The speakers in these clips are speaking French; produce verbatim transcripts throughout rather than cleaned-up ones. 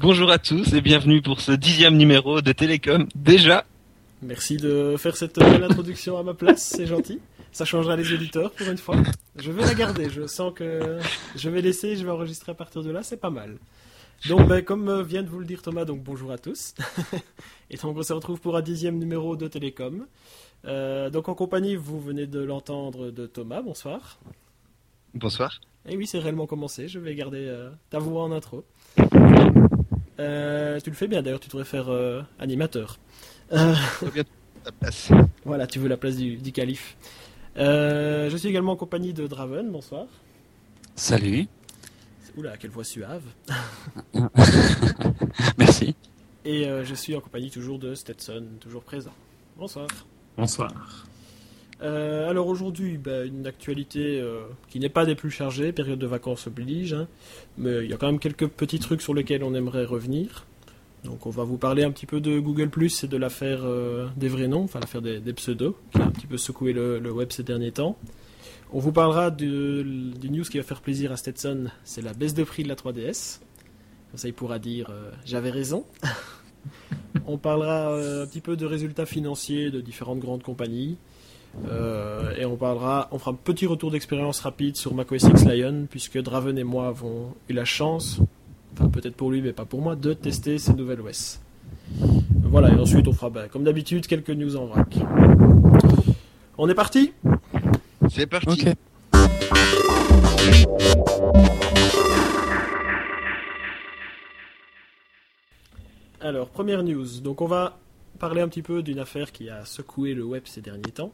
Bonjour à tous et bienvenue pour ce dixième numéro de Télécom. Déjà. Merci de faire cette belle introduction à ma place, c'est gentil. Ça changera les auditeurs pour une fois. Je vais la garder, je sens que je vais laisser, je vais enregistrer à partir de là, c'est pas mal. Donc, ben, comme vient de vous le dire Thomas, donc bonjour à tous. Et donc on se retrouve pour un dixième numéro de Télécom. Euh, donc en compagnie, vous venez de l'entendre, de Thomas, bonsoir. Bonsoir. Et oui, c'est réellement commencé, je vais garder euh, ta voix en intro. Euh, tu le fais bien d'ailleurs, tu devrais faire euh, animateur. Euh... bien ta place. Voilà, tu veux la place du, du calife. Euh, je suis également en compagnie de Draven, bonsoir. Salut. Oula, quelle voix suave. Merci. Et euh, je suis en compagnie toujours de Stetson, toujours présent. Bonsoir. Bonsoir. Euh, alors aujourd'hui, bah, une actualité euh, qui n'est pas des plus chargées, période de vacances oblige, hein, mais il y a quand même quelques petits trucs sur lesquels on aimerait revenir. Donc on va vous parler un petit peu de Google plus, et de l'affaire euh, des vrais noms, enfin l'affaire des, des pseudos, qui a un petit peu secoué le, le web ces derniers temps. On vous parlera du, du news qui va faire plaisir à Stetson, c'est la baisse de prix de la trois D S. Comme ça il pourra dire euh, j'avais raison. On parlera euh, un petit peu de résultats financiers de différentes grandes compagnies. Euh, et on parlera, on fera un petit retour d'expérience rapide sur macOS X Lion, puisque Draven et moi avons eu la chance, enfin peut-être pour lui mais pas pour moi, de tester ces nouvelles O S. Voilà, et ensuite on fera bah, comme d'habitude quelques news en vrac. On est parti ? C'est parti. Ok. Alors, première news, donc on va parler un petit peu d'une affaire qui a secoué le web ces derniers temps.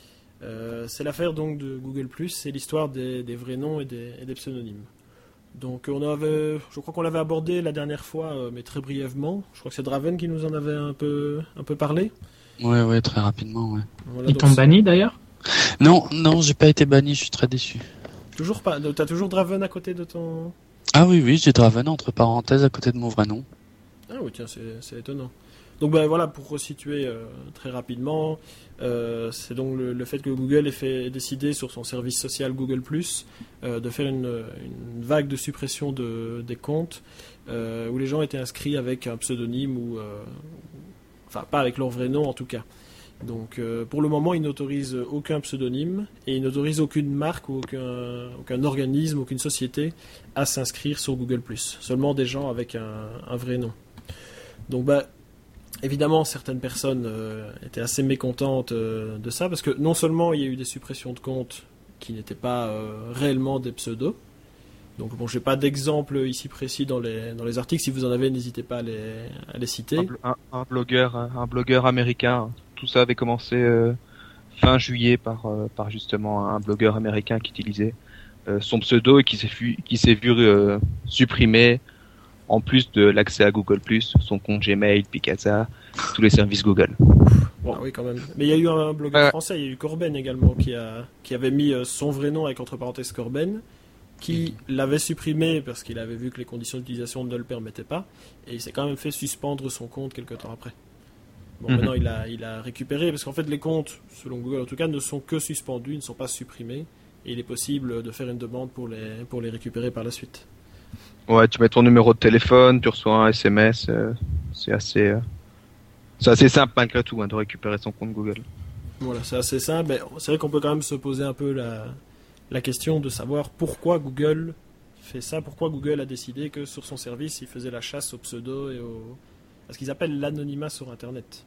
Euh, c'est l'affaire donc de Google plus, c'est l'histoire des, des vrais noms et des, et des pseudonymes. Donc on avait, je crois qu'on l'avait abordé la dernière fois, euh, mais très brièvement. Je crois que c'est Draven qui nous en avait un peu, un peu parlé. Ouais, ouais, très rapidement, ouais. Voilà, Ils donc t'ont c'est- banni d'ailleurs? Non, non, j'ai pas été banni, je suis très déçu. Toujours pas. Donc, t'as toujours Draven à côté de ton. Ah oui, oui, j'ai Draven entre parenthèses à côté de mon vrai nom. Ah oui, tiens, c'est, c'est étonnant. Donc ben voilà, pour resituer euh, très rapidement, euh, c'est donc le, le fait que Google ait fait décider sur son service social Google plus, euh, de faire une, une vague de suppression de, des comptes euh, où les gens étaient inscrits avec un pseudonyme ou, euh, enfin pas avec leur vrai nom en tout cas. Donc euh, pour le moment, ils n'autorisent aucun pseudonyme et ils n'autorisent aucune marque ou aucun, aucun organisme, aucune société à s'inscrire sur Google plus. Seulement des gens avec un, un vrai nom. Donc bah évidemment, certaines personnes euh, étaient assez mécontentes euh, de ça, parce que non seulement il y a eu des suppressions de comptes qui n'étaient pas euh, réellement des pseudos, donc bon, j'ai pas d'exemple ici précis dans les, dans les articles, si vous en avez, n'hésitez pas à les, à les citer. Un, blo- un- un blogueur, un blogueur américain. Tout ça avait commencé euh, fin juillet par, euh, par justement un blogueur américain qui utilisait euh, son pseudo et qui s'est vu, qui s'est vu euh, supprimer. En plus de l'accès à Google plus, son compte Gmail, Picasa, tous les services Google. Bon, ah oui, quand même. Mais il y a eu un blogueur Ouais. français, il y a eu Corben également, qui, a, qui avait mis euh, son vrai nom avec entre parenthèses Corben, qui l'avait supprimé parce qu'il avait vu que les conditions d'utilisation ne le permettaient pas, et il s'est quand même fait suspendre son compte quelques temps après. Bon, Mhm. maintenant il a, il a récupéré, parce qu'en fait les comptes, selon Google en tout cas, ne sont que suspendus, ils ne sont pas supprimés, et il est possible de faire une demande pour les, pour les récupérer par la suite. Ouais, tu mets ton numéro de téléphone, tu reçois un S M S, euh, c'est assez, euh, c'est assez simple malgré tout hein, de récupérer son compte Google. Voilà, c'est assez simple, mais c'est vrai qu'on peut quand même se poser un peu la, la question de savoir pourquoi Google fait ça, pourquoi Google a décidé que sur son service, il faisait la chasse aux pseudos et au, à ce qu'ils appellent l'anonymat sur Internet.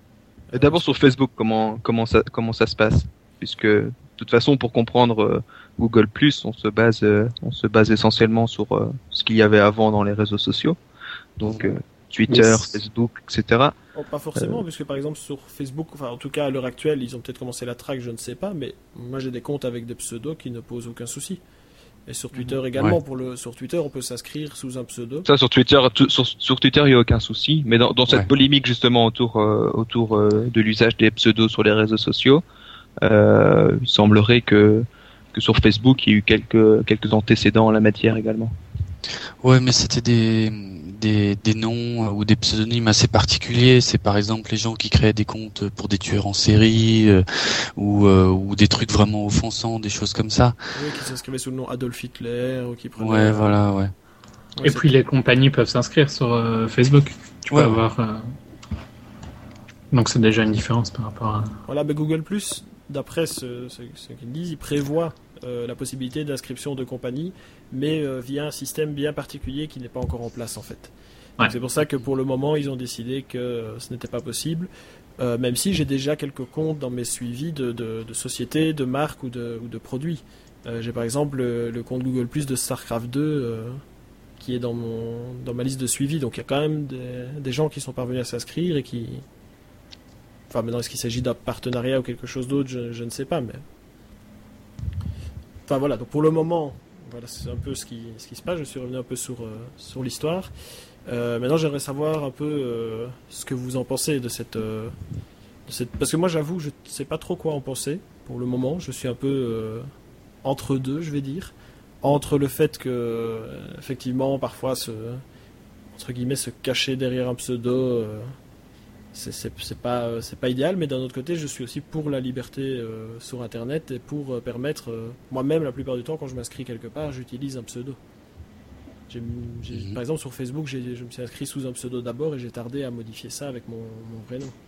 Et d'abord sur Facebook, comment comment ça comment ça se passe, puisque de toute façon pour comprendre euh, Google plus, on se base euh, on se base essentiellement sur euh, ce qu'il y avait avant dans les réseaux sociaux, donc euh, Twitter, Yes. Facebook, et cetera. Oh, pas forcément, puisque par exemple sur Facebook, enfin en tout cas à l'heure actuelle, ils ont peut-être commencé la traque, je ne sais pas, mais moi j'ai des comptes avec des pseudos qui ne posent aucun souci. Et sur Twitter également, Ouais. pour le, sur Twitter, on peut s'inscrire sous un pseudo. Ça sur Twitter, tout- sur, sur Twitter, il y a aucun souci, mais dans, dans cette Ouais. polémique justement autour euh, autour euh, de l'usage des pseudos sur les réseaux sociaux, euh, il semblerait que que sur Facebook, il y a eu quelques quelques antécédents en la matière également. Ouais, mais c'était des, des, des noms euh, ou des pseudonymes assez particuliers. C'est par exemple les gens qui créaient des comptes pour des tueurs en série euh, ou, euh, ou des trucs vraiment offensants, des choses comme ça. Oui, qui s'inscrivaient sous le nom Adolf Hitler, ou qui prenaient... Ouais, voilà, ouais. Ouais, Et c'est- puis les compagnies peuvent s'inscrire sur euh, Facebook. Tu Ouais, peux ouais. avoir. euh, Donc c'est déjà une différence par rapport à. Voilà, mais Google Plus, d'après ce, ce, ce qu'ils disent, il prévoit euh, la possibilité d'inscription de compagnie, mais euh, via un système bien particulier qui n'est pas encore en place en fait. Donc, Ouais. c'est pour ça que pour le moment, ils ont décidé que euh, ce n'était pas possible, euh, même si j'ai déjà quelques comptes dans mes suivis de, de, de sociétés, de marques ou de, ou de produits. Euh, j'ai par exemple le, le compte Google Plus de StarCraft deux euh, qui est dans, mon, dans ma liste de suivi, donc il y a quand même des, des gens qui sont parvenus à s'inscrire et qui... Enfin, maintenant, est-ce qu'il s'agit d'un partenariat ou quelque chose d'autre, je, je ne sais pas, mais... Enfin, voilà, donc pour le moment, voilà, c'est un peu ce qui, ce qui se passe. Je suis revenu un peu sur, euh, sur l'histoire. Euh, maintenant, j'aimerais savoir un peu euh, ce que vous en pensez de cette, euh, de cette... Parce que moi, j'avoue, je ne sais pas trop quoi en penser, pour le moment. Je suis un peu euh, entre deux, je vais dire. Entre le fait que, euh, effectivement, parfois, se, entre guillemets, se cacher derrière un pseudo... Euh, c'est c'est c'est pas euh, c'est pas idéal, mais d'un autre côté je suis aussi pour la liberté euh, sur internet et pour euh, permettre euh, moi-même la plupart du temps quand je m'inscris quelque part j'utilise un pseudo. J'ai, j'ai, Mhm. par exemple sur Facebook j'ai, je me suis inscrit sous un pseudo d'abord et j'ai tardé à modifier ça avec mon, mon vrai nom.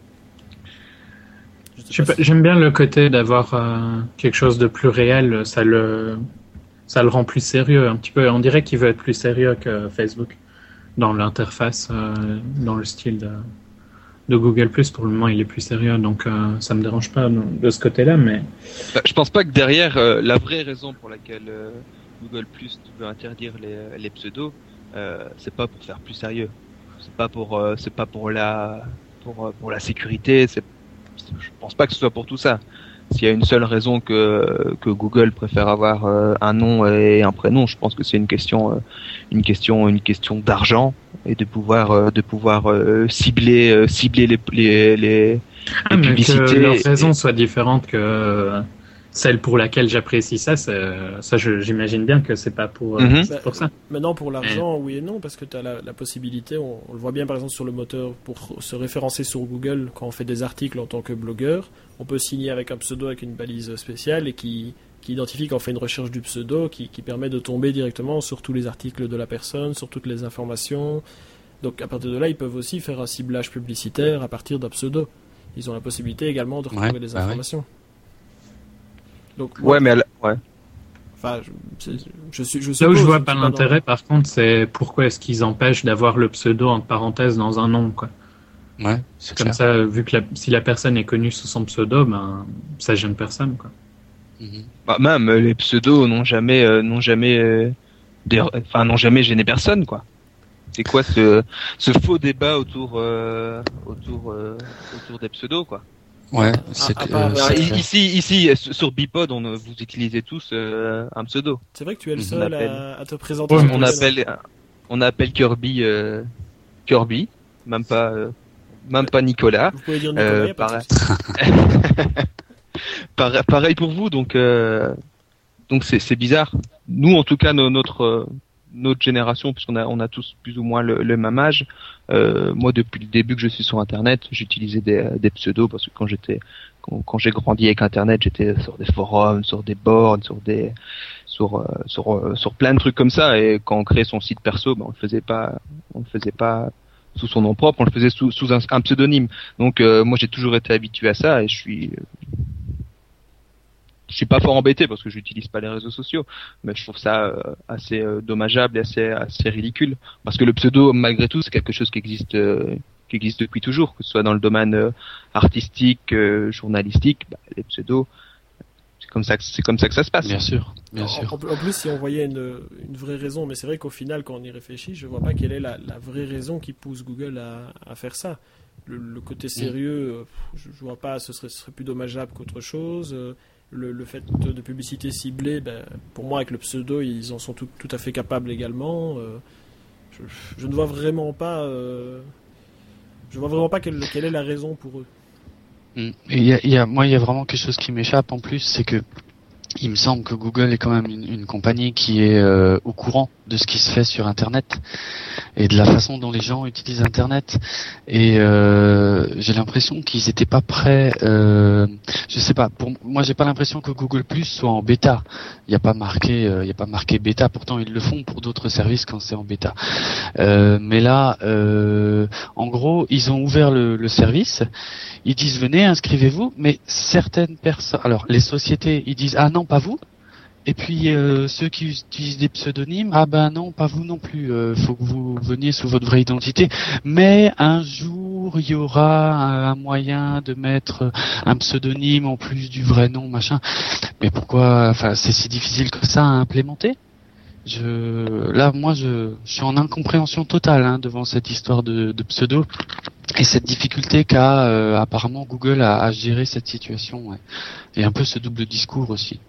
Je sais Je sais pas pas, si- J'aime bien le côté d'avoir euh, quelque chose de plus réel. Ça le ça le rend plus sérieux un petit peu. On dirait qu'il veut être plus sérieux que Facebook dans l'interface, euh, dans le style de. de Google Plus. Pour le moment, il est plus sérieux, donc euh, ça me dérange pas de, de ce côté-là, mais Bah, je pense pas que derrière euh, la vraie raison pour laquelle euh, Google Plus veut interdire les, les pseudos, euh, c'est pas pour faire plus sérieux. C'est pas pour euh, c'est pas pour la pour euh, pour la sécurité. C'est, c'est- je pense pas que ce soit pour tout ça. S'il y a une seule raison que que Google préfère avoir euh, un nom et un prénom, je pense que c'est une question euh, une question une question d'argent et de pouvoir euh, de pouvoir euh, cibler euh, cibler les les les, ah, les mais que publicités. leurs et- raisons soient différentes que euh, celle pour laquelle j'apprécie ça. c'est- Ça, je- j'imagine bien que c'est pas pour, euh, Mhm. c'est pour ça. Maintenant, pour l'argent, oui et non, parce que tu as la, la possibilité, on, on le voit bien par exemple sur le moteur, pour se référencer sur Google, quand on fait des articles en tant que blogueur, on peut signer avec un pseudo avec une balise spéciale et qui, qui identifie quand on fait une recherche du pseudo, qui, qui permet de tomber directement sur tous les articles de la personne, sur toutes les informations. Donc à partir de là, ils peuvent aussi faire un ciblage publicitaire à partir d'un pseudo. Ils ont la possibilité également de retrouver Ouais, les bah informations. Donc, moi, Ouais, mais elle- ouais. enfin, je, c'est- je suis, je Là où je suppose, vois ne pas suis dans- l'intérêt, par contre, c'est pourquoi est-ce qu'ils empêchent d'avoir le pseudo entre parenthèses dans un nom, quoi. Ouais, c'est Comme clair. ça, vu que la- si la personne est connue sous son pseudo, ben ça gêne personne, quoi. Mhm. Bah, même euh, les pseudos n'ont jamais euh, n'ont jamais euh, des- enfin n'ont jamais gêné personne quoi. C'est quoi ce ce faux débat autour euh, autour euh, autour des pseudos quoi. Ouais, c'est à part- euh, Alors, c'est i- clair. ici ici euh, sur Bipod on euh, vous utilisez tous euh, un pseudo. C'est vrai que tu es le On seul appelle. à, à te présenter. Ouais, sur mais On ton prénom. appelle on appelle Kirby euh, Kirby, même pas euh, même pas Nicolas. Vous pouvez dire Nicolas, Euh, y a pas de pareil. souci. Pareil, pareil pour vous, donc euh, donc c'est c'est bizarre. Nous, en tout cas, no- notre euh, notre génération, puisqu'on a on a tous plus ou moins le, le même âge. Euh, moi, depuis le début que je suis sur Internet, j'utilisais des des pseudos parce que quand j'étais quand, quand j'ai grandi avec Internet, j'étais sur des forums, sur des boards, sur des sur euh, sur euh, sur plein de trucs comme ça. Et quand on créait son site perso, ben on le faisait pas on le faisait pas sous son nom propre, on le faisait sous sous un, un pseudonyme. Donc euh, moi, j'ai toujours été habitué à ça et je suis je suis pas fort embêté parce que j'utilise pas les réseaux sociaux, mais je trouve ça euh, assez euh, dommageable et assez assez ridicule parce que le pseudo malgré tout c'est quelque chose qui existe euh, qui existe depuis toujours, que ce soit dans le domaine euh, artistique, euh, journalistique, bah, les pseudos c'est comme ça que c'est comme ça que ça se passe. Bien sûr, bien En, sûr. en- en plus, si on voyait une, une vraie raison, mais c'est vrai qu'au final, quand on y réfléchit, je vois pas quelle est la, la vraie raison qui pousse Google à, à faire ça. Le, le côté sérieux, euh, je, je vois pas, ce serait, ce serait plus dommageable qu'autre chose. Euh, Le, le fait de, de publicité ciblée, ben, pour moi, avec le pseudo, ils en sont tout, tout à fait capables également. Euh, je, je ne vois vraiment pas, euh, je vois vraiment pas quelle, quelle est la raison pour eux. Mm. Et il y a, il y a, moi, il y a vraiment quelque chose qui m'échappe en plus, c'est que il me semble que Google est quand même une, une compagnie qui est euh, au courant de ce qui se fait sur Internet et de la façon dont les gens utilisent Internet. Et euh, j'ai l'impression qu'ils étaient pas prêts. Euh, je sais pas. Pour moi, j'ai pas l'impression que Google Plus soit en bêta. Il y a pas marqué, il euh, y a pas marqué bêta. Pourtant, ils le font pour d'autres services quand c'est en bêta. Euh, mais là, euh, en gros, ils ont ouvert le, le service. Ils disent venez, inscrivez-vous. Mais certaines personnes, alors les sociétés, ils disent ah non, pas vous. Et puis euh, ceux qui utilisent des pseudonymes, ah ben non, pas vous non plus. Euh, faut que vous veniez sous votre vraie identité. Mais un jour, il y aura un, un moyen de mettre un pseudonyme en plus du vrai nom, machin. Mais pourquoi? Enfin, c'est si difficile que ça à implémenter. Je, là, moi, je, je suis en incompréhension totale hein, devant cette histoire de, de pseudo et cette difficulté qu'a euh, apparemment Google à, à gérer cette situation ouais. Et un peu ce double discours aussi.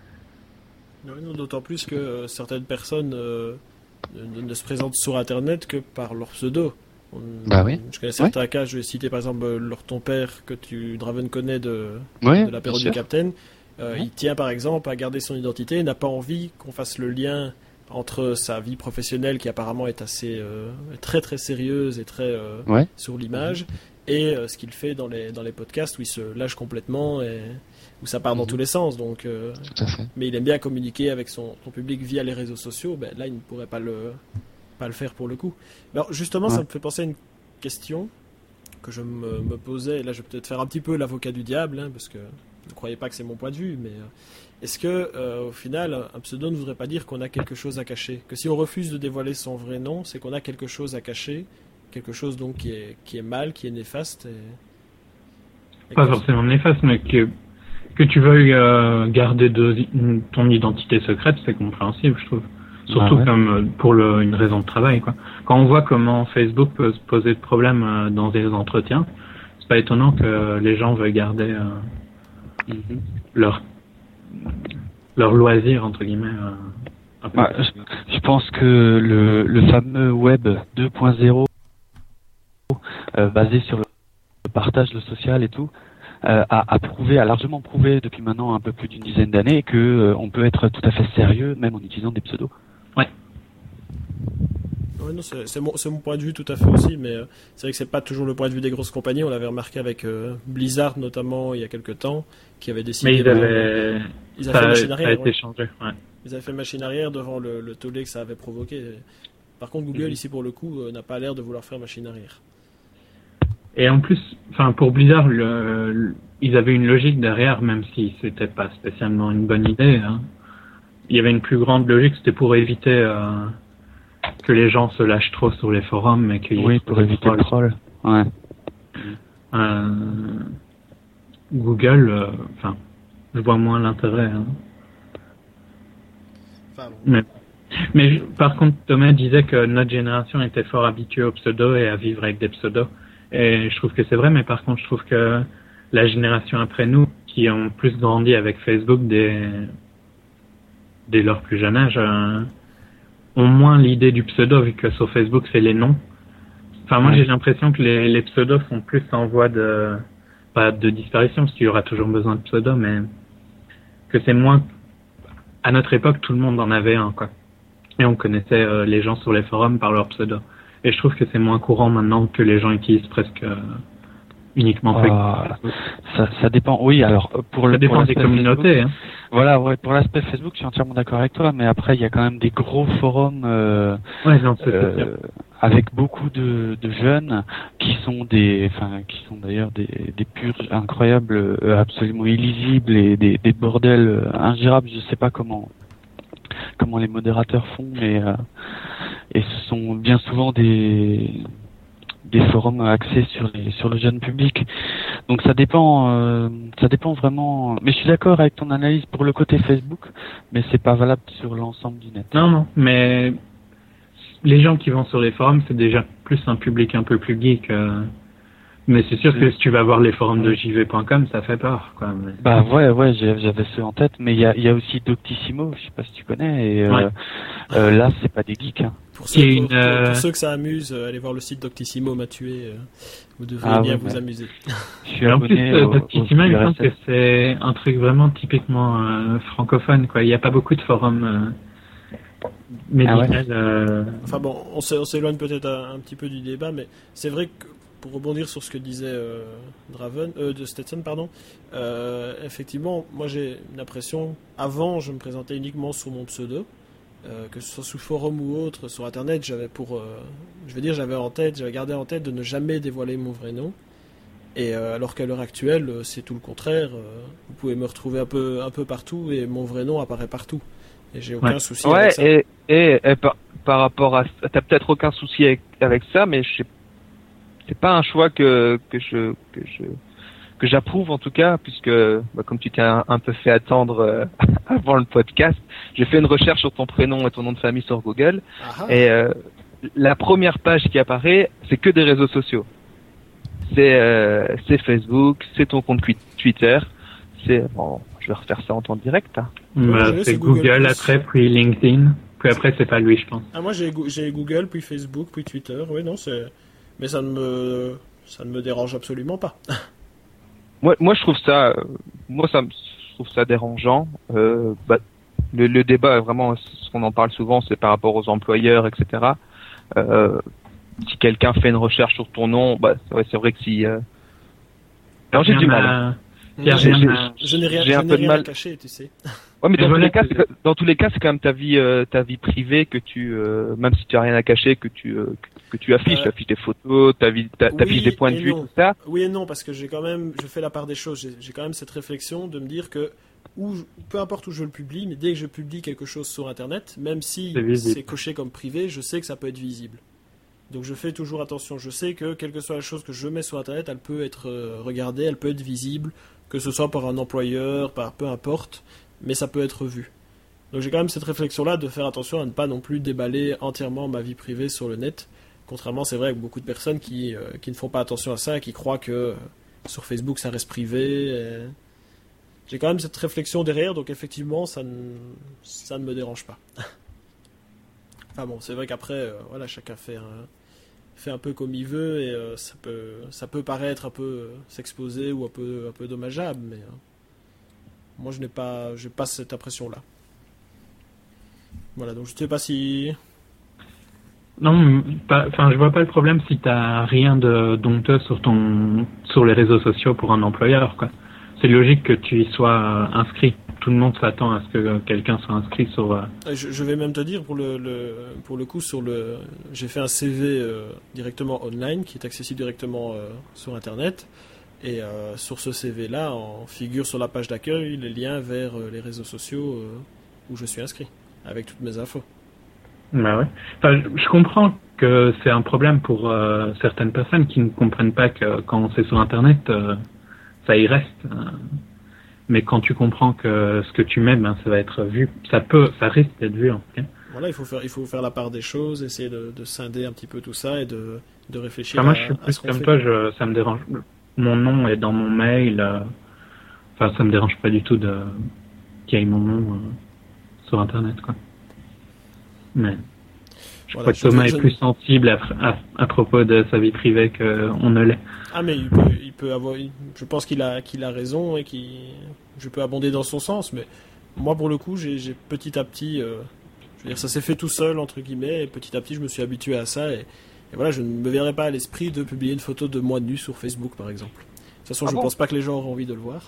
Oui, non, d'autant plus que euh, certaines personnes euh, ne, ne se présentent sur Internet que par leur pseudo. On, bah oui. Je connais certains ouais. cas, je vais citer par exemple leur ton père que tu, Draven connaît de, ouais, de l'apéro du Capitaine. Euh, ouais. Il tient par exemple à garder son identité et n'a pas envie qu'on fasse le lien entre sa vie professionnelle qui apparemment est assez euh, très très sérieuse et très euh, ouais. sur l'image mmh. et euh, ce qu'il fait dans les, dans les podcasts où il se lâche complètement et où ça part dans mmh. tous les sens. Donc, euh, Tout à fait. Mais il aime bien communiquer avec son, son public via les réseaux sociaux. Ben, là, il ne pourrait pas le, pas le faire pour le coup. Alors justement, ouais. ça me fait penser à une question que je me, me posais. Et là, je vais peut-être faire un petit peu l'avocat du diable, hein, parce que ne croyez pas que c'est mon point de vue, mais euh, est-ce que euh, au final, un pseudo ne voudrait pas dire qu'on a quelque chose à cacher? Que si on refuse de dévoiler son vrai nom, c'est qu'on a quelque chose à cacher, quelque chose donc qui est, qui est mal, qui est néfaste et... Et pas que... forcément néfaste, mais que... Que tu veuilles euh, garder de, ton identité secrète, c'est compréhensible, je trouve. Surtout ah ouais. comme euh, pour le, une raison de travail, quoi. Quand on voit comment Facebook peut se poser de problèmes euh, dans des entretiens, c'est pas étonnant que les gens veuillent garder euh, mm-hmm. leur leur loisir entre guillemets. Euh, un peu. Ouais, je, je pense que le, le fameux web deux point zéro euh, basé sur le partage, le social et tout. Euh, a, a prouvé, a largement prouvé depuis maintenant un peu plus d'une dizaine d'années que euh, on peut être tout à fait sérieux même en utilisant des pseudos. Ouais. Ouais non, c'est, c'est, mon, c'est mon point de vue tout à fait aussi, mais euh, c'est vrai que c'est pas toujours le point de vue des grosses compagnies. On l'avait remarqué avec euh, Blizzard notamment il y a quelques temps, qui avait décidé. Mais ils avaient. De... Ils avaient fait machine arrière. Ça a été ouais. changé. Ouais. Ils avaient fait machine arrière devant le, le tollé que ça avait provoqué. Par contre, Google mm-hmm. ici pour le coup euh, n'a pas l'air de vouloir faire machine arrière. Et en plus, enfin pour Blizzard, le, le, ils avaient une logique derrière, même si c'était pas spécialement une bonne idée. Hein. Il y avait une plus grande logique, c'était pour éviter euh, que les gens se lâchent trop sur les forums, mais qu'il y ait oui, pour éviter le troll. Ouais. Euh, Google, enfin, euh, je vois moins l'intérêt. Hein. Pardon. Mais, mais par contre, Thomas disait que notre génération était fort habituée aux pseudos et à vivre avec des pseudos. Et je trouve que c'est vrai, mais par contre, je trouve que la génération après nous, qui ont plus grandi avec Facebook dès, dès leur plus jeune âge, euh, ont moins l'idée du pseudo, vu que sur Facebook, c'est les noms. Enfin, moi, ouais. j'ai l'impression que les, les pseudos sont plus en voie de, pas de disparition, parce qu'il y aura toujours besoin de pseudos, mais que c'est moins, à notre époque, tout le monde en avait un, quoi. Et on connaissait euh, les gens sur les forums par leur pseudo. Et je trouve que c'est moins courant maintenant que les gens utilisent presque euh, uniquement Facebook. Euh, ça, ça dépend. Oui, alors pour ça le dépend pour des communautés. Facebook, hein. Voilà, ouais, pour l'aspect Facebook, je suis entièrement d'accord avec toi. Mais après, il y a quand même des gros forums euh, ouais, non, c'est euh, avec beaucoup de, de jeunes qui sont des, enfin, qui sont d'ailleurs des, des purges incroyables, euh, absolument illisibles et des, des bordels euh, ingérables. Je sais pas comment. comment les modérateurs font, mais euh, et ce sont bien souvent des des forums axés sur les sur le jeune public. Donc ça dépend euh, ça dépend vraiment. Mais je suis d'accord avec ton analyse pour le côté Facebook, mais c'est pas valable sur l'ensemble du net. Non non, mais les gens qui vont sur les forums, c'est déjà plus un public un peu plus geek. Euh... Mais c'est sûr que si tu vas voir les forums de J V point com, ça fait peur, quoi. Mais... Bah ouais, ouais, j'avais ceux en tête, mais il y a, y a aussi Doctissimo, je sais pas si tu connais, et euh, ouais. euh, là c'est pas des geeks. Hein. Pour, ceux, une, pour, euh... pour ceux que ça amuse, allez voir le site Doctissimo m'a tué, vous devriez ah, bien ouais, vous ouais. amuser. Je suis en plus, euh, Doctissimo, il me semble que c'est un truc vraiment typiquement euh, francophone, quoi. Il n'y a pas beaucoup de forums euh, Médical. Ah ouais. euh... Enfin bon, on s'éloigne peut-être un, un petit peu du débat, mais c'est vrai que pour rebondir sur ce que disait euh, Draven, euh, de Stetson, pardon, euh, effectivement, moi j'ai l'impression, avant je me présentais uniquement sous mon pseudo, euh, que ce soit sous forum ou autre, sur internet, j'avais pour, euh, je veux dire, j'avais en tête, j'avais gardé en tête de ne jamais dévoiler mon vrai nom. Et euh, alors qu'à l'heure actuelle, c'est tout le contraire. Euh, vous pouvez me retrouver un peu, un peu partout et mon vrai nom apparaît partout. Et j'ai aucun ouais. souci ouais, avec ça. Et, et, et par, par rapport à, t'as peut-être aucun souci avec, avec ça, mais je sais, c'est pas un choix que que je que je que j'approuve en tout cas, puisque bah, comme tu t'es un, un peu fait attendre euh, avant le podcast, j'ai fait une recherche sur ton prénom et ton nom de famille sur Google, Aha. et euh, la première page qui apparaît, c'est que des réseaux sociaux. C'est euh, c'est Facebook, c'est ton compte Twitter, c'est bon, je vais refaire ça en temps direct. Hein. Bah, c'est Google, Google après, puis LinkedIn, puis après c'est pas lui, je pense. Ah moi j'ai j'ai Google, puis Facebook, puis Twitter. Oui non c'est, mais ça ne me ça ne me dérange absolument pas. moi moi je trouve ça, moi ça me je trouve ça dérangeant. Euh, bah, le, le débat vraiment, ce qu'on en parle souvent, c'est par rapport aux employeurs, et cetera. Euh, si quelqu'un fait une recherche sur ton nom, bah ouais, c'est vrai que si. Euh... Alors j'ai du mal. À... J'ai, j'ai, je n'ai rien, j'ai un je peu n'ai de rien mal à cacher, tu sais. Ouais, mais dans tous, voilà, les cas, c'est, dans tous les cas, c'est quand même ta vie, euh, ta vie privée que tu, euh, même si tu as rien à cacher, que tu, euh, que, que tu affiches, euh... tu affiches tes photos, ta vie, ta, t'affiches oui des points de vue, non. tout ça. Oui et non, parce que j'ai quand même, je fais la part des choses. J'ai, j'ai quand même cette réflexion de me dire que, où, peu importe où je le publie, mais dès que je publie quelque chose sur Internet, même si c'est, c'est coché comme privé, je sais que ça peut être visible. Donc je fais toujours attention. Je sais que quelle que soit la chose que je mets sur Internet, elle peut être regardée, elle peut être visible, que ce soit par un employeur, par peu importe, mais ça peut être vu. Donc j'ai quand même cette réflexion-là de faire attention à ne pas non plus déballer entièrement ma vie privée sur le net. Contrairement, c'est vrai, avec beaucoup de personnes qui, euh, qui ne font pas attention à ça et qui croient que euh, sur Facebook ça reste privé. Et... J'ai quand même cette réflexion derrière, donc effectivement ça ne, ça ne me dérange pas. Enfin bon, c'est vrai qu'après, euh, voilà, chacun fait un... fait un peu comme il veut et euh, ça peut ça peut paraître un peu euh, s'exposer ou un peu un peu dommageable, mais euh, moi je n'ai pas j'ai pas cette impression là. Voilà, donc je sais pas si non, enfin je vois pas le problème si t'as rien de dompteux sur ton sur les réseaux sociaux pour un employeur quoi. C'est logique que tu y sois euh, inscrit. Tout le monde s'attend à ce que quelqu'un soit inscrit sur. Euh... Je, je vais même te dire pour le, le pour le coup sur le, j'ai fait un C V euh, directement online qui est accessible directement euh, sur internet et euh, sur ce C V là, on figure sur la page d'accueil les liens vers euh, les réseaux sociaux euh, où je suis inscrit avec toutes mes infos. Bah ouais. Enfin, je, je comprends que c'est un problème pour euh, certaines personnes qui ne comprennent pas que quand c'est sur internet, euh, ça y reste. Euh... Mais quand tu comprends que ce que tu mets, ben, ça va être vu, ça peut, ça risque d'être vu en tout cas. Voilà, il faut faire, il faut faire la part des choses, essayer de, de scinder un petit peu tout ça et de, de réfléchir. Enfin, moi, à, je suis plus comme fait. Toi, je, ça me dérange. Mon nom est dans mon mail. Euh, enfin, ça me dérange pas du tout de qu'il y ait mon nom euh, sur Internet, quoi. Mais je voilà, crois que Thomas je, est je... plus sensible à, à, à propos de sa vie privée qu'on ne l'est. Ah mais il peut, il peut avoir, je pense qu'il a, qu'il a raison et qu'il, je peux abonder dans son sens, mais moi pour le coup j'ai, j'ai petit à petit, euh, je veux dire ça s'est fait tout seul entre guillemets et petit à petit je me suis habitué à ça et, et voilà je ne me verrais pas à l'esprit de publier une photo de moi nu sur Facebook par exemple. De toute façon ah je bon pense pas que les gens auront envie de le voir.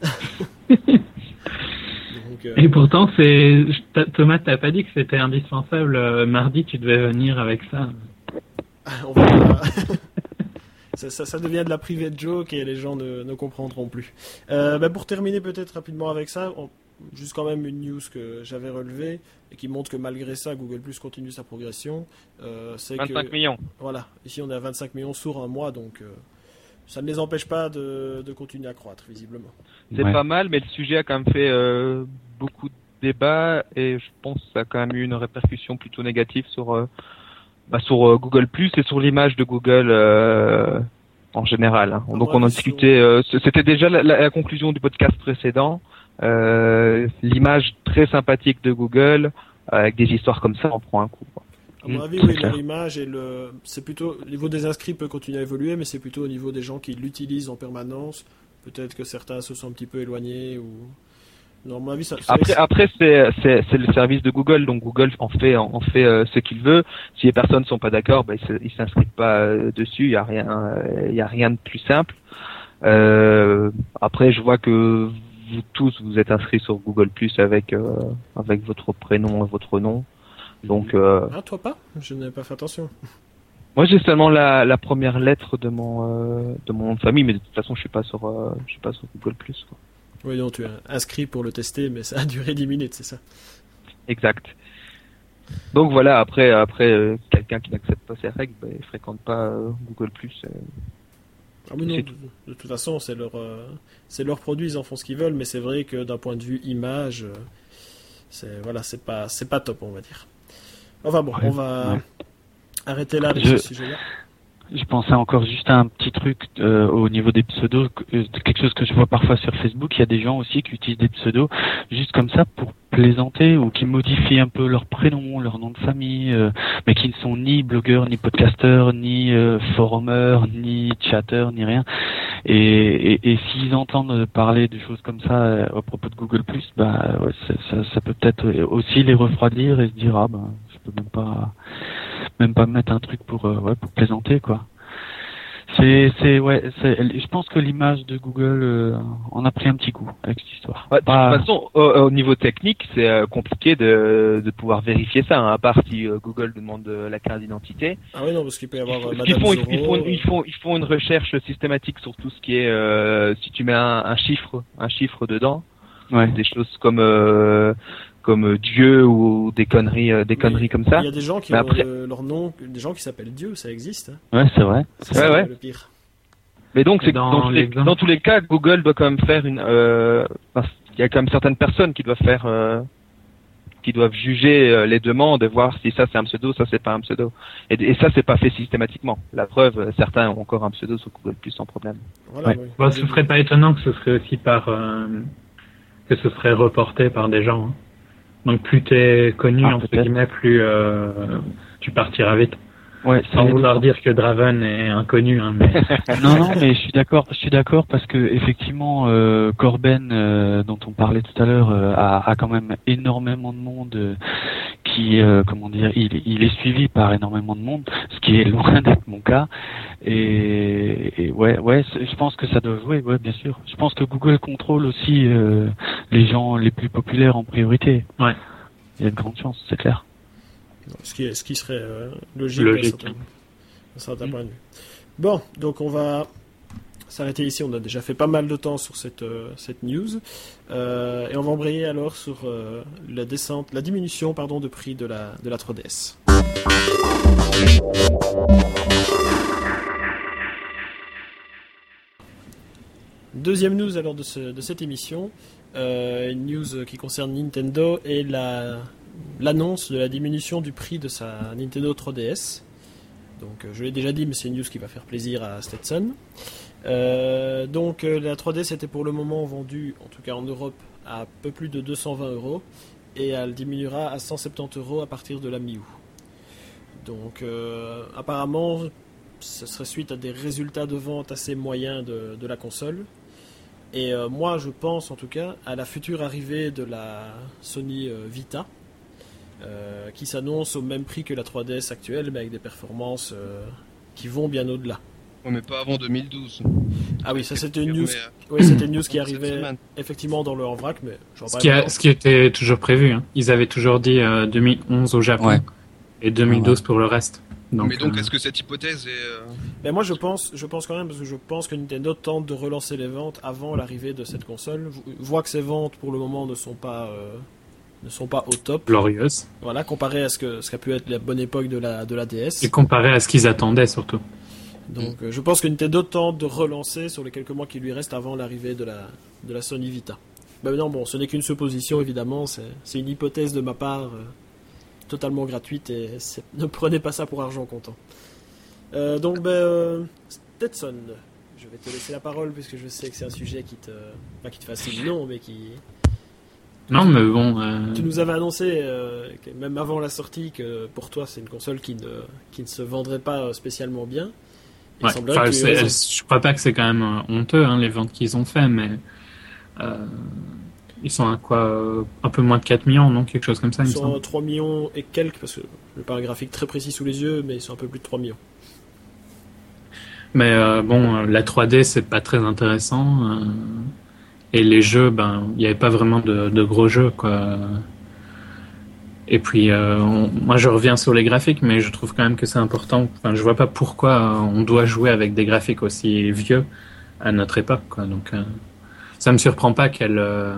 Donc, euh... Et pourtant c'est, Thomas t'as pas dit que c'était indispensable, euh, mardi tu devais venir avec ça. On va. Ça, ça, ça devient de la private joke et les gens ne, ne comprendront plus. Euh, bah pour terminer peut-être rapidement avec ça, on, juste quand même une news que j'avais relevée et qui montre que malgré ça, Google Plus continue sa progression. Euh, c'est vingt-cinq que, millions. Voilà, ici on est à vingt-cinq millions sur un mois, donc euh, ça ne les empêche pas de, de continuer à croître visiblement. C'est ouais. pas mal, mais le sujet a quand même fait euh, beaucoup de débats et je pense que ça a quand même eu une répercussion plutôt négative sur... Euh, Bah, sur euh, Google Plus et sur l'image de Google euh, en général. Hein. Donc on en discutait. Euh, c'était déjà la, la, la conclusion du podcast précédent. Euh, l'image très sympathique de Google euh, avec des histoires comme ça, on prend un coup. Quoi. À mon avis, oui, leur image et le, c'est plutôt le niveau des inscrits peut continuer à évoluer, mais c'est plutôt au niveau des gens qui l'utilisent en permanence. Peut-être que certains se sont un petit peu éloignés ou Non, à mon avis, ça, ça Après, après c'est, c'est, c'est le service de Google, donc Google en fait, en fait euh, ce qu'il veut. Si les personnes sont pas d'accord, ben, ils, ils s'inscrivent pas euh, dessus. Il y a rien, il euh, y a rien de plus simple. Euh, après, je vois que vous tous vous êtes inscrits sur Google Plus avec euh, avec votre prénom et votre nom. Donc, euh, ah, toi pas? Je n'ai pas fait attention. moi, j'ai seulement la, la première lettre de mon euh, de mon nom de famille, mais de toute façon, je suis pas sur euh, je suis pas sur Google Plus, quoi. Oui, donc tu es inscrit pour le tester, mais ça a duré dix minutes, c'est ça? Exact. Donc voilà, après, après euh, quelqu'un qui n'accepte pas ces règles, ben, il fréquente pas euh, Google Plus. Euh, ah mais non, de, de toute façon, c'est leur, euh, c'est leur produit, ils en font ce qu'ils veulent, mais c'est vrai que d'un point de vue image, euh, c'est voilà, c'est pas, c'est pas top, on va dire. Enfin bon, ouais, on va ouais. arrêter là avec Je... ce sujet-là. Je pensais encore juste à un petit truc euh, au niveau des pseudos, euh, quelque chose que je vois parfois sur Facebook. Il y a des gens aussi qui utilisent des pseudos juste comme ça pour plaisanter ou qui modifient un peu leur prénom, leur nom de famille, euh, mais qui ne sont ni blogueurs, ni podcasteurs, ni euh, forumers, ni chatteurs, ni rien. Et, et, et s'ils entendent parler de choses comme ça euh, à propos de Google Plus, bah ouais, ça, ça, ça peut peut-être aussi les refroidir et se dire ah ben je peux même pas même pas mettre un truc pour euh, ouais pour plaisanter quoi. C'est c'est ouais c'est je pense que l'image de Google euh, en a pris un petit coup avec cette histoire. Ouais, de bah, toute façon au, au niveau technique c'est euh, compliqué de de pouvoir vérifier ça hein, à part si euh, Google demande euh, la carte d'identité. Ah oui non parce qu'il peut y avoir euh, ils, ils, font, ils, ils font ils font ils font une recherche systématique sur tout ce qui est euh, si tu mets un, un chiffre un chiffre dedans. Ouais. Des choses comme euh, comme Dieu ou des conneries euh, des mais conneries comme ça. Il y a des gens qui mais ont après... euh, leur nom, des gens qui s'appellent Dieu, ça existe. Hein. Ouais, c'est vrai. C'est ouais, ça, ouais. le pire. Mais donc c'est dans, dans, les, dans tous les cas Google doit quand même faire une euh, parce qu'il y a quand même certaines personnes qui doivent faire euh, qui doivent juger euh, les demandes et voir si ça c'est un pseudo, ça c'est pas un pseudo. Et, et ça c'est pas fait systématiquement. La preuve, certains ont encore un pseudo sur Google Plus sans problème. Voilà, ouais. Oui. Bon, ce serait pas étonnant que ce serait aussi par euh, que ce serait reporté par des gens. Hein. Donc plus t'es connu ah, entre peut-être. guillemets, plus euh, tu partiras vite. Ouais, sans vouloir dire que Draven est inconnu, hein, mais non, non, mais je suis d'accord, je suis d'accord parce que effectivement, euh, Corben, euh, dont on parlait tout à l'heure, euh, a, a quand même énormément de monde euh, qui, euh, comment dire, il, il est suivi par énormément de monde, ce qui est loin d'être mon cas. Et, et ouais, ouais, je pense que ça doit jouer, ouais, bien sûr. Je pense que Google contrôle aussi euh, les gens les plus populaires en priorité. Ouais, il y a de grandes chances, c'est clair. Ce qui, est, ce qui serait euh, logique, logique. d'un certain point de vue. Bon, donc on va s'arrêter ici. On a déjà fait pas mal de temps sur cette, euh, cette news. Euh, et on va embrayer alors sur euh, la descente, la diminution pardon, de prix de la, de la trois D S. Deuxième news alors de, ce, de cette émission. Euh, une news qui concerne Nintendo et la... l'annonce de la diminution du prix de sa Nintendo trois D S. Donc, je l'ai déjà dit, mais c'est une news qui va faire plaisir à Stetson. Euh, donc, la trois D S était pour le moment vendue, en tout cas en Europe, à un peu plus de deux cent vingt euros. Et elle diminuera à cent soixante-dix euros à partir de la mi-août. Donc, euh, apparemment, ce serait suite à des résultats de vente assez moyens de, de la console. Et euh, moi, je pense en tout cas à la future arrivée de la Sony euh, Vita. Euh, qui s'annonce au même prix que la trois D S actuelle, mais avec des performances euh, qui vont bien au-delà. Ouais, mais pas avant deux mille douze. Ah oui, ça c'était une news. Oui, c'était une news qui arrivait effectivement dans le en vrac, mais je ce, qui a, ce qui était toujours prévu. Hein. Ils avaient toujours dit euh, deux mille onze au Japon ouais. et deux mille douze ouais. pour le reste. Donc, mais donc, euh... est-ce que cette hypothèse est euh... ben moi, je pense, je pense quand même parce que je pense que Nintendo tente de relancer les ventes avant l'arrivée de cette console. Je vois que ces ventes pour le moment ne sont pas euh... ne sont pas au top. Glorieuse. Voilà, comparé à ce que ce qu'a pu être la bonne époque de la de la D S. Et comparé à ce qu'ils attendaient surtout. Donc, mm. euh, je pense que Nintendo tente de relancer sur les quelques mois qui lui restent avant l'arrivée de la de la Sony Vita. Ben non, bon, ce n'est qu'une supposition évidemment, c'est c'est une hypothèse de ma part, euh, totalement gratuite et c'est... ne prenez pas ça pour argent comptant. Euh, donc, ben, euh, Stetson, je vais te laisser la parole puisque je sais que c'est un sujet qui te, pas qui te fascine, non, mais qui Non, mais bon. Euh... Tu nous avais annoncé, euh, que même avant la sortie, que pour toi c'est une console qui ne, qui ne se vendrait pas spécialement bien. Il ouais, semblerait que c'est, je crois pas que c'est quand même honteux hein, les ventes qu'ils ont fait, mais euh, ils sont à quoi euh, un peu moins de quatre millions, non? Quelque chose comme ça, Ils il me sont semble. à trois millions et quelques, parce que je n'ai pas un graphique très précis sous les yeux, mais ils sont un peu plus de trois millions. Mais euh, bon, euh, la trois D, c'est pas très intéressant. euh, et les jeux, ben, il n'y avait pas vraiment de, de gros jeux, quoi. Et puis, euh, on- moi, je reviens sur les graphiques, mais je trouve quand même que c'est important. Enfin, je vois pas pourquoi on doit jouer avec des graphiques aussi vieux à notre époque, quoi. Donc, euh, ça me surprend pas qu'elle euh,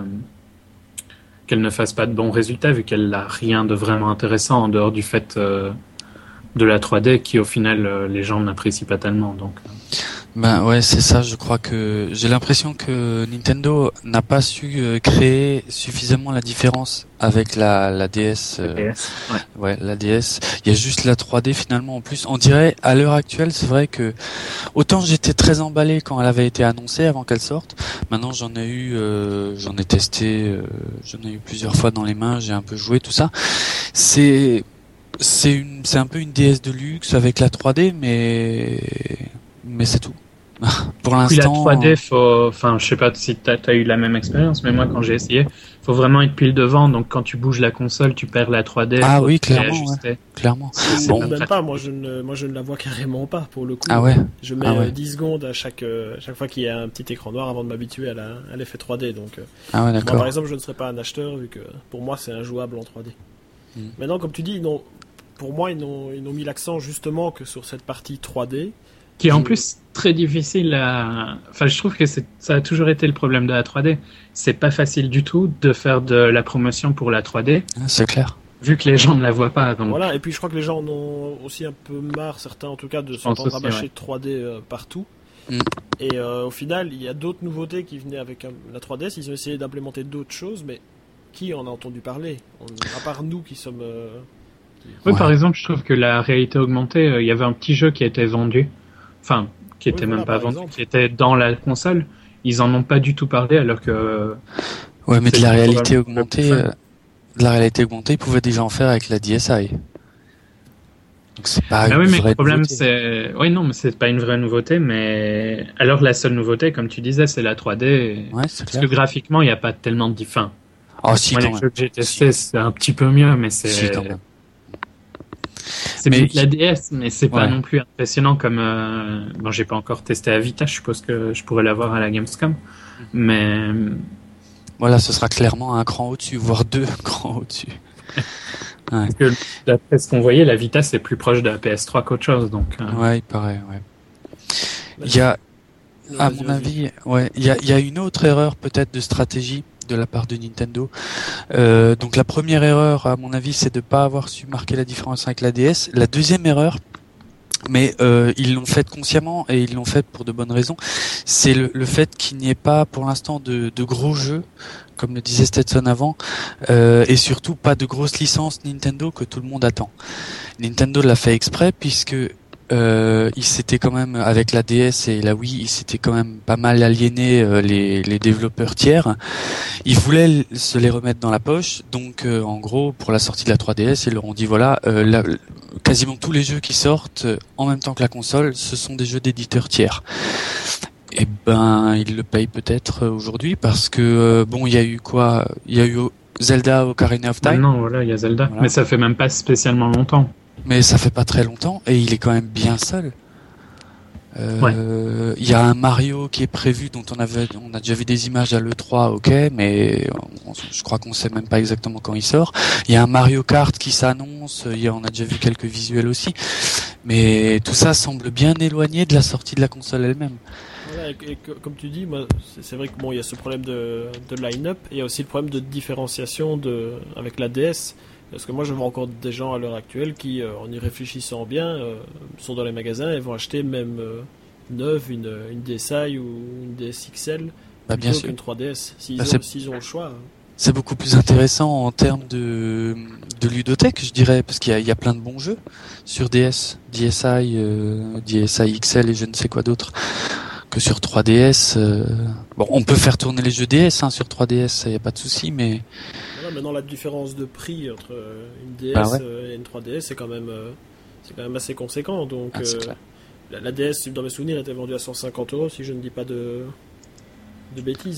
qu'elle ne fasse pas de bons résultats, vu qu'elle n'a rien de vraiment intéressant en dehors du fait euh, de la trois D, qui au final euh, les gens n'apprécient pas tellement. Donc, euh. Ben ouais, c'est ça. Je crois que j'ai l'impression que Nintendo n'a pas su euh, créer suffisamment la différence avec la la D S. euh, D S, ouais. Ouais, la D S. Il y a juste la trois D finalement en plus. On dirait à l'heure actuelle, c'est vrai que autant j'étais très emballé quand elle avait été annoncée avant qu'elle sorte. Maintenant, j'en ai eu, euh, j'en ai testé, euh, j'en ai eu plusieurs fois dans les mains. J'ai un peu joué tout ça. C'est c'est une c'est un peu une D S de luxe avec la trois D, mais mais c'est tout. Pour Puis la l'instant. trois D, faut, enfin, je sais pas si t'as as eu la même expérience, mais moi, quand j'ai essayé, faut vraiment être pile devant. Donc, quand tu bouges la console, tu perds la trois D. Ah faut oui, te clairement, réajuster. Clairement. C'est Bon. même pratique. pas, moi je, ne, moi je ne la vois carrément pas pour le coup. Ah ouais. Je mets Ah ouais. euh, dix secondes à chaque, euh, chaque fois qu'il y a un petit écran noir avant de m'habituer à, la, à l'effet trois D. Donc, euh, Ah ouais, moi d'accord. par exemple, je ne serais pas un acheteur vu que pour moi c'est injouable en trois D. Mm. Maintenant, comme tu dis, ils n'ont, pour moi ils n'ont, ils n'ont mis l'accent justement que sur cette partie trois D. Qui est en Je- plus très difficile à. Enfin, je trouve que c'est- ça a toujours été le problème de la trois D. C'est pas facile du tout de faire de la promotion pour la trois D, Ah, c'est clair. vu que les gens ne la voient pas. Donc, Voilà, et puis je crois que les gens en ont aussi un peu marre, certains en tout cas, de pense s'entendre aussi, rabâcher ouais. de trois D euh, partout. Mm. Et euh, au final, il y a d'autres nouveautés qui venaient avec euh, la trois D S. Ils ont essayé d'implémenter d'autres choses, mais qui en a entendu parler? On- À part nous qui sommes. euh, qui- Oui, Ouais. par exemple, je trouve que la réalité augmentée, euh, il y avait un petit jeu qui a été vendu, enfin, qui était Oui, voilà, même pas par vendu, exemple. qui était dans la console. Ils en ont pas du tout parlé, alors que Ouais, mais de C'est la réalité probablement le augmentée, plus fun. euh, de la réalité augmentée, ils pouvaient déjà en faire avec la D S I. Donc c'est pas ah une oui, mais vraie le problème, nouveauté. c'est, oui, non, mais c'est pas une vraie nouveauté, mais alors la seule nouveauté, comme tu disais, c'est la trois D. Ouais, c'est Parce clair. que graphiquement, il n'y a pas tellement de différence. Oh si, Moi, quand les même. jeux que j'ai testés, c'est un petit peu mieux, mais c'est, Si, quand même. c'est Mais- mieux que la D S, mais c'est pas Ouais. non plus impressionnant comme, euh... bon, j'ai pas encore testé à Vita, je suppose que je pourrais l'avoir à la Gamescom, mais, Voilà, ce sera clairement un cran au-dessus, voire deux crans au-dessus. Ouais. parce que d'après ce qu'on voyait, la Vita, c'est plus proche de la P S trois qu'autre chose, donc, euh, Ouais, il paraît, ouais. Il y a, à Vas-y, mon vas-y. avis, ouais, il y a, il y a une autre erreur peut-être de stratégie de la part de Nintendo. Euh, donc la première erreur, à mon avis, c'est de pas avoir su marquer la différence avec la D S. La deuxième erreur, mais euh, ils l'ont fait consciemment et ils l'ont fait pour de bonnes raisons, c'est le, le fait qu'il n'y ait pas pour l'instant de, de gros jeux, comme le disait Stetson avant, euh, et surtout pas de grosses licences Nintendo que tout le monde attend. Nintendo l'a fait exprès puisque euh, il s'était quand même, avec la D S et la Wii, il s'était quand même pas mal aliéné euh, les, les développeurs tiers. Ils voulaient l- se les remettre dans la poche, donc euh, en gros pour la sortie de la trois D S, ils leur ont dit voilà, euh, la- quasiment tous les jeux qui sortent euh, en même temps que la console, ce sont des jeux d'éditeurs tiers. Et ben ils le payent peut-être euh, aujourd'hui parce que euh, bon il y a eu quoi, il y a eu Zelda Ocarina of Time. maintenant, voilà, il y a Zelda, Voilà. mais ça fait même pas spécialement longtemps. Mais ça fait pas très longtemps et il est quand même bien seul. Euh, il y a un Mario qui est prévu dont on avait, on a déjà vu des images à l'E trois, ok, mais on- je crois qu'on sait même pas exactement quand il sort. Il y a un Mario Kart qui s'annonce, il y a, on a déjà vu quelques visuels aussi, mais tout ça semble bien éloigné de la sortie de la console elle-même. Voilà, et, et que- comme tu dis, moi, c'est, c'est vrai que bon, il y a ce problème de, de line-up et il y a aussi le problème de différenciation de, avec la D S. Parce que moi, je vois encore des gens à l'heure actuelle qui, euh, en y réfléchissant bien, euh, sont dans les magasins et vont acheter même euh, neuve une, une D S I ou une D S X L Bah, bien plutôt sûr. qu'une trois D S. S'ils, Bah, ont, c'est- s'ils ont le choix. hein. C'est beaucoup plus intéressant en termes de, de ludothèque, je dirais, parce qu'il y a, il y a plein de bons jeux sur D S, D S I, euh, D S I X L et je ne sais quoi d'autre que sur trois D S. euh. Bon, on peut faire tourner les jeux D S hein, sur trois D S, il n'y a pas de souci, mais Voilà, maintenant, la différence de prix entre euh, une D S Bah ouais. euh, et une trois D S, c'est quand même, euh, c'est quand même assez conséquent. Donc, Ah, c'est euh, clair. la, la D S, dans mes souvenirs, était vendue à cent cinquante euros, si je ne dis pas de, de bêtises.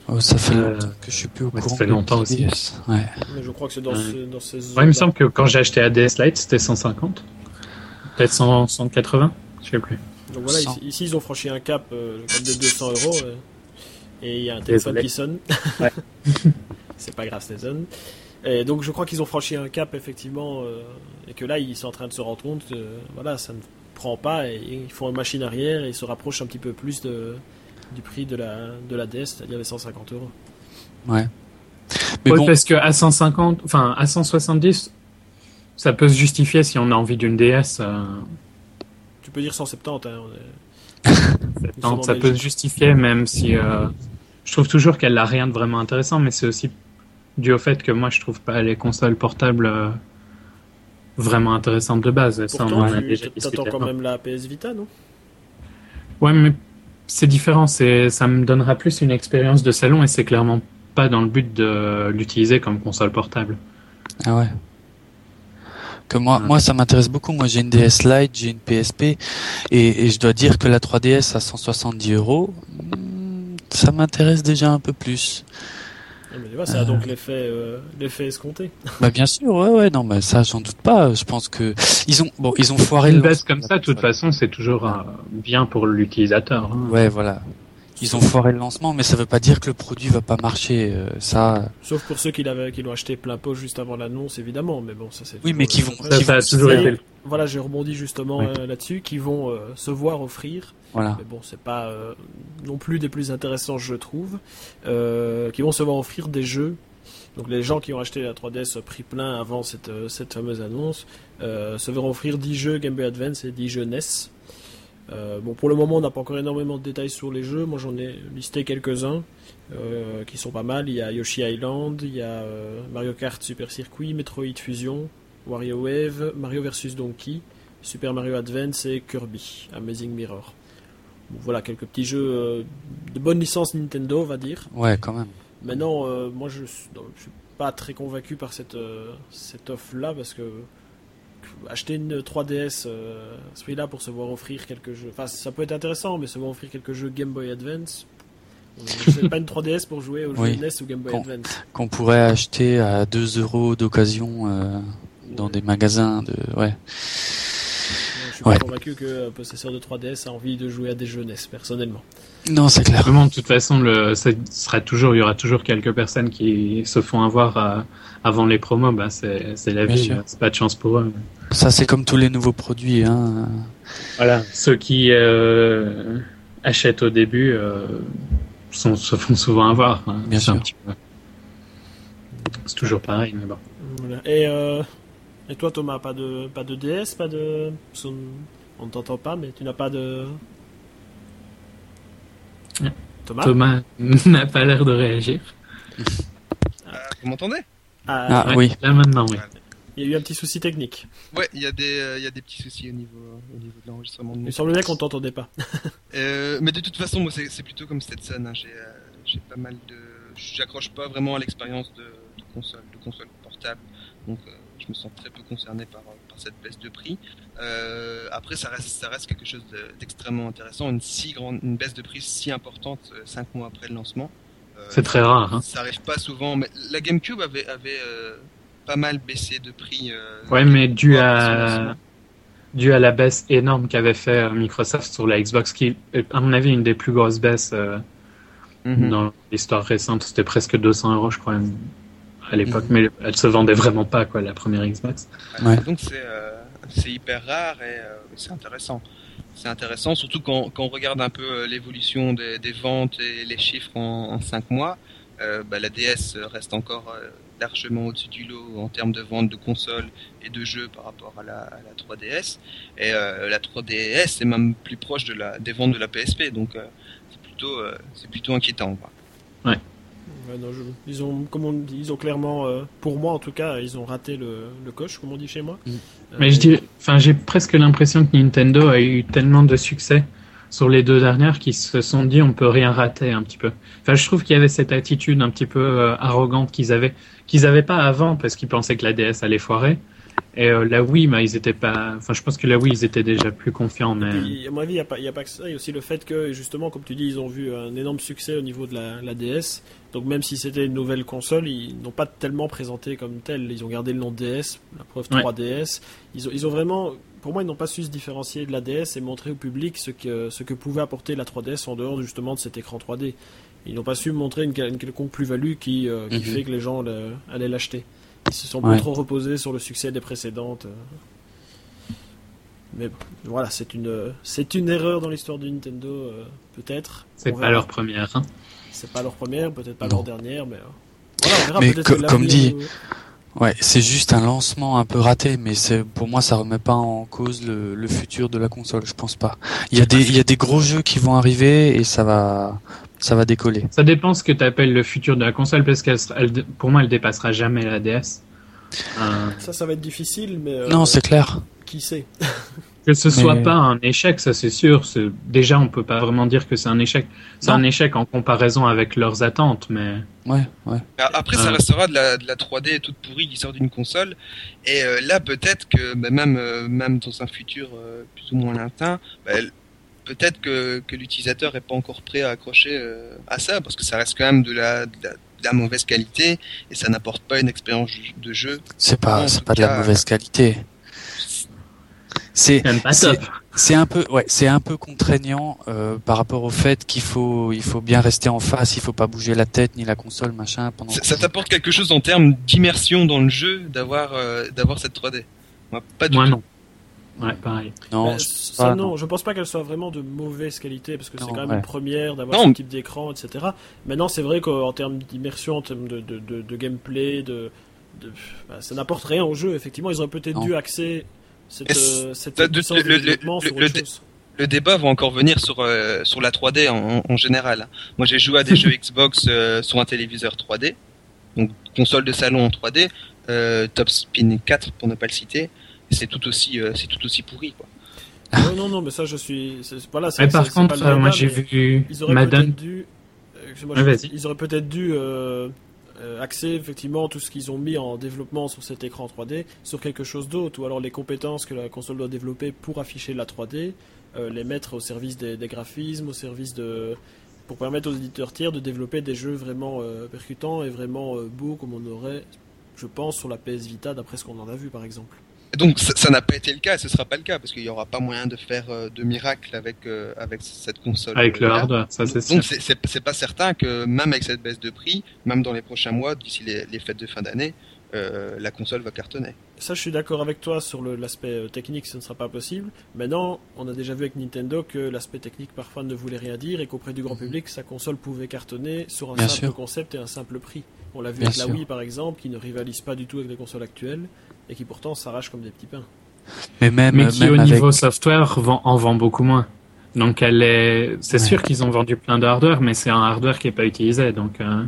Oh, ça fait Euh, longtemps que je suis plus au ouais, ça courant. fait de longtemps trois D S. Ouais. Mais je crois que c'est dans, Ouais. ce, dans ces Ouais, il me semble que quand j'ai acheté A D S Lite, c'était cent cinquante. Peut-être cent, cent quatre-vingts, je sais plus. Donc voilà, cent. ici, ici, ils ont franchi un cap, euh, le cap de deux cents euros. euh, et il y a un téléphone Désolé. qui sonne. Ouais. C'est pas grave, ça sonne. Et donc je crois qu'ils ont franchi un cap, effectivement. Euh, et que là, ils sont en train de se rendre compte que voilà, ça ne prend pas. Et, et ils font une machine arrière et ils se rapprochent un petit peu plus de, du prix de la, de la D S, c'est-à-dire les cent cinquante euros. Ouais. Mais Ouais, bon, parce que à cent cinquante, enfin à cent soixante-dix, ça peut se justifier si on a envie d'une D S. Euh, Tu peux dire cent soixante-dix. Hein, on est- Nous sommes en ça peut se Belgique. justifier même si euh, je trouve toujours qu'elle n'a rien de vraiment intéressant, mais c'est aussi dû au fait que moi je trouve pas les consoles portables euh, vraiment intéressantes de base. Ça, on en Pourtant, a tu déjà t'attends discuté quand avant. même la P S Vita, non? Ouais, mais c'est différent. C'est, ça me donnera plus une expérience de salon et c'est clairement pas dans le but de l'utiliser comme console portable. ah ouais. Que moi, Ouais. moi, ça m'intéresse beaucoup. Moi, j'ai une D S Lite, j'ai une P S P, et, et je dois dire que la trois D S à cent soixante-dix euros, hmm, ça m'intéresse déjà un peu plus. Ah, mais tu vois, ça a donc l'effet, euh, l'effet escompté. Bah bien sûr, ouais, ouais, non, mais ça, j'en doute pas. Je pense que ils ont, bon, ils ont foiré Une le baisse lancement comme de ça, la de toute console. façon, c'est toujours euh, bien pour l'utilisateur. hein. Ouais, voilà. Ils ont foiré le lancement, mais ça veut pas dire que le produit va pas marcher. euh, ça. Sauf pour ceux qui l'avaient, qui l'ont acheté plein pot juste avant l'annonce, évidemment. Mais bon, ça c'est. Oui, mais toujours qui le- vont- Ça, qui ça a vont- toujours Et été le Voilà, j'ai rebondi justement Ouais. euh, là-dessus, qui vont euh, se voir offrir. Voilà. Mais bon, c'est pas euh, non plus des plus intéressants, je trouve. Euh, qui vont se voir offrir des jeux. Donc les gens qui ont acheté la trois D S prix plein avant cette, euh, cette fameuse annonce euh, se verront offrir dix jeux Game Boy Advance et dix jeux N E S. Euh, bon, pour le moment, on n'a pas encore énormément de détails sur les jeux. Moi, j'en ai listé quelques-uns euh, qui sont pas mal. Il y a Yoshi Island, il y a euh, Mario Kart Super Circuit, Metroid Fusion, WarioWave, Mario versus Donkey, Super Mario Advance et Kirby Amazing Mirror. Bon, voilà, quelques petits jeux euh, de bonne licence Nintendo, on va dire. Ouais, quand même. Maintenant, euh, moi, je suis, non, je suis pas très convaincu par cette, euh, cette offre-là, parce que acheter une trois D S euh, à ce prix-là pour se voir offrir quelques jeux, enfin, ça peut être intéressant, mais se voir offrir quelques jeux Game Boy Advance, c'est pas une trois D S pour jouer aux jeux Oui. N E S ou Game Boy Con- Advance. Qu'on pourrait acheter à deux euros d'occasion euh, dans Ouais. des magasins de, ouais. Je suis Ouais. pas convaincu qu'un possesseur de trois D S a envie de jouer à des jeux N E S, personnellement. Non, c'est clair. Vraiment, de toute façon, le, ça sera toujours, il y aura toujours quelques personnes qui se font avoir à- avant les promos. Bah, c'est, c'est la Bien vie, sûr. c'est pas de chance pour eux. Ça, c'est comme tous les nouveaux produits, hein. Voilà, ceux qui euh, achètent au début euh, sont, se font souvent avoir. hein. Bien c'est sûr. un petit peu- C'est toujours pareil, mais bon. Voilà. Et, euh, et toi, Thomas, pas de, pas de D S, pas de. parce qu'on- On ne t'entend pas, mais tu n'as pas de. Ouais. Thomas, Thomas n'a pas l'air de réagir. Vous m'entendez? Ah, Ah Ouais, oui. Là maintenant, oui. il y a eu un petit souci technique. Ouais, il y a des, euh, il y a des petits soucis au niveau, au niveau de l'enregistrement de Il mon me semble bien qu'on t'entendait pas. Euh, mais de toute façon, moi, c'est c'est plutôt comme Stetson. Hein. J'ai euh, j'ai pas mal de. J'accroche pas vraiment à l'expérience de, de console, de console portable. Donc, euh, je me sens très peu concerné par, par cette baisse de prix. Euh, après, ça reste, ça reste quelque chose de- d'extrêmement intéressant. Une si grande, une baisse de prix si importante euh, cinq mois après le lancement. Euh, C'est très rare. Hein. Ça arrive pas souvent. Mais la GameCube avait, avait euh, pas mal baissé de prix. Euh, Ouais, mais dû mois après son à, lancement. dû à la baisse énorme qu'avait fait euh, Microsoft sur la Xbox, qui est, à mon avis, une des plus grosses baisses euh, Mhm. dans l'histoire récente. C'était presque deux cents euros, je crois, à l'époque. Mhm. Mais elle se vendait vraiment pas, quoi, la première Xbox. Ouais. Donc c'est euh, c'est hyper rare et euh, c'est intéressant. C'est intéressant, surtout quand, quand on regarde un peu euh, l'évolution des, des ventes et les chiffres en, en cinq mois. Euh, bah, la D S reste encore euh, largement au-dessus du lot en termes de vente de consoles et de jeux par rapport à la, à la trois D S. Et euh, la trois D S est même plus proche de la, des ventes de la P S P, donc euh, c'est plutôt, euh, c'est plutôt inquiétant. Quoi. Ouais, non, je- Ils ont, comme on dit, ils ont clairement, euh, pour moi en tout cas, ils ont raté le, le coche, comme on dit chez moi. Mm. Mais je dirais, enfin, j'ai presque l'impression que Nintendo a eu tellement de succès sur les deux dernières qu'ils se sont dit on peut rien rater un petit peu. Enfin, je trouve qu'il y avait cette attitude un petit peu euh, arrogante qu'ils avaient, qu'ils avaient pas avant parce qu'ils pensaient que la D S allait foirer. Et euh, la Wii, bah, ils étaient pas. Enfin, je pense que la Wii, ils étaient déjà plus confiants, mais. Puis, à mon avis, il n'y a, pas- y a pas que ça. Il y a aussi le fait que, justement, comme tu dis, ils ont vu un énorme succès au niveau de la, la D S. Donc, même si c'était une nouvelle console, ils n'ont pas tellement présenté comme telle. Ils ont gardé le nom D S, la preuve Ouais. trois D S. Ils ont, ils ont vraiment. Pour moi, ils n'ont pas su se différencier de la D S et montrer au public ce que, ce que pouvait apporter la trois D S en dehors justement de cet écran trois D. Ils n'ont pas su montrer une, une quelconque plus-value qui, euh, qui Mhm. fait que les gens le- allaient l'acheter. Ils se sont Ouais. plus trop reposés sur le succès des précédentes. euh. Mais bon, voilà, c'est une, c'est une erreur dans l'histoire de Nintendo, euh, peut-être. C'est On pas verra. leur première. Hein. C'est pas leur première, peut-être pas Non. leur dernière, mais euh, voilà, on verra. Mais peut-être co- que comme l'avenir dit, nous- Ouais, c'est juste un lancement un peu raté, mais c'est pour moi ça remet pas en cause le, le futur de la console, je pense pas. Il y a des il y a des gros jeux qui vont arriver et ça va ça va décoller. Ça dépend ce que tu appelles le futur de la console, parce qu'elle, sera- elle, pour moi, elle dépassera jamais la D S. Euh, Ça, ça va être difficile, mais euh, Non, c'est clair. qui sait. que ce soit Mais- pas un échec, ça c'est sûr. C'est, déjà, on peut pas vraiment dire que c'est un échec. C'est Non. un échec en comparaison avec leurs attentes, mais Ouais, ouais. Après, ça Ouais. restera de la, de la trois D toute pourrie qui sort d'une console. Et euh, là, peut-être que bah, même, euh, même dans un futur euh, plus ou moins lointain, bah, l- peut-être que, que l'utilisateur est pas encore prêt à accrocher euh, à ça, parce que ça reste quand même de la, de la, de la mauvaise qualité et ça n'apporte pas une expérience de jeu. C'est pas En c'est tout pas de cas, la mauvaise qualité. C'est même pas c'est- top. c'est un peu ouais, c'est un peu contraignant euh, par rapport au fait qu'il faut il faut bien rester en face, il faut pas bouger la tête ni la console machin pendant Ça, ça t'apporte quelque chose en termes d'immersion dans le jeu d'avoir euh, d'avoir cette trois D. Moi, pas du Moi tout. non. Ouais, pareil. Non, Mais je- ça, pas, non, non. je pense pas qu'elle soit vraiment de mauvaise qualité, parce que c'est Non, quand même ouais. une première d'avoir Non. ce type d'écran, et cetera. Maintenant, c'est vrai qu'en termes d'immersion, en termes de, de, de, de gameplay, de, de, bah, ça n'apporte rien au jeu. Effectivement, ils auraient peut-être Non. dû axer cette, Et c'est- euh, cette ça, de- puissance le- de le- développement le- sur le- autre le- chose. Le débat va encore venir sur euh, sur la trois D en, en général. Moi, j'ai joué à des jeux Xbox euh, sur un téléviseur trois D, donc console de salon en trois D, euh, Top Spin quatre pour ne pas le citer. et C'est tout aussi euh, c'est tout aussi pourri quoi. Ouais, non, non, mais ça, je suis. c'est- Voilà, c'est- Mais par c'est- c'est contre, pas le euh, moi débat, j'ai mais vu Ils auraient Madden. peut-être dû. euh, excuse-moi, Ouais, je- vas-y. Ils auraient peut-être dû euh, euh, axer effectivement tout ce qu'ils ont mis en développement sur cet écran trois D sur quelque chose d'autre, ou alors les compétences que la console doit développer pour afficher la trois D, euh, les mettre au service des, des graphismes, au service de. Pour permettre aux éditeurs tiers de développer des jeux vraiment euh, percutants et vraiment euh, beaux comme on aurait, je pense, sur la P S Vita, d'après ce qu'on en a vu par exemple. Et donc ça ça n'a pas été le cas, et ce sera pas le cas parce qu'il y aura pas moyen de faire euh, de miracle avec euh, avec cette console. Avec le là. hardware, ça c'est sûr. Donc c'est c'est c'est pas certain que même avec cette baisse de prix, même dans les prochains mois, d'ici les, les fêtes de fin d'année, euh, la console va cartonner. Ça, je suis d'accord avec toi sur le- l'aspect euh, technique, ce ne sera pas possible. Maintenant, on a déjà vu avec Nintendo que l'aspect technique parfois ne voulait rien dire et qu'auprès du grand public, sa console pouvait cartonner sur un Bien simple sûr. concept et un simple prix. On l'a vu Bien avec la sûr. Wii par exemple, qui ne rivalise pas du tout avec les consoles actuelles et qui pourtant s'arrache comme des petits pains. Mais même Mais qui même au avec niveau software vend- en vend beaucoup moins. Donc elle est. C'est Ouais. sûr qu'ils ont vendu plein de hardware, mais c'est un hardware qui est pas utilisé. Donc euh,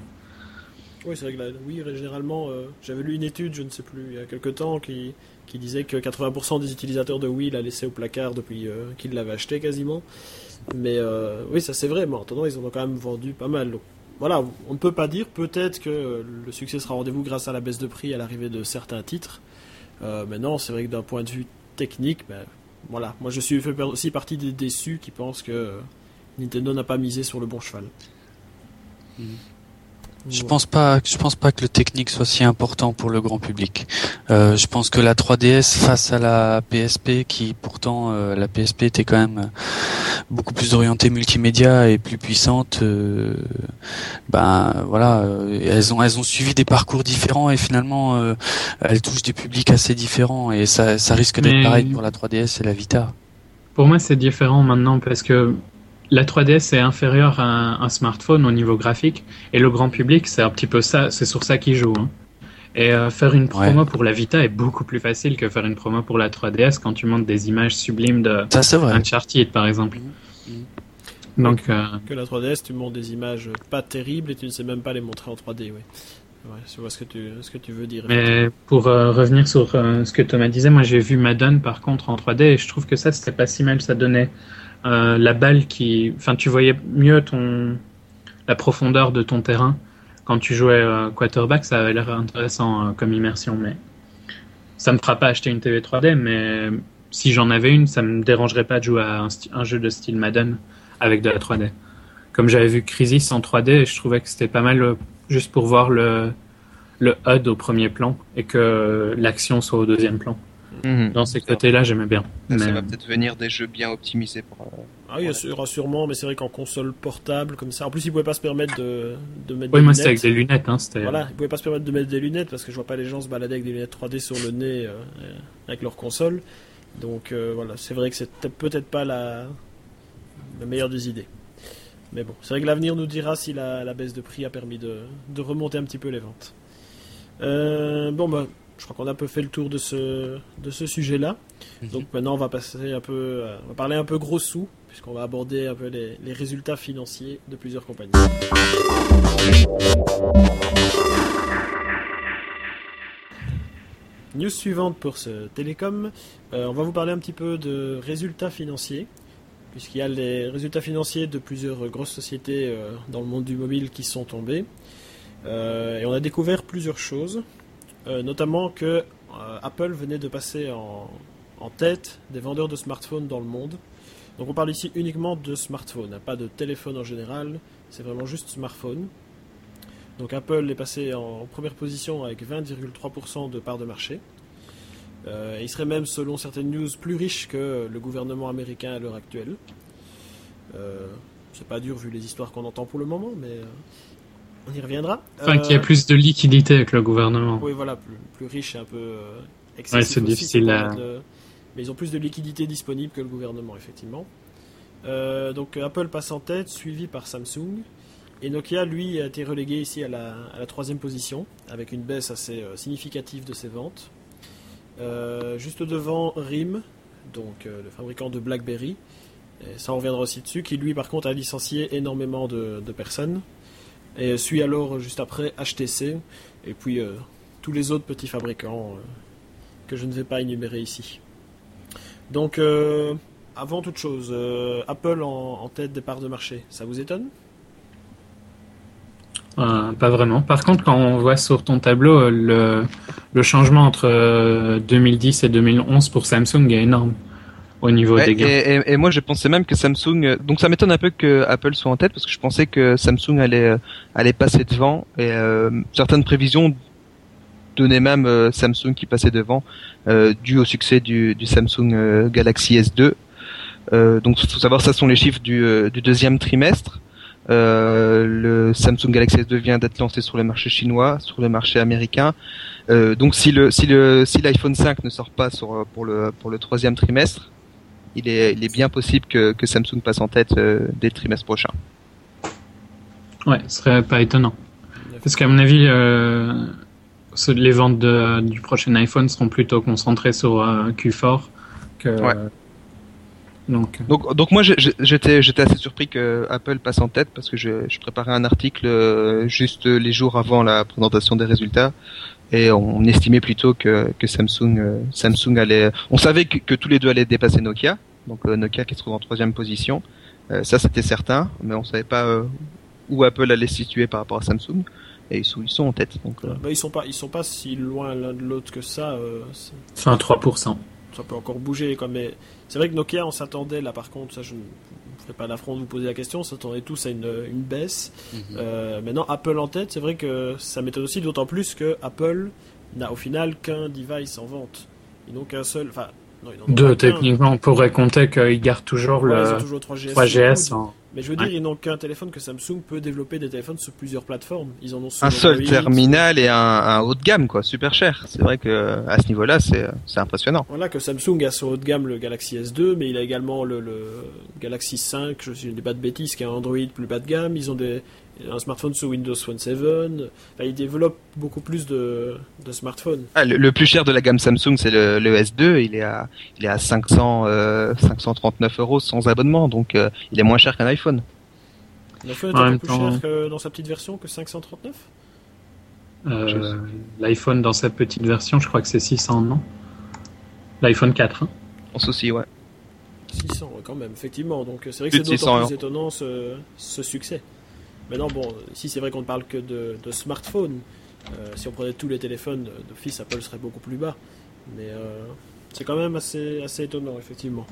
Oui, c'est vrai que la Wii, généralement, euh, j'avais lu une étude, je ne sais plus, il y a quelques temps, qui, qui disait que quatre-vingts pour cent des utilisateurs de Wii la laissaient au placard depuis euh, qu'ils l'avaient acheté quasiment. Mais euh, oui, ça c'est vrai, mais en attendant, ils en ont quand même vendu pas mal. Donc, voilà, on ne peut pas dire, peut-être que euh, le succès sera au rendez-vous grâce à la baisse de prix à l'arrivée de certains titres. Euh, mais non, c'est vrai que d'un point de vue technique, ben, voilà, moi je suis fait aussi partie des déçus qui pensent que euh, Nintendo n'a pas misé sur le bon cheval. Mm. Je Ouais. pense pas, je pense pas que le technique soit si important pour le grand public. Euh, je pense que la trois D S face à la P S P, qui pourtant euh, la P S P était quand même euh, beaucoup plus orientée multimédia et plus puissante, euh, ben voilà, euh, elles ont elles ont suivi des parcours différents et finalement euh, elles touchent des publics assez différents et ça ça risque d'être Mais- pareil pour la trois D S et la Vita. pour moi c'est différent maintenant parce que la trois D S est inférieure à un, un smartphone au niveau graphique et le grand public c'est un petit peu ça, c'est sur ça qu'il joue. Hein. Et euh, faire une promo Ouais. pour la Vita est beaucoup plus facile que faire une promo pour la trois D S quand tu montes des images sublimes de Ça c'est vrai. Uncharted par exemple. Donc euh, Que la trois D S, tu montres des images pas terribles et tu ne sais même pas les montrer en trois D, oui. Ouais, je vois ce que tu, ce que tu veux dire. Mais pour euh, revenir sur euh, ce que Thomas disait, moi j'ai vu Madden par contre en trois D et je trouve que ça c'était pas si mal, ça donnait euh, la balle qui, enfin tu voyais mieux ton la profondeur de ton terrain quand tu jouais euh, quarterback, ça avait l'air intéressant euh, comme immersion, mais ça me fera pas acheter une T V trois D, mais si j'en avais une, ça me dérangerait pas de jouer à un, sti- un jeu de style Madden avec de la trois D. Comme j'avais vu Crysis en trois D, je trouvais que c'était pas mal euh, juste pour voir le, le H U D au premier plan et que l'action soit au deuxième plan. Mhm. Dans ces côtés-là, j'aimais bien. Ça, ça Mais- va peut-être venir des jeux bien optimisés pour. euh, Ah oui, il y aura sûrement, mais c'est vrai qu'en console portable comme ça. En plus, ils pouvaient pas se permettre de, de mettre Oui, des moi lunettes. c'était avec des lunettes. Hein, c'était... Voilà, ils pouvaient pas se permettre de mettre des lunettes parce que je vois pas les gens se balader avec des lunettes trois D sur le nez euh, avec leur console. Donc euh, voilà, c'est vrai que c'était peut-être pas la, la meilleure des idées. Mais bon, c'est vrai que l'avenir nous dira si la, la baisse de prix a permis de, de remonter un petit peu les ventes. Euh, bon bah, je crois qu'on a un peu fait le tour de ce, de ce sujet-là. Donc maintenant, on va passer un peu, euh, on va parler un peu gros sous, puisqu'on va aborder un peu les, les résultats financiers de plusieurs compagnies. News suivante pour ce télécom, euh, on va vous parler un petit peu de résultats financiers, puisqu'il y a les résultats financiers de plusieurs grosses sociétés euh, dans le monde du mobile qui sont tombés. Euh, et on a découvert plusieurs choses, euh, notamment que euh, Apple venait de passer en, en tête des vendeurs de smartphones dans le monde. Donc on parle ici uniquement de smartphones, hein, pas de téléphone en général, c'est vraiment juste smartphone. Donc Apple est passé en première position avec vingt virgule trois pour cent de part de marché. Euh, il serait même, selon certaines news, plus riche que le gouvernement américain à l'heure actuelle. Euh, c'est pas dur vu les histoires qu'on entend pour le moment, mais euh, on y reviendra. Enfin, Euh, qu'il y a plus de liquidité avec le gouvernement. Oui, voilà, plus, plus riche et un peu euh, Ouais, excessif c'est aussi, difficile pour à- mettre le- Mais ils ont plus de liquidités disponibles que le gouvernement, effectivement. Euh, donc Apple passe en tête, suivi par Samsung. Et Nokia, lui, a été relégué ici à la, à la troisième position, avec une baisse assez euh, significative de ses ventes. Euh, juste devant R I M, donc euh, le fabricant de BlackBerry, et ça on reviendra aussi dessus, qui lui par contre a licencié énormément de, de personnes. Et suit alors euh, juste après H T C, et puis euh, tous les autres petits fabricants euh, que je ne vais pas énumérer ici. Donc, euh, avant toute chose, euh, Apple en, en tête des parts de marché, ça vous étonne ? Euh, pas vraiment. Par contre, quand on voit sur ton tableau euh, le, le changement entre euh, deux mille dix et deux mille onze pour Samsung est énorme au niveau Ouais, des gains. et, et, et moi, je pensais même que Samsung. euh, Donc, ça m'étonne un peu que Apple soit en tête parce que je pensais que Samsung allait euh, allait passer devant et euh, certaines prévisions donnaient même euh, Samsung qui passait devant, euh, dû au succès du, du Samsung euh, Galaxy S deux. Euh, donc, faut savoir, ça sont les chiffres du, euh, du deuxième trimestre. Euh, le Samsung Galaxy S deux vient d'être lancé sur le marché chinois, sur le marché américain. Euh, donc, si le si le si l'iPhone cinq ne sort pas sur pour le pour le troisième trimestre, il est il est bien possible que que Samsung passe en tête euh, dès le trimestre prochain. Ouais, ce serait pas étonnant. Parce qu'à mon avis, euh, ce- les ventes de, du prochain iPhone seront plutôt concentrées sur euh, Q quatre que. Ouais. Donc, euh, Donc, donc moi, je- je- j'étais, j'étais assez surpris que Apple passe en tête parce que je, je préparais un article euh, juste les jours avant la présentation des résultats et on estimait plutôt que, que Samsung, euh, Samsung allait. On savait que, que tous les deux allaient dépasser Nokia, donc euh, Nokia qui se trouve en troisième position. Euh, ça, c'était certain, mais on savait pas euh, où Apple allait se situer par rapport à Samsung. Et ils sont, ils sont en tête. Donc, euh, Bah, ils sont pas, ils sont pas si loin l'un de l'autre que ça. Euh, c'est- c'est un trois pour cent. ça peut encore bouger, quoi. Mais c'est vrai que Nokia, on s'attendait là. Par contre, ça, je ne vous ferai pas l'affront de vous poser la question. On s'attendait tous à une, une baisse. Mhm. Euh, maintenant, Apple en tête, c'est vrai que ça m'étonne aussi, d'autant plus que Apple n'a au final qu'un device en vente. Ils n'ont qu'un seul. Enfin, non, ils n'en ont Deux, pas qu'un. techniquement, on pourrait compter qu'ils gardent toujours Ouais, le ils ont toujours trois G S. trois G S. sous le coude. En... Mais je veux dire, Ouais. ils n'ont qu'un téléphone que Samsung peut développer des téléphones sur plusieurs plateformes. Ils en ont sur un seul Android, terminal et un, un haut de gamme, quoi, super cher. C'est vrai que à ce niveau-là, c'est, c'est impressionnant. Voilà, que Samsung a sur haut de gamme le Galaxy S deux, mais il a également le, le Galaxy cinq, je ne dis pas de bêtises, qui est un Android plus bas de gamme. Ils ont des, un smartphone sous Windows Phone sept. Enfin, ils développent beaucoup plus de, de smartphones. Ah, le, le plus cher de la gamme Samsung, c'est le, le S deux. Il est à, il est à cinq cents, euh, cinq cent trente-neuf euros sans abonnement, donc euh, il est moins cher qu'un iPhone. L'iPhone est En un peu même plus temps- cher que dans sa petite version que cinq cent trente-neuf. Euh, L'iPhone dans sa petite version, je crois que c'est six cents, non? L'iPhone quatre. Hein. On soucie, ouais. six cents, ouais, quand même, effectivement. Donc c'est vrai que Plus c'est de d'autant six cents plus étonnant ce, ce succès. Maintenant, bon, ici c'est vrai qu'on ne parle que de, de smartphones. Euh, si on prenait tous les téléphones d'office, Apple serait beaucoup plus bas. Mais euh, c'est quand même assez, assez étonnant, effectivement.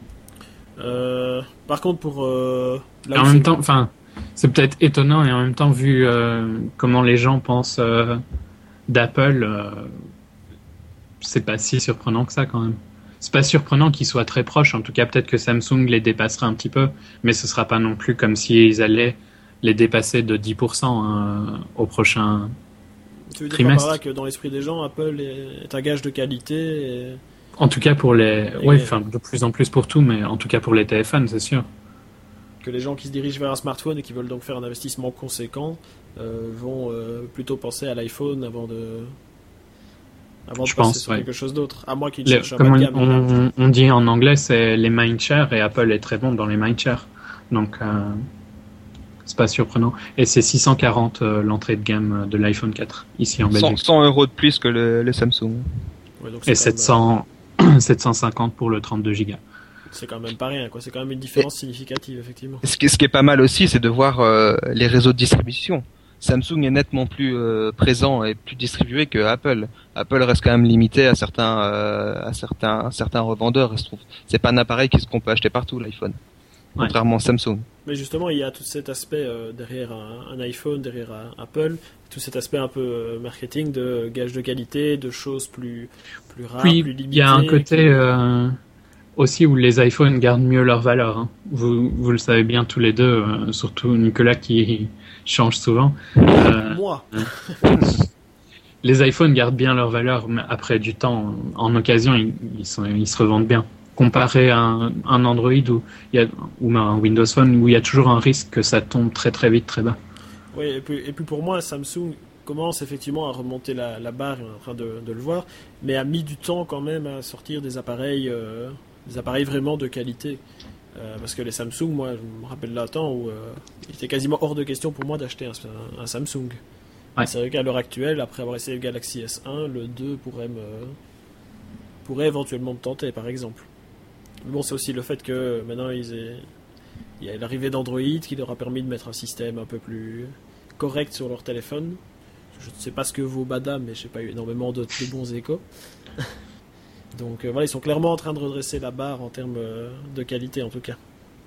Euh, par contre, pour... Euh, là en où même temps, enfin, c'est peut-être étonnant, et en même temps, vu euh, comment les gens pensent euh, d'Apple, euh, c'est pas si surprenant que ça, quand même. C'est pas surprenant qu'ils soient très proches. En tout cas, peut-être que Samsung les dépassera un petit peu, mais ce sera pas non plus comme s'ils allaient les dépasser de dix pour cent hein, au prochain tu veux dire trimestre. par là que dans l'esprit des gens, Apple est, est un gage de qualité et... En tout cas pour les... Et... Oui, enfin, de plus en plus pour tout, mais en tout cas pour les téléphones, c'est sûr. Que les gens qui se dirigent vers un smartphone et qui veulent donc faire un investissement conséquent euh, vont euh, plutôt penser à l'iPhone avant de... Avant de Je passer pense, sur ouais. quelque chose d'autre. À moins qu'ils Les, cherchent un comme bas de on, gamme. on, on dit en anglais, c'est les mindshare et Apple est très bon dans les mindshare. Donc, euh, c'est pas surprenant. Et c'est six cent quarante euh, l'entrée de gamme de l'iPhone quatre ici en Belgique. cent euros de plus que le, le Samsung. Ouais, donc Et c'est quand sept cents, sept cent cinquante pour le trente-deux gigas. même- C'est quand même pas rien, quoi. C'est quand même une différence significative, effectivement. Ce qui, ce qui est pas mal aussi, c'est de voir euh, les réseaux de distribution. Samsung est nettement plus euh, présent et plus distribué que Apple. Apple reste quand même limité à certains, euh, à certains, certains revendeurs. Je trouve, c'est pas un appareil qu'on peut acheter partout, l'iPhone. Ouais. Contrairement à Samsung. Mais justement, il y a tout cet aspect euh, derrière un, un iPhone, derrière un Apple, tout cet aspect un peu euh, marketing de gage de qualité, de choses plus, plus rares, Puis, plus limitées. il y a un côté qui- euh, aussi où les iPhones gardent mieux leur valeur. Hein. Vous, vous le savez bien tous les deux, euh, surtout Nicolas qui change souvent. Euh, Moi, les iPhones gardent bien leur valeur, mais après du temps, en occasion, ils, ils, sont, ils se revendent bien. Comparé à un, un Android ou, il y a, ou un Windows Phone où il y a toujours un risque que ça tombe très très vite, très bas. oui, et puis, et puis pour moi, Samsung commence effectivement à remonter la, la barre, on est en train de, de le voir, mais a mis du temps quand même à sortir des appareils, euh, des appareils vraiment de qualité. Euh, parce que les Samsung, moi, je me rappelle là temps où euh, il était quasiment hors de question pour moi d'acheter un, un, un Samsung. Ouais. C'est vrai qu'à l'heure actuelle, après avoir essayé le Galaxy S un, le deux pourrait me pourrait éventuellement me tenter, par exemple. Mais bon, c'est aussi le fait que maintenant ils aient... il y a l'arrivée d'Android qui leur a permis de mettre un système un peu plus correct sur leur téléphone. Je ne sais pas ce que vaut Bada, mais je n'ai pas eu énormément de, de bons échos. Donc euh, voilà, ils sont clairement en train de redresser la barre en termes euh, de qualité en tout cas.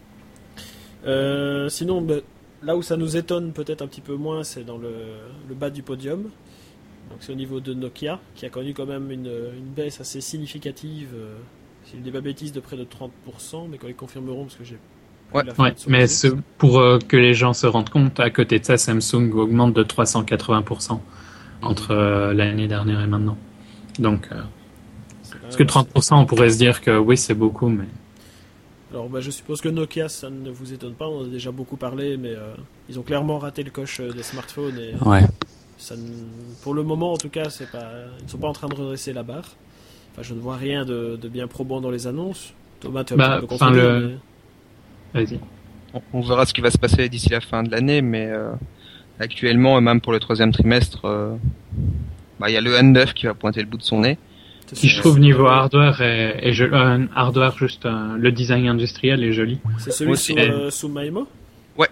Euh, sinon, bah, là où ça nous étonne peut-être un petit peu moins, c'est dans le, le bas du podium. Donc c'est au niveau de Nokia, qui a connu quand même une, une baisse assez significative, euh, si je ne dis pas bêtises, de près de trente pour cent, mais quand ils confirmeront, parce que j'ai Ouais, la Ouais, fin de mais ce- ce, pour euh, que les gens se rendent compte, à côté de ça, Samsung augmente de trois cent quatre-vingts pour cent entre euh, l'année dernière et maintenant. Donc, euh, c'est quand parce même que assez- trente pour cent, on pourrait se dire que oui, c'est beaucoup, mais Alors bah, je suppose que Nokia, ça ne vous étonne pas, on en a déjà beaucoup parlé, mais euh, ils ont clairement raté le coche euh, des smartphones et Ouais. ça ne- pour le moment en tout cas, c'est pas, ils ne sont pas en train de redresser la barre. Enfin, je ne vois rien de, de bien probant dans les annonces. Thomas, tu as Bah, un petit peu enfin, contredire, le- mais- vas-y. On, on verra ce qui va se passer d'ici la fin de l'année, mais euh, actuellement, et même pour le troisième trimestre, euh, bah, il y a le N neuf qui va pointer le bout de son nez. c'est Qui ça, je trouve c'est- niveau hardware et, et je, euh, hardware juste euh, le design industriel est joli. C'est celui Moi sous, aussi. euh, sous Maimo. Ouais.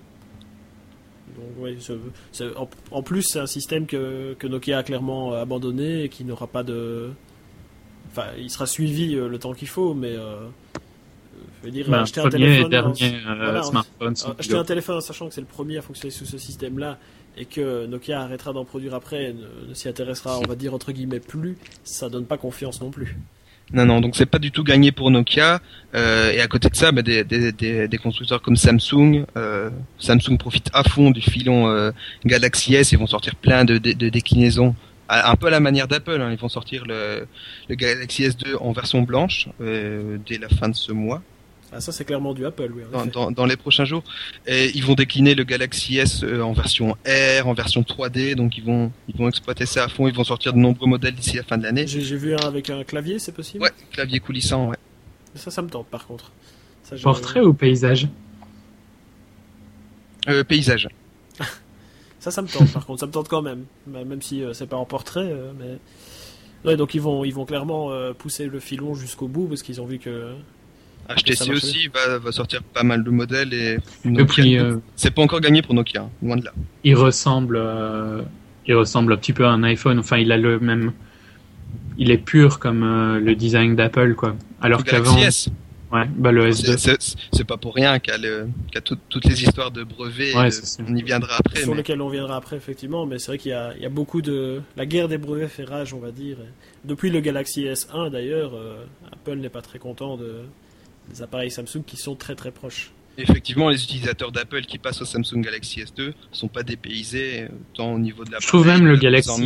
Donc ouais, c'est- c'est- en, en plus c'est un système que, que Nokia a clairement abandonné et qui n'aura pas de... Enfin, il sera suivi euh, le temps qu'il faut, mais... Euh, je veux dire, Bah, acheter un premier et téléphone... dernier en- euh, voilà, smartphone. sont Euh, acheter un vidéo. téléphone en sachant que c'est le premier à fonctionner sous ce système-là et que Nokia arrêtera d'en produire après, et ne, ne s'y intéressera, on va dire entre guillemets plus, ça donne pas confiance non plus. Non, non, donc c'est pas du tout gagné pour Nokia. Euh, et à côté de ça, bah, des, des, des, des constructeurs comme Samsung, euh, Samsung profite à fond du filon euh, Galaxy S. Ils vont sortir plein de, de, de déclinaisons, à- un peu à la manière d'Apple. Hein. Ils vont sortir le, le Galaxy S deux en version blanche euh, dès la fin de ce mois. Ah, ça c'est clairement du Apple, oui. en Dans, effet. dans, dans les prochains jours. Et ils vont décliner le Galaxy S euh, en version R, en version trois D, donc ils vont ils vont exploiter ça à fond, ils vont sortir de nombreux modèles d'ici la fin de l'année. J'ai j'ai vu un avec un clavier, c'est possible? Ouais, clavier coulissant, ouais. Ça, ça me tente par contre. Ça, j'ai- Portrait ou paysage? Euh, paysage. Ça, ça me tente par contre, ça me tente quand même. Bah, même si euh, c'est pas en portrait, euh, mais. Ouais, donc ils vont, ils vont clairement euh, pousser le filon jusqu'au bout parce qu'ils ont vu que. H T Ça C marche aussi va, va sortir pas mal de modèles et Et Nokia, puis, euh, c'est pas encore gagné pour Nokia, hein, loin de là. il ressemble, euh, il ressemble un petit peu à un iPhone. Enfin, il a le même, il est pur comme euh, le design d'Apple, quoi. Alors le qu'avant, Galaxy S. ouais, bah le S deux. C'est, c'est, c'est pas pour rien qu'il y a, le, qu'il y a tout, toutes les histoires de brevets. Ouais, de, on y viendra après. Sur mais... lesquels on viendra après, effectivement. Mais c'est vrai qu'il y a, il y a beaucoup de... La guerre des brevets fait rage, on va dire. Depuis le Galaxy S un, d'ailleurs, euh, Apple n'est pas très content de... des appareils Samsung qui sont très très proches. Effectivement, les utilisateurs d'Apple qui passent au Samsung Galaxy S deux sont pas dépaysés, tant au niveau de la... Je trouve même le Galaxy...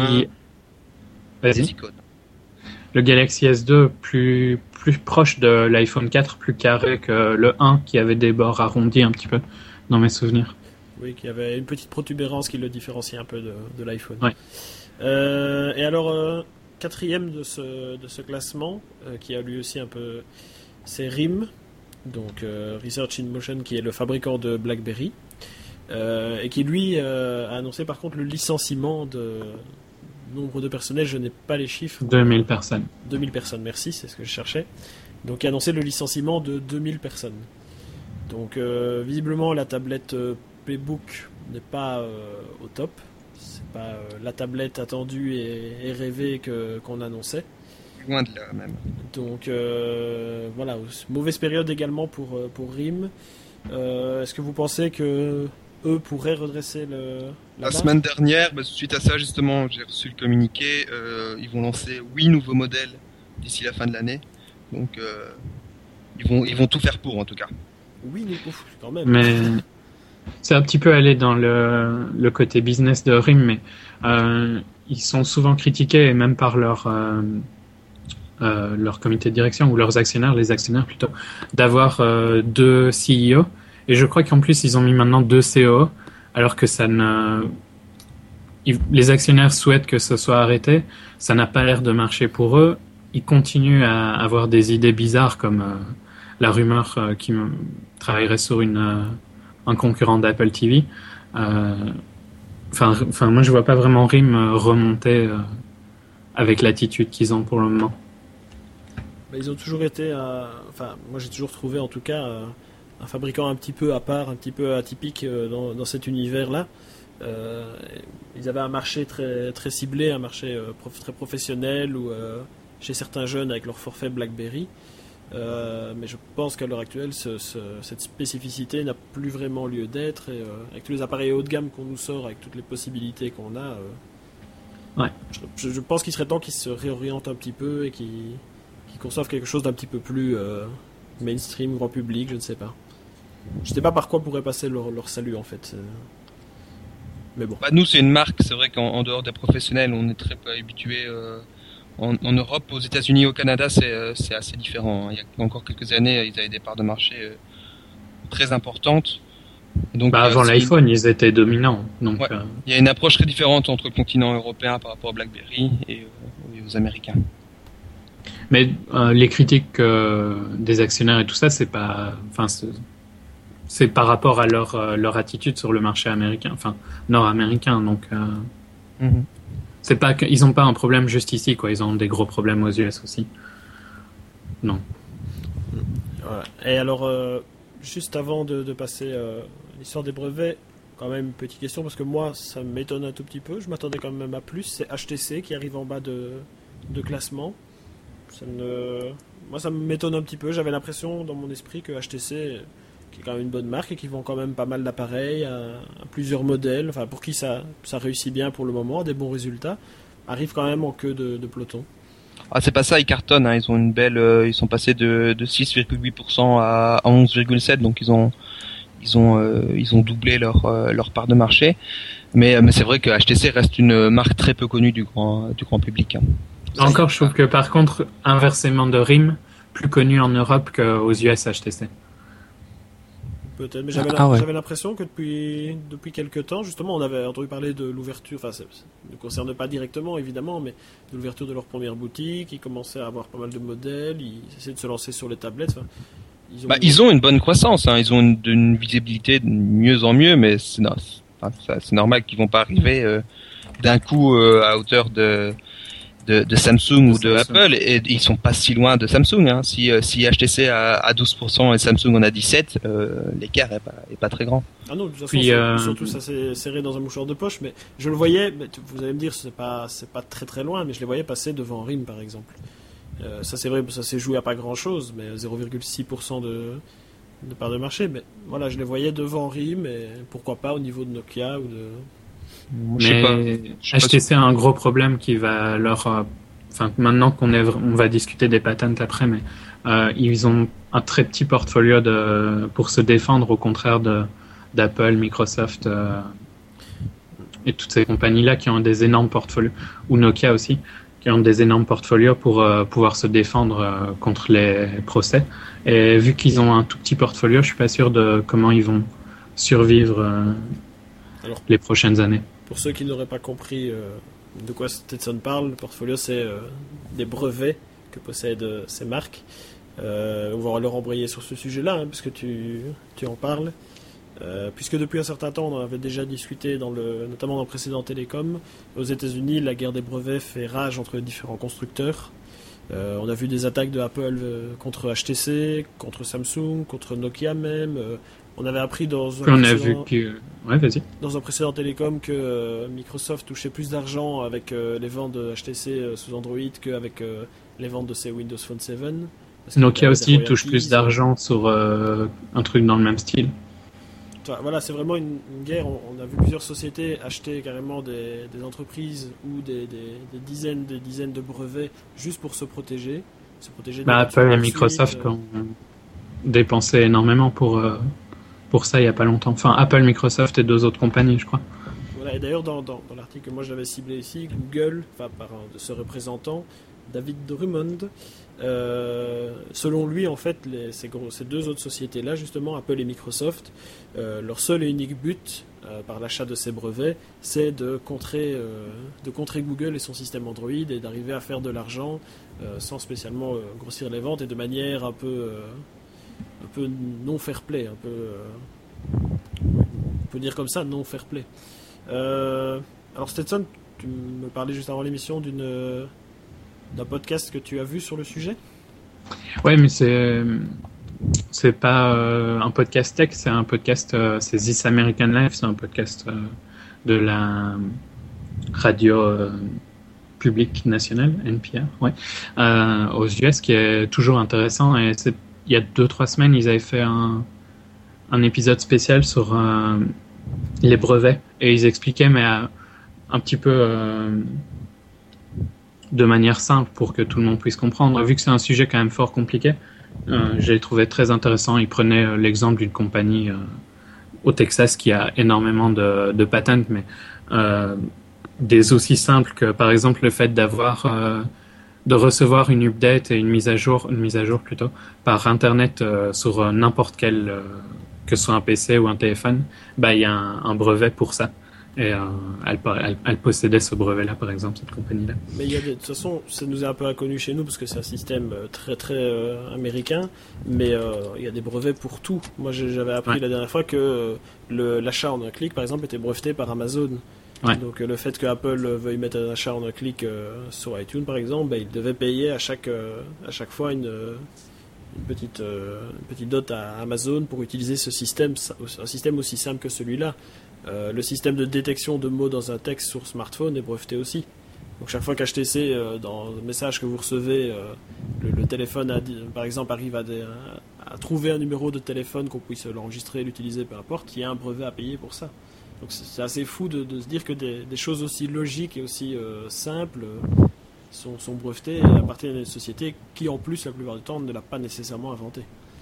Vas-y. Le Galaxy S deux plus, plus proche de l'iPhone quatre, plus carré que le un qui avait des bords arrondis un petit peu, dans mes souvenirs. Oui, qui avait une petite protubérance qui le différenciait un peu de, de l'iPhone. Ouais. Euh, et alors, euh, quatrième de ce, de ce classement, euh, qui a lui aussi un peu... C'est R I M, donc euh, Research in Motion, qui est le fabricant de BlackBerry, euh, et qui lui euh, a annoncé par contre le licenciement de... Nombre de personnels, je n'ai pas les chiffres. deux mille personnes. deux mille personnes, merci, c'est ce que je cherchais. Donc, il a annoncé le licenciement de deux mille personnes. Donc, euh, visiblement, la tablette euh, Paybook n'est pas euh, au top. C'est pas euh, la tablette attendue et, et rêvée que, qu'on annonçait. Loin de là, même. Donc, euh, voilà, mauvaise période également pour, pour R I M. Euh, est-ce que vous pensez que eux pourraient redresser le... La, la semaine dernière, bah, suite à ça, justement, j'ai reçu le communiqué. Euh, ils vont lancer huit nouveaux modèles d'ici la fin de l'année. Donc, euh, ils vont, ils vont tout faire pour, en tout cas. Oui, mais ouf, quand même. Mais c'est un petit peu aller dans le, le côté business de R I M, mais euh, ils sont souvent critiqués, et même par leur, euh, euh, leur comité de direction ou leurs actionnaires, les actionnaires plutôt, d'avoir euh, deux C E O. Et je crois qu'en plus, ils ont mis maintenant deux C O O, alors que ça ne... Les actionnaires souhaitent que ce soit arrêté. Ça n'a pas l'air de marcher pour eux. Ils continuent à avoir des idées bizarres, comme euh, la rumeur euh, qui me travaillerait sur une, euh, un concurrent d'Apple T V. Euh, enfin, enfin, moi, je vois pas vraiment R I M remonter euh, avec l'attitude qu'ils ont pour le moment. Bah, ils ont toujours été... Euh... Enfin, moi, j'ai toujours trouvé, en tout cas... Euh... un fabricant un petit peu à part, un petit peu atypique dans, dans cet univers-là. Euh, ils avaient un marché très, très ciblé, un marché euh, prof, très professionnel ou euh, chez certains jeunes avec leur forfait BlackBerry. Euh, mais je pense qu'à l'heure actuelle, ce, ce, cette spécificité n'a plus vraiment lieu d'être. Et, euh, avec tous les appareils haut de gamme qu'on nous sort, avec toutes les possibilités qu'on a, euh, ouais. je, je pense qu'il serait temps qu'ils se réorientent un petit peu et qu'ils, qu'ils conçoivent quelque chose d'un petit peu plus euh, mainstream, grand public, je ne sais pas. Je sais pas par quoi pourrait passer leur, leur salut en fait. Mais bon. Bah, nous, c'est une marque, c'est vrai qu'en en dehors des professionnels, on est très peu habitués. Euh, en, en Europe, aux États-Unis, au Canada, c'est, euh, c'est assez différent. Il y a encore quelques années, ils avaient des parts de marché euh, très importantes. Donc, bah, avant euh, l'iPhone, ils étaient dominants. Donc, ouais. euh... il y a une approche très différente entre le continent européen par rapport à BlackBerry et, euh, et aux Américains. Mais euh, les critiques euh, des actionnaires et tout ça, c'est pas, enfin, c'est, c'est par rapport à leur euh, leur attitude sur le marché américain, enfin nord-américain. Donc, euh, mm-hmm. c'est pas qu'ils ont pas un problème juste ici, quoi. Ils ont des gros problèmes aux U S aussi. Non. Ouais. Et alors, euh, juste avant de, de passer euh, l'histoire des brevets, quand même une petite question parce que moi, ça m'étonne un tout petit peu. Je m'attendais quand même à plus. C'est H T C qui arrive en bas de de classement. Ça ne... Moi, ça m'étonne un petit peu. J'avais l'impression dans mon esprit que H T C, qui est quand même une bonne marque et qui vend quand même pas mal d'appareils à, à plusieurs modèles, enfin pour qui ça, ça réussit bien pour le moment, des bons résultats, arrive quand même en queue de, de peloton. Ah, c'est pas ça, ils cartonnent. Hein. Ils ont une belle, euh, ils sont passés de, de six virgule huit pour cent à onze virgule sept pour cent, donc ils ont, ils ont, euh, ils ont doublé leur, euh, leur part de marché. Mais, mais c'est vrai que H T C reste une marque très peu connue du grand, du grand public. Hein. Encore, je trouve que par contre, inversement de R I M, plus connu en Europe qu'aux U S H T C. Peut-être, mais j'avais, ah ouais. j'avais l'impression que depuis, depuis quelques temps, justement, on avait entendu parler de l'ouverture, enfin, ça ne concerne pas directement, évidemment, mais de l'ouverture de leur première boutique, ils commençaient à avoir pas mal de modèles, ils essaient de se lancer sur les tablettes. Enfin, ils, ont... Bah, ils ont une bonne croissance, hein. Ils ont une, une visibilité de mieux en mieux, mais c'est, non, c'est, enfin, c'est normal qu'ils vont pas arriver euh, d'un coup euh, à hauteur de de, de Samsung de ou de Samsung. Apple, et ils sont pas si loin de Samsung. Hein. Si, euh, si H T C a, a douze pour cent et Samsung en a dix-sept, euh, l'écart est pas, est pas très grand. Ah non, de toute façon, Puis, c'est- euh, surtout ça s'est serré dans un mouchoir de poche, mais je le voyais, mais tu- vous allez me dire, c'est pas, c'est pas très très loin, mais je les voyais passer devant R I M par exemple. Euh, ça c'est vrai, ça s'est joué à pas grand chose, mais zéro virgule six pour cent de, de part de marché, mais voilà, je les voyais devant R I M, et pourquoi pas au niveau de Nokia ou de. Je sais pas. Mais je sais pas H T C a un gros problème qui va leur... euh, Enfin, maintenant qu'on est, on va discuter des patents après, mais euh, ils ont un très petit portfolio de, pour se défendre, au contraire de, d'Apple, Microsoft euh, et toutes ces compagnies-là qui ont des énormes portfolios, ou Nokia aussi, qui ont des énormes portfolios pour euh, pouvoir se défendre euh, contre les procès. Et vu qu'ils ont un tout petit portfolio, je suis pas sûr de comment ils vont survivre euh, Alors, les prochaines années. pour ceux qui n'auraient pas compris euh, de quoi Stetson parle, le portfolio c'est euh, des brevets que possèdent euh, ces marques. Euh, on va leur embrayer sur ce sujet-là, hein, puisque tu, tu en parles. Euh, puisque depuis un certain temps, on en avait déjà discuté, dans le, notamment dans le précédent Télécom. Aux États-Unis, la guerre des brevets fait rage entre les différents constructeurs. Euh, on a vu des attaques de Apple euh, contre H T C, contre Samsung, contre Nokia même. Euh, on avait appris dans un, Puis on a vu précédent, que... Ouais, vas-y. dans un précédent Télécom que euh, Microsoft touchait plus d'argent avec euh, les ventes de H T C euh, sous Android qu'avec euh, les ventes de ses Windows Phone sept. Parce qu'il y Nokia avait aussi des touche royalties. plus d'argent sur euh, un truc dans le même style. Enfin, voilà, c'est vraiment une, une guerre. On, on a vu plusieurs sociétés acheter carrément des, des entreprises ou des, des, des dizaines, des dizaines de brevets juste pour se protéger, se protéger. de Bah, la Apple et poursuite, Microsoft euh, ont dépensé énormément pour, euh, pour ça il y a pas longtemps. Enfin, Apple, Microsoft et deux autres compagnies, je crois. Voilà, et d'ailleurs, dans, dans, dans l'article que moi j'avais ciblé ici, Google, enfin par un de ce représentant, David Drummond, euh, selon lui, en fait, les, ces, gros, ces deux autres sociétés-là, justement, Apple et Microsoft, euh, leur seul et unique but, euh, par l'achat de ces brevets, c'est de contrer, euh, de contrer Google et son système Android et d'arriver à faire de l'argent euh, sans spécialement euh, grossir les ventes et de manière un peu, euh, un peu non fair-play, un peu, euh, on peut dire comme ça, non fair-play. Euh, alors Stetson, tu me parlais juste avant l'émission d'une euh, d'un podcast que tu as vu sur le sujet. Ouais, mais c'est c'est pas euh, un podcast tech, c'est un podcast, euh, c'est This American Life, c'est un podcast euh, de la radio euh, publique nationale, N P R, ouais, euh, aux U S, qui est toujours intéressant. Et c'est, il y a deux trois semaines, ils avaient fait un un épisode spécial sur euh, les brevets et ils expliquaient, mais euh, un petit peu euh, de manière simple pour que tout le monde puisse comprendre. Vu que c'est un sujet quand même fort compliqué, euh, j'ai trouvé très intéressant. Ils prenaient euh, l'exemple d'une compagnie euh, au Texas qui a énormément de, de patents, mais euh, des aussi simples que par exemple le fait d'avoir euh, de recevoir une update et une mise à jour, une mise à jour plutôt par internet euh, sur euh, n'importe quel euh, que ce soit un P C ou un téléphone, bah il y a un, un brevet pour ça. Et euh, elle, elle, elle possédait ce brevet-là, par exemple, cette compagnie-là. Mais il y a des, de toute façon, ça nous est un peu inconnu chez nous parce que c'est un système très très euh, américain. Mais euh, il y a des brevets pour tout. Moi, j'avais appris ouais. la dernière fois que euh, le, l'achat en un clic, par exemple, était breveté par Amazon. Ouais. Donc euh, le fait que Apple veuille mettre un achat en un clic euh, sur iTunes, par exemple, bah, il devait payer à chaque euh, à chaque fois une une petite, euh, une petite dot à Amazon pour utiliser ce système, un système aussi simple que celui-là. Euh, le système de détection de mots dans un texte sur smartphone est breveté aussi. Donc chaque fois qu'H T C, euh, dans le message que vous recevez, euh, le, le téléphone, a, par exemple, arrive à, des, à, à trouver un numéro de téléphone qu'on puisse l'enregistrer, l'utiliser, peu importe, il y a un brevet à payer pour ça. Donc c'est, c'est assez fou de, de se dire que des, des choses aussi logiques et aussi euh, simples euh, Sont, sont brevetés à partir d'une société qui, en plus, la plupart du temps, ne l'a pas nécessairement inventé.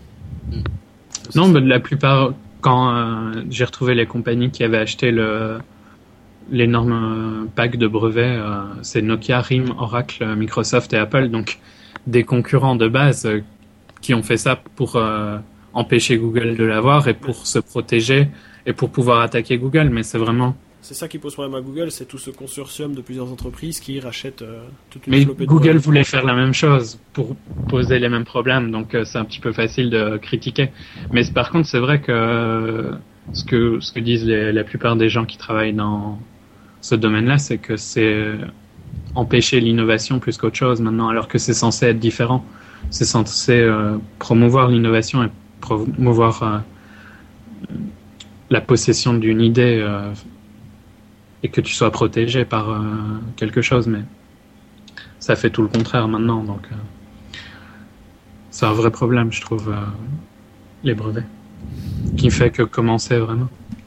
Mm. Non, mais la plupart, quand euh, j'ai retrouvé les compagnies qui avaient acheté le, l'énorme euh, pack de brevets, euh, c'est Nokia, R I M, Oracle, Microsoft et Apple, donc des concurrents de base euh, qui ont fait ça pour euh, empêcher Google de l'avoir et pour se protéger et pour pouvoir attaquer Google, mais c'est vraiment... C'est ça qui pose problème à Google, c'est tout ce consortium de plusieurs entreprises qui rachètent euh, toute une Mais flopée de Google brevets. voulait faire la même chose pour poser les mêmes problèmes, donc euh, c'est un petit peu facile de critiquer. Mais par contre, c'est vrai que euh, ce que ce que disent les, la plupart des gens qui travaillent dans ce domaine-là, c'est que c'est empêcher l'innovation plus qu'autre chose maintenant, alors que c'est censé être différent. C'est censé euh, promouvoir l'innovation et promouvoir euh, la possession d'une idée euh, et que tu sois protégé par euh, quelque chose, mais ça fait tout le contraire maintenant, donc euh, c'est un vrai problème, je trouve, euh, les brevets, qui fait que commencer vraiment.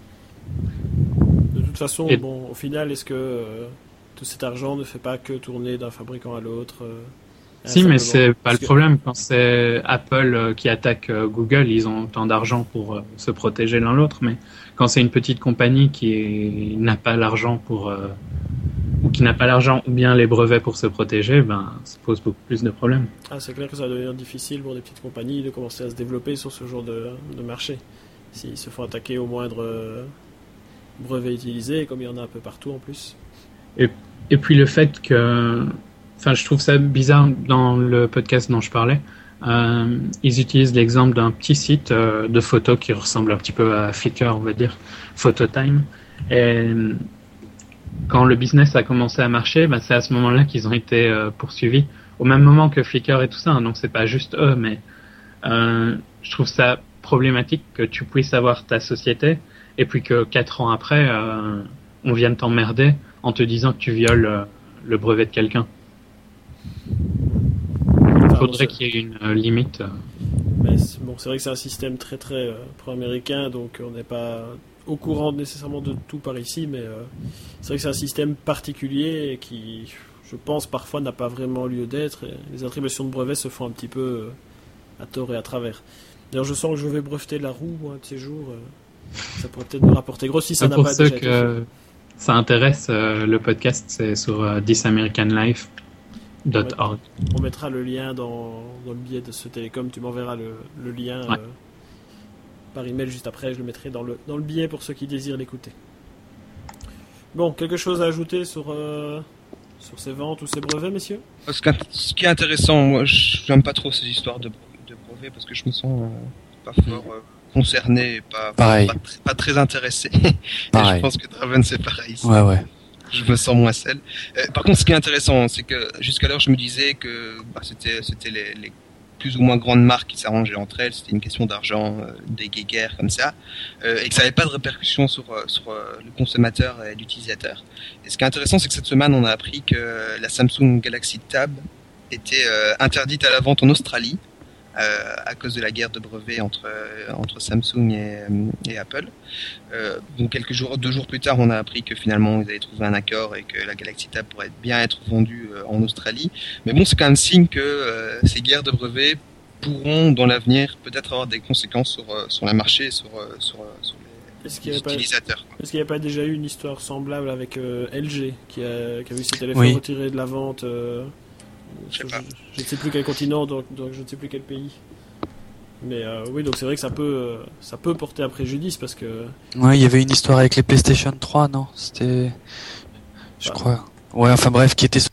De toute façon, Et... bon, au final, est-ce que euh, tout cet argent ne fait pas que tourner d'un fabricant à l'autre euh, Si, mais c'est pas le que... problème. Quand c'est Apple euh, qui attaque euh, Google, ils ont tant d'argent pour euh, se protéger l'un l'autre, mais quand c'est une petite compagnie qui est... n'a pas l'argent pour... Euh... ou qui n'a pas l'argent ou bien les brevets pour se protéger, ben, ça pose beaucoup plus de problèmes. Ah, c'est clair que ça va devenir difficile pour des petites compagnies de commencer à se développer sur ce genre de, de marché. S'ils se font attaquer au moindre euh, brevet utilisé, comme il y en a un peu partout en plus. Et, et puis le fait que... Enfin, je trouve ça bizarre dans le podcast dont je parlais. Euh, ils utilisent l'exemple d'un petit site euh, de photos qui ressemble un petit peu à Flickr, on va dire, Phototime. Et quand le business a commencé à marcher, bah, c'est à ce moment-là qu'ils ont été euh, poursuivis, au même moment que Flickr et tout ça. Hein, donc c'est pas juste eux, mais euh, je trouve ça problématique que tu puisses avoir ta société et puis que quatre ans après, euh, on vienne t'emmerder en te disant que tu violes euh, le brevet de quelqu'un. Il faudrait qu'il y ait une euh, limite. Mais c'est, bon, c'est vrai que c'est un système très très euh, pro-américain, donc on n'est pas au courant nécessairement de tout par ici, mais euh, c'est vrai que c'est un système particulier et qui, je pense, parfois n'a pas vraiment lieu d'être. Et les attributions de brevets se font un petit peu euh, à tort et à travers. D'ailleurs, je sens que je vais breveter la roue un de ces jours. Euh, ça pourrait peut-être me rapporter gros si ça n'a pour pas ceux déjà que été fait. Ça intéresse, euh, le podcast, c'est sur euh, this american life dot org. On mettra le lien dans, dans le billet de ce télécom. Tu m'enverras le, le lien Ouais. euh, par email juste après. Je le mettrai dans le, dans le billet pour ceux qui désirent l'écouter. Bon, quelque chose à ajouter sur, euh, sur ces ventes ou ces brevets, messieurs ? Ce qui, ce qui est intéressant, moi, j'aime pas trop ces histoires de, de brevets parce que je me sens euh, pas fort euh, concerné, pas, Pareil. pas, pas, pas très intéressé. Et Pareil. je pense que Draven c'est pareil. Ouais, ouais. Je me sens moins seul. Euh, par contre, ce qui est intéressant, c'est que jusqu'alors, je me disais que bah, c'était, c'était les, les plus ou moins grandes marques qui s'arrangeaient entre elles. C'était une question d'argent, euh, des guéguerres comme ça, euh, et que ça n'avait pas de répercussions sur, sur euh, le consommateur et l'utilisateur. Et ce qui est intéressant, c'est que cette semaine, on a appris que la Samsung Galaxy Tab était euh, interdite à la vente en Australie euh, à cause de la guerre de brevets entre euh, entre Samsung et, et Apple. Euh, donc quelques jours, deux jours plus tard, on a appris que finalement ils avaient trouvé un accord et que la Galaxy Tab pourrait bien être vendue euh, en Australie. Mais bon, c'est quand même signe que euh, ces guerres de brevets pourront dans l'avenir peut-être avoir des conséquences sur euh, sur le marché et sur euh, sur, euh, sur les, Est-ce qu'il les n'y avait, utilisateurs. est-ce qu'il n'y a pas déjà eu une histoire semblable avec euh, L G qui a, qui a vu ses téléphones Oui. retirés de la vente euh, Je sais je, pas. je ne sais plus quel continent, donc, donc je ne sais plus quel pays. Mais euh, oui, donc c'est vrai que ça peut, euh, ça peut porter un préjudice parce que... Ouais, il y avait une histoire avec les PlayStation trois, non? C'était... Je Ah. crois. Ouais, enfin bref, qui était...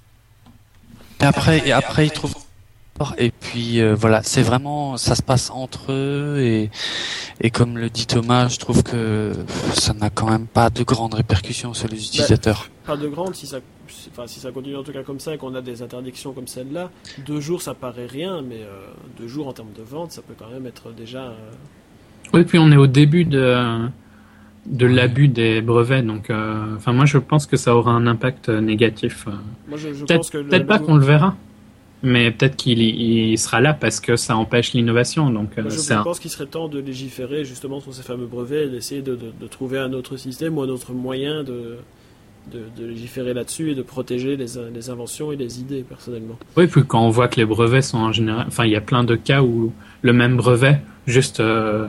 Et après, et après ils trouvent... Et puis euh, voilà, c'est vraiment, ça se passe entre eux et et comme le dit Thomas, je trouve que ça n'a quand même pas de grandes répercussions sur les utilisateurs. Pas de grande, si ça, si- enfin, si ça continue en tout cas comme ça et qu'on a des interdictions comme celle-là, deux jours ça paraît rien, mais euh, deux jours en termes de vente, ça peut quand même être déjà... euh, Oui, puis on est au début de, de l'abus des brevets, donc euh, enfin moi je pense que ça aura un impact euh, négatif. euh. Moi je, je Peut-être, pense que... le- peut-être pas le- qu'on le verra, mais peut-être qu'il y- il sera là parce que ça empêche l'innovation. Donc euh, Moi, je c'est un- pense qu'il serait temps de légiférer justement sur ces fameux brevets et d'essayer de, de, de trouver un autre système ou un autre moyen de, de, de légiférer là-dessus et de protéger les, les inventions et les idées, personnellement. Oui, puis quand on voit que les brevets sont en général, enfin il y a plein de cas où le même brevet, juste euh,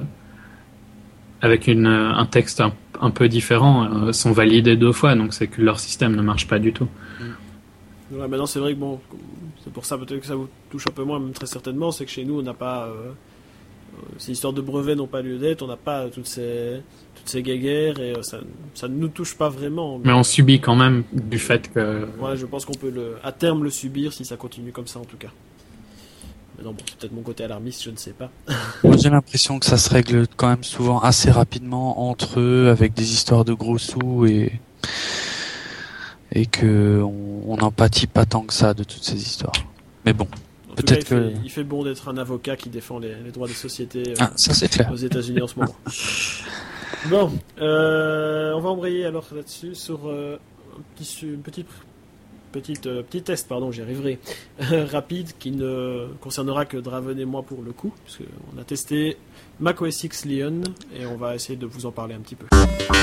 avec une, un texte un, un peu différent, euh, sont validés deux fois, donc c'est que leur système ne marche pas du tout. Ouais, maintenant, c'est vrai que bon, c'est pour ça peut-être que ça vous touche un peu moins, même très certainement, c'est que chez nous, on n'a pas... Euh, euh, ces histoires de brevets n'ont pas lieu d'être, on n'a pas toutes ces, toutes ces guéguerres et euh, ça, ça ne nous touche pas vraiment. Mais on subit quand même du fait que... Ouais, je pense qu'on peut le, à terme le subir si ça continue comme ça en tout cas. Mais non, bon, c'est peut-être mon côté alarmiste, je ne sais pas. Moi j'ai l'impression que ça se règle quand même souvent assez rapidement entre eux avec des histoires de gros sous et et que on n'en pâtit pas tant que ça de toutes ces histoires. Mais bon, En peut-être tout cas, il, que fait, il fait bon d'être un avocat qui défend les, les droits des sociétés euh, ah, ça c'est clair. aux États-Unis en ce moment. Bon, euh, on va embrayer alors là-dessus sur euh, un petit, une petite, petite, euh, petit test, pardon, j'y arriverai, rapide qui ne concernera que Draven et moi pour le coup, parce qu'on a testé macOS X Lion et on va essayer de vous en parler un petit peu.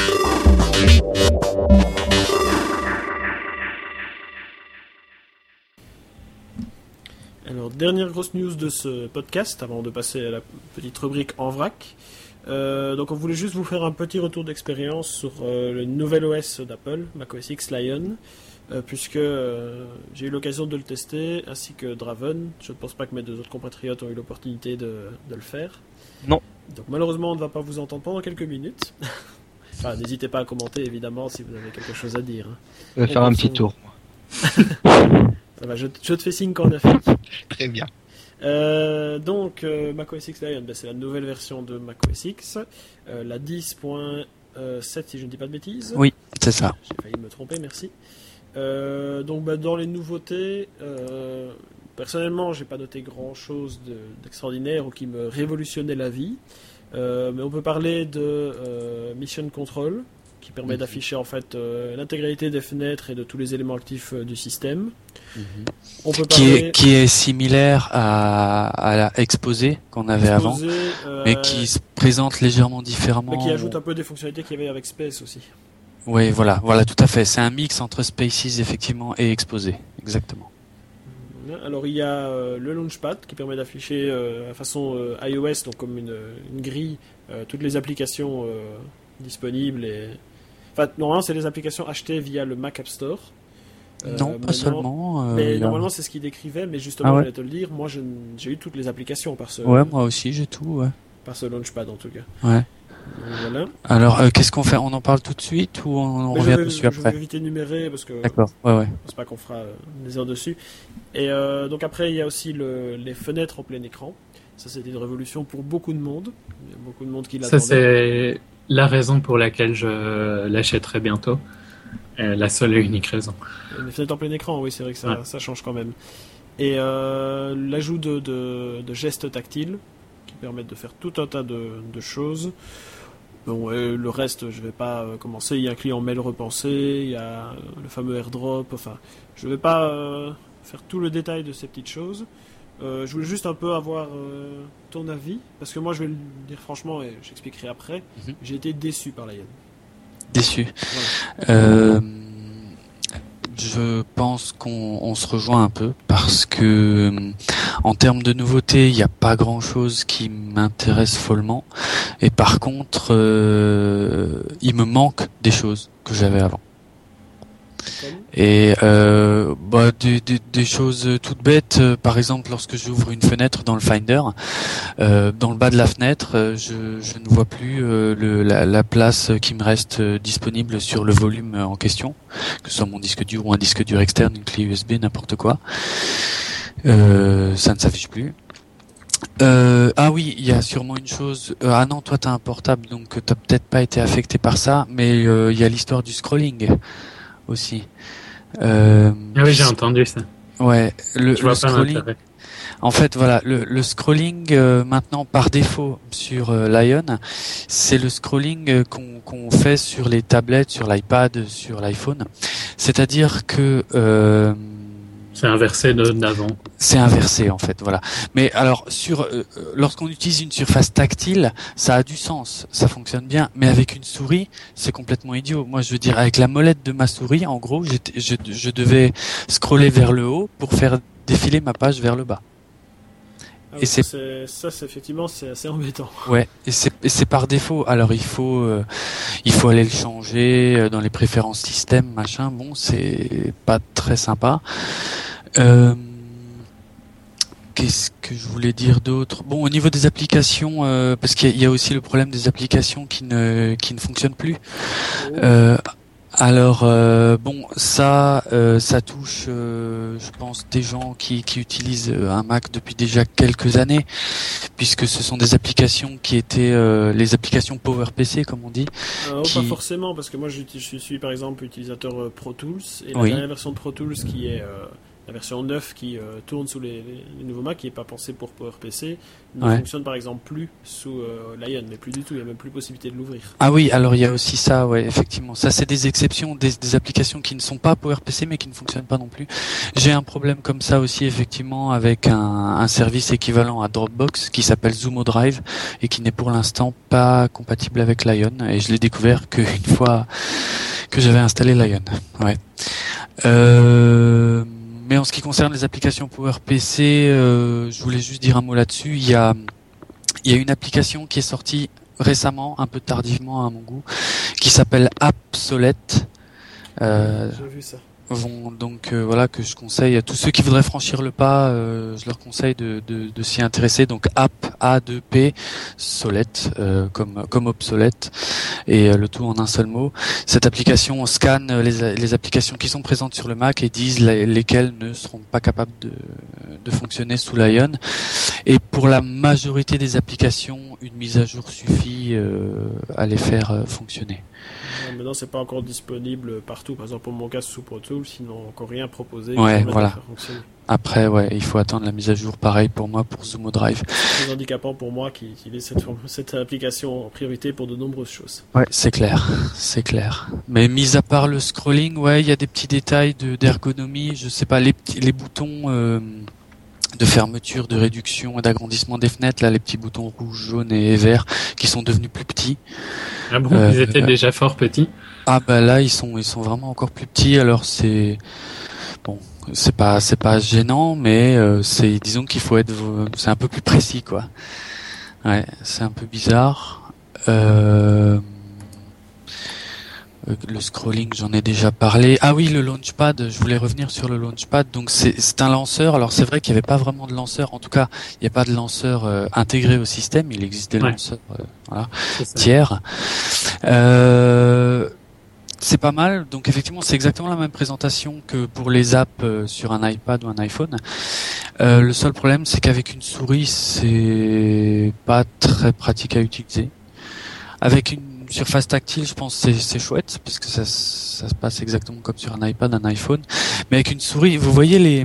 Alors, dernière grosse news de ce podcast, avant de passer à la petite rubrique en vrac. Euh, donc, on voulait juste vous faire un petit retour d'expérience sur euh, le nouvel O S d'Apple, macOS X Lion, euh, puisque euh, j'ai eu l'occasion de le tester, ainsi que Draven. Je ne pense pas que mes deux autres compatriotes ont eu l'opportunité de, de le faire. Non. Donc, malheureusement, on ne va pas vous entendre pendant quelques minutes. Enfin, n'hésitez pas à commenter, évidemment, si vous avez quelque chose à dire. Je vais faire un petit tour. Ça va, je, je te fais signe qu'on a fait. Très bien. Euh, donc, euh, macOS X Lion, ben, c'est la nouvelle version de macOS X, euh, la dix point sept si je ne dis pas de bêtises. Oui, c'est ça. J'ai failli me tromper, merci. Euh, donc, ben, dans les nouveautés, euh, personnellement, j'ai pas noté grand chose de, d'extraordinaire ou qui me révolutionnait la vie. Euh, mais on peut parler de euh, Mission Control, qui permet mmh. d'afficher en fait euh, l'intégralité des fenêtres et de tous les éléments actifs euh, du système. Mmh. On peut qui, parler... est, qui est similaire à, à la Exposé qu'on avait Exposé, avant, euh... mais qui se présente légèrement différemment. Mais qui ajoute un peu des fonctionnalités qu'il y avait avec Space aussi. Oui, voilà, voilà, tout à fait. C'est un mix entre Spaces effectivement et Exposé, exactement. Alors il y a euh, le Launchpad qui permet d'afficher euh, à façon euh, iOS, donc comme une, une grille, euh, toutes les applications euh, disponibles et... Enfin, normalement, c'est les applications achetées via le Mac App Store. Euh, non, pas seulement. Euh, mais là... normalement, c'est ce qu'il décrivait, mais justement, ah ouais. je vais te le dire, moi, je, j'ai eu toutes les applications par ce... Ouais, moi aussi, j'ai tout, ouais. Par ce Launchpad, en tout cas. Ouais. Donc, voilà. Alors, euh, qu'est-ce qu'on fait? On en parle tout de suite ou on, on revient vais, dessus après? Je vais vite énumérer, parce que... D'accord, ouais, ouais. Je pense pas qu'on fera euh, des heures dessus. Et euh, donc après, il y a aussi le, les fenêtres en plein écran. Ça, c'était une révolution pour beaucoup de monde. Il y a beaucoup de monde qui l'attendait. Ça, c'est... la raison pour laquelle je l'achèterai bientôt. Euh, la seule et unique raison. Les fenêtres en plein écran, oui, c'est vrai que ça, ouais. ça change quand même. Et euh, l'ajout de, de, de gestes tactiles qui permettent de faire tout un tas de, de choses. Bon, et le reste, je vais pas euh, commencer. Il y a un client mail repensé, il y a euh, le fameux airdrop. Enfin, je vais pas euh, faire tout le détail de ces petites choses. Euh, je voulais juste un peu avoir euh, ton avis, parce que moi je vais le dire franchement et j'expliquerai après, mm-hmm. j'ai été déçu par Lion. Déçu. Voilà. Euh, je pense qu'on on se rejoint un peu, parce que en termes de nouveautés, il n'y a pas grand-chose qui m'intéresse follement, et par contre, euh, il me manque des choses que j'avais avant. Et euh, bah, des, des, des choses toutes bêtes, euh, par exemple lorsque j'ouvre une fenêtre dans le Finder, euh, dans le bas de la fenêtre, euh, je, je ne vois plus euh, le, la, la place qui me reste euh, disponible sur le volume en question, que ce soit mon disque dur ou un disque dur externe, une clé U S B, n'importe quoi. Euh, ça ne s'affiche plus. Euh, ah oui, il y a sûrement une chose. Euh, ah non, toi t'as un portable, donc t'as peut-être pas été affecté par ça, mais euh, il y a l'histoire du scrolling aussi. Euh, ah oui, j'ai entendu ça. Ouais, le, Je vois le pas scrolling. l'intérêt. En fait, voilà, le, le scrolling euh, maintenant par défaut sur euh, Lion, c'est le scrolling euh, qu'on, qu'on fait sur les tablettes, sur l'iPad, sur l'iPhone. C'est-à-dire que euh, c'est inversé de, d'avant. C'est inversé en fait, voilà. Mais alors, sur euh, lorsqu'on utilise une surface tactile, ça a du sens, ça fonctionne bien. Mais avec une souris, c'est complètement idiot. Moi, je veux dire, avec la molette de ma souris, en gros, j'étais, je, je devais scroller vers le haut pour faire défiler ma page vers le bas. Ah oui, et c'est... c'est ça, c'est effectivement, c'est assez embêtant. Ouais, et c'est, et c'est par défaut. Alors il faut, euh, il faut aller le changer dans les préférences système, machin. Bon, c'est pas très sympa. Euh, qu'est-ce que je voulais dire d'autre? Bon, au niveau des applications, euh, parce qu'il y a, il y a aussi le problème des applications qui ne, qui ne fonctionnent plus. Oh. Euh, Alors euh, bon, ça, euh, ça touche, euh, je pense, des gens qui, qui utilisent un Mac depuis déjà quelques années, puisque ce sont des applications qui étaient euh, les applications PowerPC, comme on dit. Euh, qui... Pas forcément, parce que moi je, je suis par exemple utilisateur euh, Pro Tools, et la Oui. dernière version de Pro Tools qui est euh, la version neuf qui euh, tourne sous les, les, les nouveaux Mac, qui n'est pas pensée pour PowerPC, ne Ouais. fonctionne par exemple plus sous euh, Lion, mais plus du tout, il n'y a même plus possibilité de l'ouvrir. Ah oui, alors il y a aussi ça, ouais, effectivement. Ça, c'est des exceptions, des, des applications qui ne sont pas PowerPC mais qui ne fonctionnent pas non plus. J'ai un problème comme ça aussi, effectivement, avec un, un service équivalent à Dropbox qui s'appelle Zumo Drive et qui n'est pour l'instant pas compatible avec Lion. Et je l'ai découvert qu'une fois que j'avais installé Lion. Ouais. Euh, mais en ce qui concerne les applications PowerPC, euh, je voulais juste dire un mot là-dessus. Il y a Il y a une application qui est sortie récemment, un peu tardivement à mon goût, qui s'appelle Appsolette. Euh, J'ai vu ça. vont donc euh, voilà que je conseille à tous ceux qui voudraient franchir le pas, euh, je leur conseille de, de, de s'y intéresser. Donc App A deux P Solette euh, comme comme obsolète et euh, le tout en un seul mot. Cette application scanne les les applications qui sont présentes sur le Mac et disent la, lesquelles ne seront pas capables de de fonctionner sous Lion. Et pour la majorité des applications, une mise à jour suffit euh, à les faire euh, fonctionner. Ouais, maintenant, c'est pas encore disponible partout. Par exemple, pour mon cas, sous Pro Tools, ils n'ont encore rien proposé. Ouais, pour voilà. faire fonctionner. Après, ouais, il faut attendre la mise à jour. Pareil pour moi, pour Zumo Drive. C'est très handicapant pour moi qui utilise cette, cette application en priorité pour de nombreuses choses. Ouais, c'est clair, c'est clair. Mais mis à part le scrolling, ouais, il y a des petits détails de d'ergonomie. Je sais pas, les petits, les boutons euh, de fermeture, de réduction et d'agrandissement des fenêtres, là, les petits boutons rouges, jaunes et verts, qui sont devenus plus petits. Ah bon, Euh, ils étaient euh, déjà fort petits. Ah bah là, ils sont, ils sont vraiment encore plus petits. Alors c'est bon, c'est pas, c'est pas gênant, mais euh, c'est, disons qu'il faut être, c'est un peu plus précis, quoi. Ouais, c'est un peu bizarre. Euh... Le scrolling, j'en ai déjà parlé. Ah oui, le Launchpad, je voulais revenir sur le Launchpad. Donc c'est, c'est un lanceur. Alors c'est vrai qu'il n'y avait pas vraiment de lanceur. En tout cas, il n'y a pas de lanceur euh, intégré au système. Il existe des Ouais. lanceurs euh, voilà, C'est ça. tiers. Euh, c'est pas mal. Donc effectivement, c'est exactement la même présentation que pour les apps euh, sur un iPad ou un iPhone. Euh, le seul problème, c'est qu'avec une souris, c'est pas très pratique à utiliser. Avec une surface tactile, je pense que c'est, c'est chouette parce que ça, ça se passe exactement comme sur un iPad, un iPhone. Mais avec une souris, vous voyez les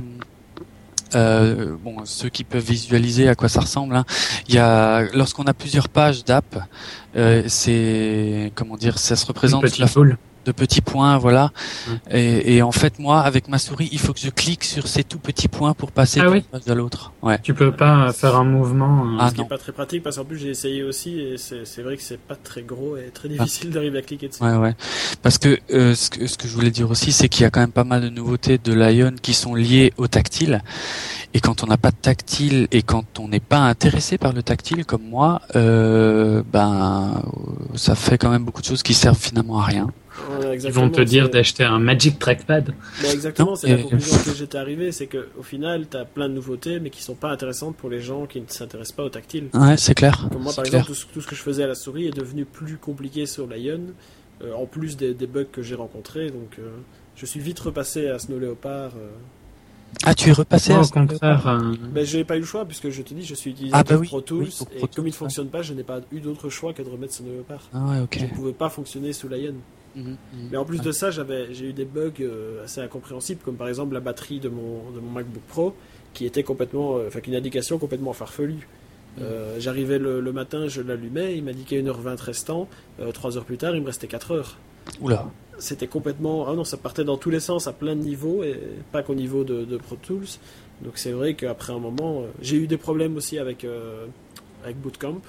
euh, bon, ceux qui peuvent visualiser à quoi ça ressemble. Hein, il y a lorsqu'on a plusieurs pages d'app, euh, c'est comment dire, ça se représente Une sous la petite boule. de petits points, voilà. Mmh. Et, et en fait, moi, avec ma souris, il faut que je clique sur ces tout petits points pour passer Ah d'une oui. page à l'autre. Ouais. Tu peux pas faire un mouvement. euh, Ah Ce qui non. n'est pas très pratique parce qu'en plus j'ai essayé aussi et c'est, c'est vrai que c'est pas très gros et très difficile d'arriver à cliquer dessus. Ouais, ouais. Parce que, euh, ce que ce que je voulais dire aussi, c'est qu'il y a quand même pas mal de nouveautés de Lion qui sont liées au tactile. Et quand on n'a pas de tactile et quand on n'est pas intéressé par le tactile comme moi, euh, ben, euh, ça fait quand même beaucoup de choses qui servent finalement à rien. Voilà, Ils exactement, vont te dire c'est- d'acheter un Magic Trackpad. Bah, exactement, Non, c'est la et- conclusion que j'étais arrivé, c'est que au final, t'as plein de nouveautés, mais qui sont pas intéressantes pour les gens qui ne s'intéressent pas au tactile. Ouais, c'est clair. Comme moi, C'est par clair. exemple, tout ce, tout ce que je faisais à la souris est devenu plus compliqué sur Lion, euh, en plus des, des bugs que j'ai rencontrés. Donc, euh, je suis vite repassé à Snow Leopard. Euh... Ah, tu es repassé Moi, à au ce- contraire, euh, Mais j'ai pas eu le choix, puisque je te dis, je suis utilisateur Ah, bah oui, Pro Tools, oui, pour Pro et Tools, comme il ne ouais. fonctionne pas, je n'ai pas eu d'autre choix que de remettre Snow Leopard. Ah ouais, ok. Je ne pouvais pas fonctionner sous Lion. Mhm, mhm. Mais en plus de ça, j'avais, j'ai eu des bugs euh, assez incompréhensibles, comme par exemple la batterie de mon, de mon MacBook Pro, qui était complètement, euh, enfin, une indication complètement farfelue. Euh, j'arrivais le, le matin, je l'allumais, il m'indiquait une heure vingt restant, euh, trois heures plus tard, il me restait quatre heures. Oula. C'était complètement, ah non, ça partait dans tous les sens, à plein de niveaux, et pas qu'au niveau de, de Pro Tools. Donc c'est vrai qu'après un moment, euh, j'ai eu des problèmes aussi avec, euh, avec Bootcamp.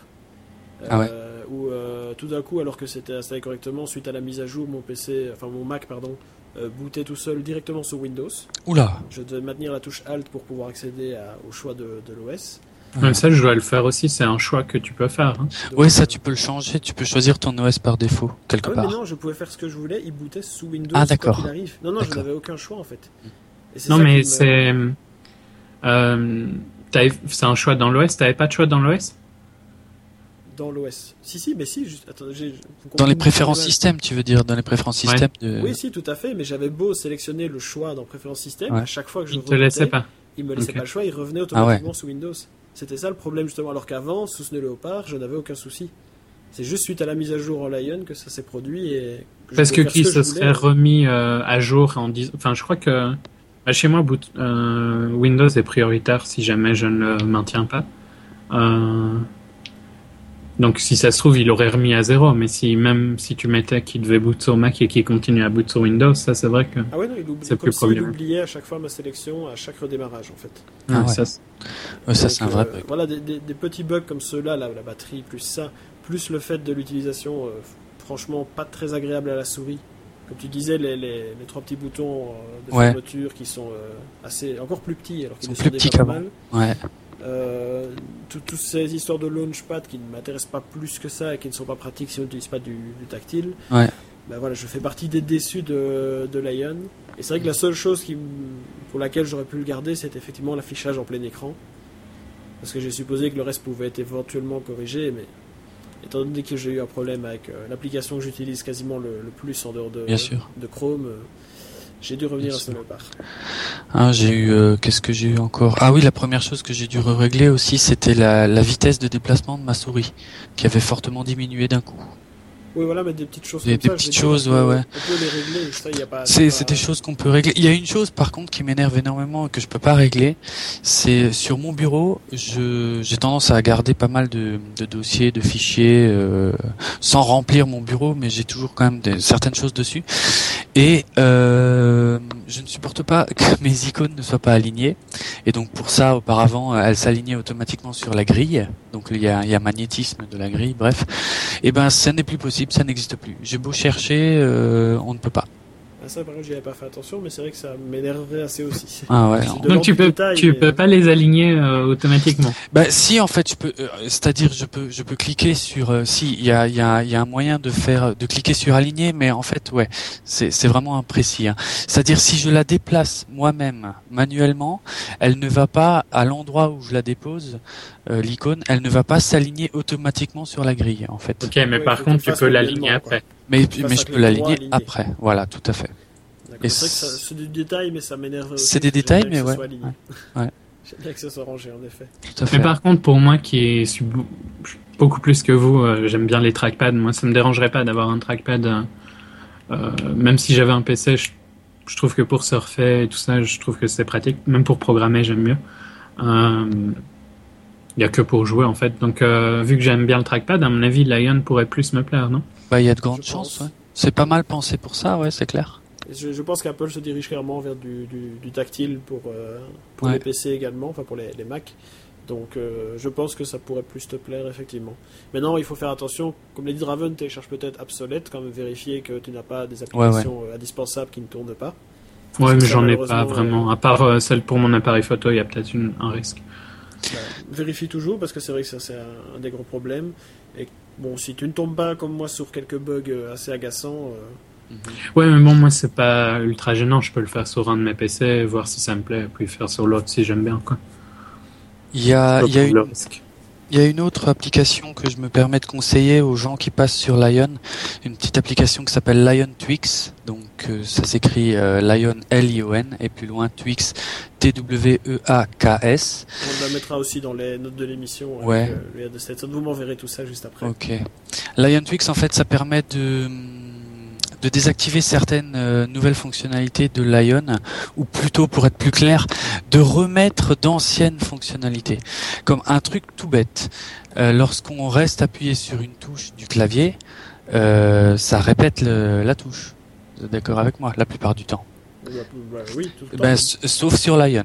Ah ouais. Euh, où euh, tout d'un coup, alors que c'était installé correctement, suite à la mise à jour, mon P C, enfin mon Mac, pardon, euh, bootait tout seul directement sur Windows. Oula. Je devais maintenir la touche Alt pour pouvoir accéder à- au choix de, de l'O S. même ça, je dois le faire aussi. C'est un choix que tu peux faire. Hein. Donc, Ouais, ça euh, tu peux le changer, tu peux choisir ton O S par défaut, quelque Ah oui, part. mais non, je pouvais faire ce que je voulais, il bootait sous Windows. Ah, quoi d'accord. qu'il arrive. Non, non, je D'accord. n'avais aucun choix en fait. Et c'est Non, ça mais qui me- c'est. Euh, t'avais- c'est un choix dans l'O S. T'avais pas de choix dans l'O S? dans l'O S. Si, si, mais si. Juste, attends, j'ai, dans les préférences système, tu veux dire, dans les préférences ouais. système de... Oui, si, tout à fait, mais j'avais beau sélectionner le choix dans préférences système, ouais. à chaque fois que je il te laissait pas. Il me laissait okay. pas le choix, il revenait automatiquement ah ouais. sous Windows. C'était ça le problème justement, alors qu'avant, sous Snow Leopard, je n'avais aucun souci. C'est juste suite à la mise à jour en Lion que ça s'est produit et que parce que qui que se serait remis euh, à jour en disant, enfin, je crois que bah, chez moi, boot, euh, Windows est prioritaire si jamais je ne le maintiens pas. Euh... Donc, si ça se trouve, il aurait remis à zéro, mais si même si tu mettais qu'il devait boot sur Mac et qu'il continue à boot sur Windows, ça c'est vrai que ah ouais, non, il oublie, c'est plus problématique. Il oubliait à chaque fois ma sélection, à chaque redémarrage en fait. Ah, ouais. Ça, c'est... Ouais, ça, c'est un vrai bug. Euh, voilà, des, des, des petits bugs comme ceux-là, la, la batterie, plus ça, plus le fait de l'utilisation, euh, franchement, pas très agréable à la souris. Comme tu disais, les, les, les trois petits boutons euh, de ouais. fermeture qui sont euh, assez, encore plus petits, alors qu'ils sont plus petits pas qu'avant. mal. Ouais. Euh, toutes ces histoires de launchpad qui ne m'intéressent pas plus que ça et qui ne sont pas pratiques si on n'utilise pas du, du tactile. Ouais. Ben voilà, je fais partie des déçus de, de Lion. Et c'est vrai que la seule chose qui, pour laquelle j'aurais pu le garder, c'est effectivement l'affichage en plein écran. Parce que j'ai supposé que le reste pouvait être éventuellement corrigé, mais étant donné que j'ai eu un problème avec euh, l'application que j'utilise quasiment le, le plus en dehors de, de Chrome, euh, j'ai dû revenir à ce Leopard. Ah, j'ai eu, euh, qu'est-ce que j'ai eu encore? Ah oui, la première chose que j'ai dû régler aussi, c'était la, la vitesse de déplacement de ma souris, qui avait fortement diminué d'un coup. Oui, voilà, mais des petites choses des, comme des ça. petites choses, ouais, ouais. On peut les régler, ça, y a pas... C'est, pas... c'est des choses qu'on peut régler. Il y a une chose, par contre, qui m'énerve énormément et que je peux pas régler. C'est sur mon bureau, je, j'ai tendance à garder pas mal de, de dossiers, de fichiers, euh, sans remplir mon bureau, mais j'ai toujours quand même des, certaines choses dessus. Et euh, je ne supporte pas que mes icônes ne soient pas alignées. Et donc pour ça, auparavant, elles s'alignaient automatiquement sur la grille. Donc il y a, il y a magnétisme de la grille, bref. Et ben ça n'est plus possible, ça n'existe plus. J'ai beau chercher, euh, on ne peut pas. Ah, ça par contre j'y avais pas fait attention, mais c'est vrai que ça m'énerverait assez aussi. Ah ouais. Donc tu peux détail, tu mais... peux pas les aligner euh, automatiquement. Bah si, en fait je peux, euh, c'est-à-dire je peux je peux cliquer sur euh, si il y a il y a il y a un moyen de faire de cliquer sur aligner, mais en fait ouais c'est c'est vraiment imprécis. Hein. C'est-à-dire si je la déplace moi-même manuellement, elle ne va pas à l'endroit où je la dépose. Euh, l'icône, elle ne va pas s'aligner automatiquement sur la grille en fait. Ok, mais ouais, par contre tu peux l'aligner après. Mais mais je peux l'aligner après. Voilà, tout à fait. Et c'est vrai que ça, c'est du détail, mais ça m'énerve aussi. C'est des détails, mais ouais. ouais. ouais. J'aime bien que ça soit rangé, en effet. Tout à fait. Mais par contre, pour moi qui suis beaucoup plus que vous, euh, j'aime bien les trackpads. Moi, ça me dérangerait pas d'avoir un trackpad. Euh, euh, même si j'avais un P C, je, je trouve que pour surfer et tout ça, je trouve que c'est pratique. Même pour programmer, j'aime mieux. Il euh, y a que pour jouer, en fait. Donc, euh, vu que j'aime bien le trackpad, à mon avis, Lion pourrait plus me plaire, non? Bah, il y a de grandes je chances, ouais. C'est pas mal pensé pour ça, ouais, c'est clair. Je, je pense qu'Apple se dirige clairement vers du, du, du tactile pour, euh, pour ouais. les P C également, enfin pour les, les Mac. Donc euh, je pense que ça pourrait plus te plaire, effectivement. Maintenant, il faut faire attention. Comme l'a dit Draven, télécharge peut-être Obsolete, quand même vérifier que tu n'as pas des applications ouais, ouais. indispensables qui ne tournent pas. Ouais, mais j'en ai pas vraiment. Euh... À part euh, celle pour mon appareil photo, il y a peut-être une, un risque. Bah, vérifie toujours, parce que c'est vrai que ça, c'est un, un des gros problèmes. Et bon, si tu ne tombes pas comme moi sur quelques bugs assez agaçants... Euh, Ouais, mais bon, moi, c'est pas ultra gênant. Je peux le faire sur un de mes P C, voir si ça me plaît, puis faire sur l'autre si j'aime bien, quoi. Il y a, il y a une, il y a une autre application que je me permets de conseiller aux gens qui passent sur Lion. Une petite application qui s'appelle Lion Twix. Donc, euh, ça s'écrit euh, Lion L I O N et plus loin Twix T W E A K S. On la mettra aussi dans les notes de l'émission. Ouais. Avec, euh, le de cette... Vous m'enverrez tout ça juste après. Ok. Lion Twix, en fait, ça permet de de désactiver certaines euh, nouvelles fonctionnalités de Lion, ou plutôt, pour être plus clair, de remettre d'anciennes fonctionnalités. Comme un truc tout bête. Euh, lorsqu'on reste appuyé sur une touche du clavier, euh, ça répète le, la touche. Vous êtes d'accord avec moi, la plupart du temps? Bah, bah, oui, tout le temps. Ben, s- sauf sur Lion.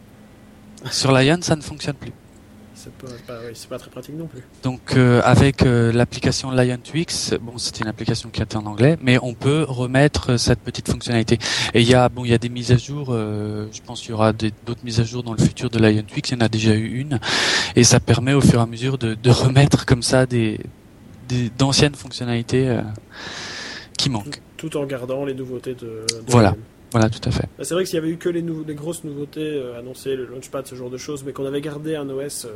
Sur Lion, ça ne fonctionne plus. C'est pas, pas, oui, c'est pas très pratique non plus. Donc euh, avec euh, l'application Lion Twix, bon c'était une application qui était en anglais, mais on peut remettre cette petite fonctionnalité. Et il y a bon il y a des mises à jour, euh, je pense qu'il y aura des, d'autres mises à jour dans le futur de Lion Twix, il y en a déjà eu une, et ça permet au fur et à mesure de, de remettre comme ça des, des d'anciennes fonctionnalités euh, qui manquent. Tout, tout en gardant les nouveautés de, de voilà. Lion. Voilà, tout à fait. Bah, c'est vrai que s'il y avait eu que les, nou- les grosses nouveautés euh, annoncées, le Launchpad, ce genre de choses, mais qu'on avait gardé un O S euh,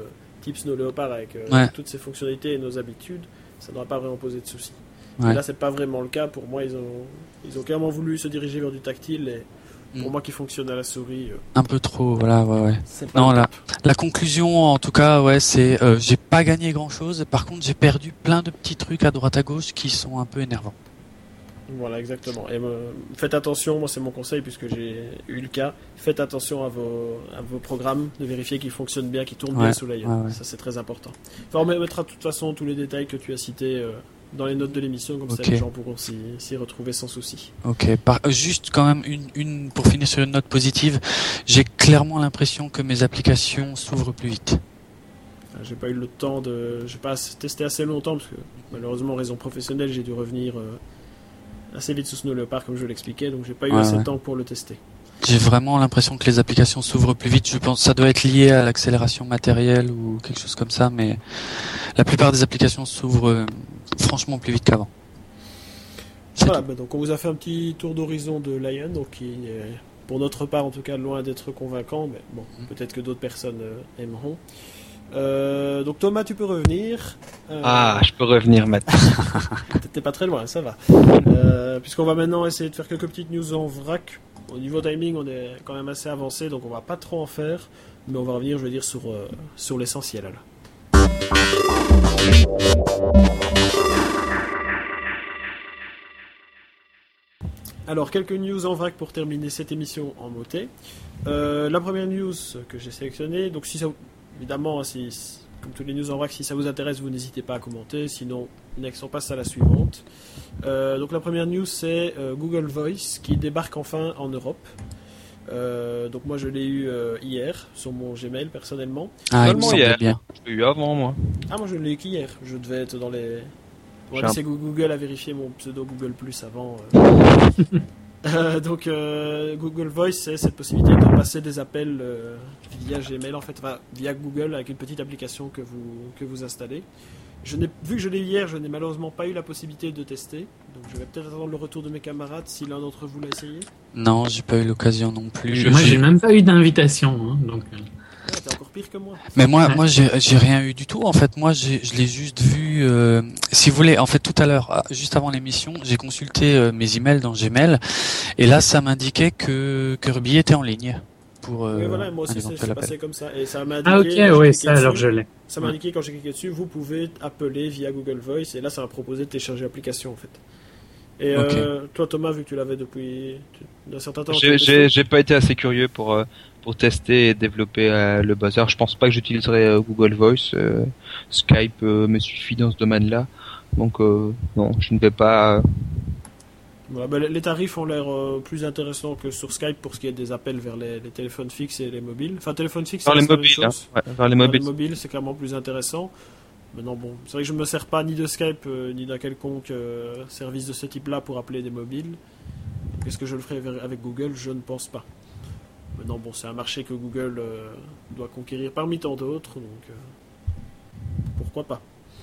type Snow Leopard avec euh, Ouais. toutes ses fonctionnalités et nos habitudes, ça ne devrait pas vraiment poser de soucis. Ouais. Et là, c'est pas vraiment le cas. Pour moi, ils ont, ils ont clairement voulu se diriger vers du tactile et pour Mm. moi qui fonctionne à la souris, euh, Un peu trop, voilà, ouais, ouais. c'est pas Non, le là, top. la conclusion, en tout cas, ouais, c'est, euh, j'ai pas gagné grand chose. Par contre, j'ai perdu plein de petits trucs à droite à gauche qui sont un peu énervants. Voilà, exactement. Et euh, faites attention, moi c'est mon conseil puisque j'ai eu le cas. Faites attention à vos, à vos programmes, de vérifier qu'ils fonctionnent bien, qu'ils tournent bien Ouais, sous l'œil. ouais, ouais. Ça c'est très important. Enfin, on mettra de toute façon tous les détails que tu as cités euh, dans les notes de l'émission, comme Ok. ça les gens pourront s'y, s'y retrouver sans souci. Ok. Par, euh, juste quand même une, une, pour finir sur une note positive, j'ai clairement l'impression que mes applications s'ouvrent plus vite. Enfin, j'ai pas eu le temps de, j'ai pas assez- testé assez longtemps parce que malheureusement raison professionnelle j'ai dû revenir euh, assez vite sous Snow Leopard comme je l'expliquais, donc j'ai pas eu Ouais, assez ouais. de temps pour le tester. J'ai vraiment l'impression que les applications s'ouvrent plus vite. Je pense que ça doit être lié à l'accélération matérielle ou quelque chose comme ça, mais la plupart des applications s'ouvrent euh, franchement plus vite qu'avant. C'est Voilà, tout. bah, donc on vous a fait un petit tour d'horizon de Lion, donc qui est, pour notre part en tout cas, loin d'être convaincant, mais bon, Mhm. peut-être que d'autres personnes euh, aimeront. Euh, donc Thomas, tu peux revenir. Euh, Ah, je peux revenir maintenant. T'es pas très loin, ça va. Euh, puisqu'on va maintenant essayer de faire quelques petites news en vrac. Au niveau timing, on est quand même assez avancé, donc on va pas trop en faire, mais on va revenir, je veux dire, sur, euh, sur l'essentiel. Alors. Alors, quelques news en vrac pour terminer cette émission en moté. Euh, la première news que j'ai sélectionnée, donc si ça, évidemment, si, comme toutes les news en vrac, si ça vous intéresse, vous n'hésitez pas à commenter, sinon, next, on passe à la suivante. Euh, donc la première news, c'est euh, Google Voice qui débarque enfin en Europe. Euh, donc moi, je l'ai eu euh, hier sur mon Gmail personnellement. Ah, il me Seulement semblait hier. bien. Je l'ai eu avant, moi. Ah, moi, je l'ai eu qu'hier. Je devais être dans les. On va J'ai un- laisser Google a vérifié mon pseudo Google Plus avant. euh. Euh, donc euh, Google Voice, c'est cette possibilité de passer des appels euh, via Gmail, en fait, enfin, via Google avec une petite application que vous que vous installez. Je n'ai vu que je l'ai eu hier, je n'ai malheureusement pas eu la possibilité de tester. Donc je vais peut-être attendre le retour de mes camarades si l'un d'entre vous l'a essayé. Non, j'ai pas eu l'occasion non plus. Moi, J'ai- j'ai même pas eu d'invitation, hein, donc. euh, Ah, t'es encore pire que moi. Mais moi, Ouais. moi, j'ai j'ai rien eu du tout. En fait, moi, j'ai, je l'ai juste vu. Euh, si vous voulez, en fait, tout à l'heure, ah, juste avant l'émission, j'ai consulté euh, mes emails dans Gmail, et là, ça m'indiquait que Kirby était en ligne pour euh, Oui, voilà, moi un aussi c'est éventuel c'est appel. passé comme ça. Et ça m'a indiqué. Ah, ok, quand j'ai oui, cliqué ça, alors dessus, je l'ai. Ça m'a Ouais. indiqué quand j'ai cliqué dessus, vous pouvez appeler via Google Voice, et là ça m'a proposé de télécharger l'application en fait. Et Ok. euh, toi Thomas, vu que tu l'avais depuis tu- d'un certain temps, tu J'ai, l'as j'ai, testé. j'ai pas été assez curieux pour euh, pour tester et développer euh, le bazar. Je pense pas que j'utiliserai euh, Google Voice. euh, Skype euh, me suffit dans ce domaine-là. Donc euh, non, je ne vais pas. euh, Voilà, ben, les tarifs ont l'air euh, plus intéressants que sur Skype pour ce qui est des appels vers les, les téléphones fixes et les mobiles. Enfin, téléphones fixes, Vers c'est les la même mobiles, hein. chose. Ouais, vers les Vers mobiles. les mobiles, c'est clairement plus intéressant. Maintenant, bon, c'est vrai que je me sers pas ni de Skype euh, ni d'un quelconque euh, service de ce type-là pour appeler des mobiles. Est-ce que je le ferai ver- avec Google? Je ne pense pas. Maintenant, bon, c'est un marché que Google euh, doit conquérir parmi tant d'autres, donc euh, pourquoi pas.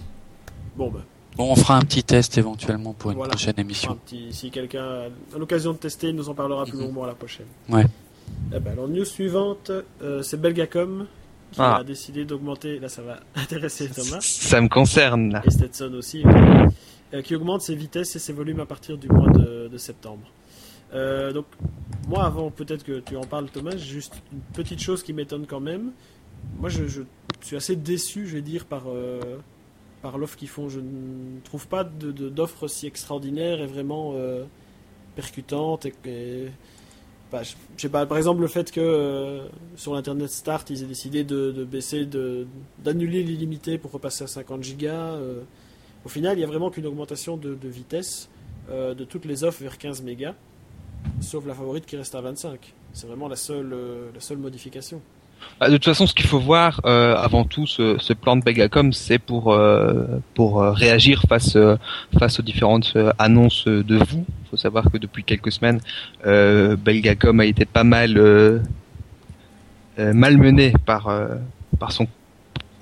Bon, ben, Bon, on fera un petit test éventuellement pour une Voilà. prochaine un émission. petit, si quelqu'un a l'occasion de tester, il nous en parlera plus Mhm. longuement à la prochaine. Ouais. Eh ben, alors, news suivante, euh, c'est Belgacom qui Ah. a décidé d'augmenter, là ça va intéresser Thomas, Ça me concerne là. et Stetson aussi, oui, euh, qui augmente ses vitesses et ses volumes à partir du mois de, de septembre. Euh, donc, moi avant, peut-être que tu en parles Thomas, juste une petite chose qui m'étonne quand même. Moi je, je suis assez déçu, je vais dire, par, euh, par l'offre qu'ils font. Je ne trouve pas de, de- d'offre si extraordinaire et vraiment euh, percutante. Et, et- bah, je, je sais pas, par exemple, le fait que euh, sur l'Internet Start, ils aient décidé de, de baisser, de, d'annuler l'illimité pour repasser à cinquante gigas. euh, au final, il n'y a vraiment qu'une augmentation de, de vitesse euh, de toutes les offres vers quinze mégas, sauf la favorite qui reste à vingt-cinq. C'est vraiment la seule, euh, la seule modification. Ah, de toute façon, ce qu'il faut voir euh, avant tout, ce, ce plan de Belgacom, c'est pour euh, pour euh, réagir face euh, face aux différentes euh, annonces de vous. Il faut savoir que depuis quelques semaines, euh, Belgacom a été pas mal euh, euh, malmené par euh, par son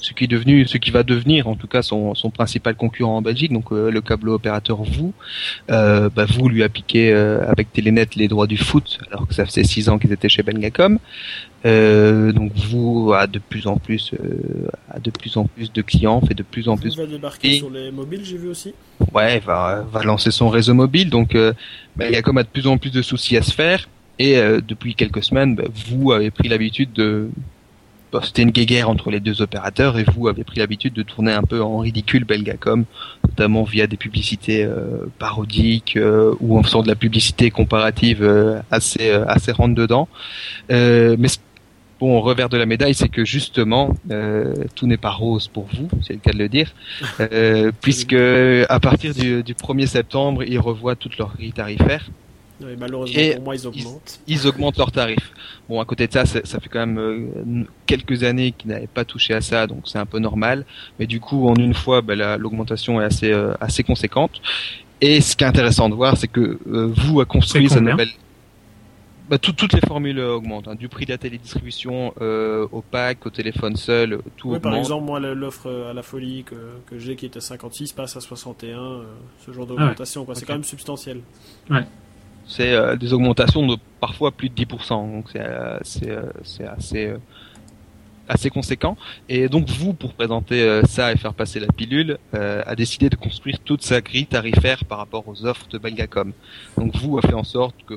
ce qui est devenu, ce qui va devenir en tout cas son, son principal concurrent en Belgique, donc euh, le câble opérateur VOO. Euh, bah, VOO lui a piqué euh, avec Telenet les droits du foot, alors que ça faisait six ans qu'ils étaient chez Belgacom. Euh, donc VOO a de plus en plus, euh, a de plus en plus de clients, fait de plus en plus. Il va débarquer et... sur les mobiles, j'ai vu aussi. Ouais, va va lancer son réseau mobile, donc euh, Belgacom a de plus en plus de soucis à se faire. Et euh, depuis quelques semaines, bah, VOO avait pris l'habitude de Bon, c'était une guéguerre entre les deux opérateurs et vous avez pris l'habitude de tourner un peu en ridicule Belgacom, notamment via des publicités euh, parodiques euh, ou en faisant de la publicité comparative euh, assez euh, assez rentre dedans. Euh, mais bon, revers de la médaille, c'est que justement euh, tout n'est pas rose pour vous, c'est le cas de le dire, euh, puisque à partir du, du premier septembre, ils revoient toutes leurs grilles tarifaires. Oui, malheureusement et pour moi, ils augmentent. Ils, ils augmentent leurs tarifs. Bon, à côté de ça, ça, ça fait quand même euh, quelques années qu'ils n'avaient pas touché à ça, donc c'est un peu normal. Mais du coup, en une fois, bah, la, l'augmentation est assez euh, assez conséquente. Et ce qui est intéressant de voir, c'est que euh, vous a construit cette nouvelle. Bah, tout, toutes les formules euh, augmentent, hein. Du prix de la télédistribution euh, au pack, au téléphone seul, tout oui, augmente. Par exemple, moi, l'offre à la folie que, que j'ai qui était cinquante-six passe à soixante et un, euh, ce genre d'augmentation. Ah ouais. Quoi. C'est okay. Quand même substantiel. Ouais. C'est euh, des augmentations de parfois plus de dix pour cent, donc c'est euh, c'est, euh, c'est assez euh, assez conséquent. Et donc vous, pour présenter euh, ça et faire passer la pilule, euh, a décidé de construire toute sa grille tarifaire par rapport aux offres de Belgacom. Donc vous a fait en sorte que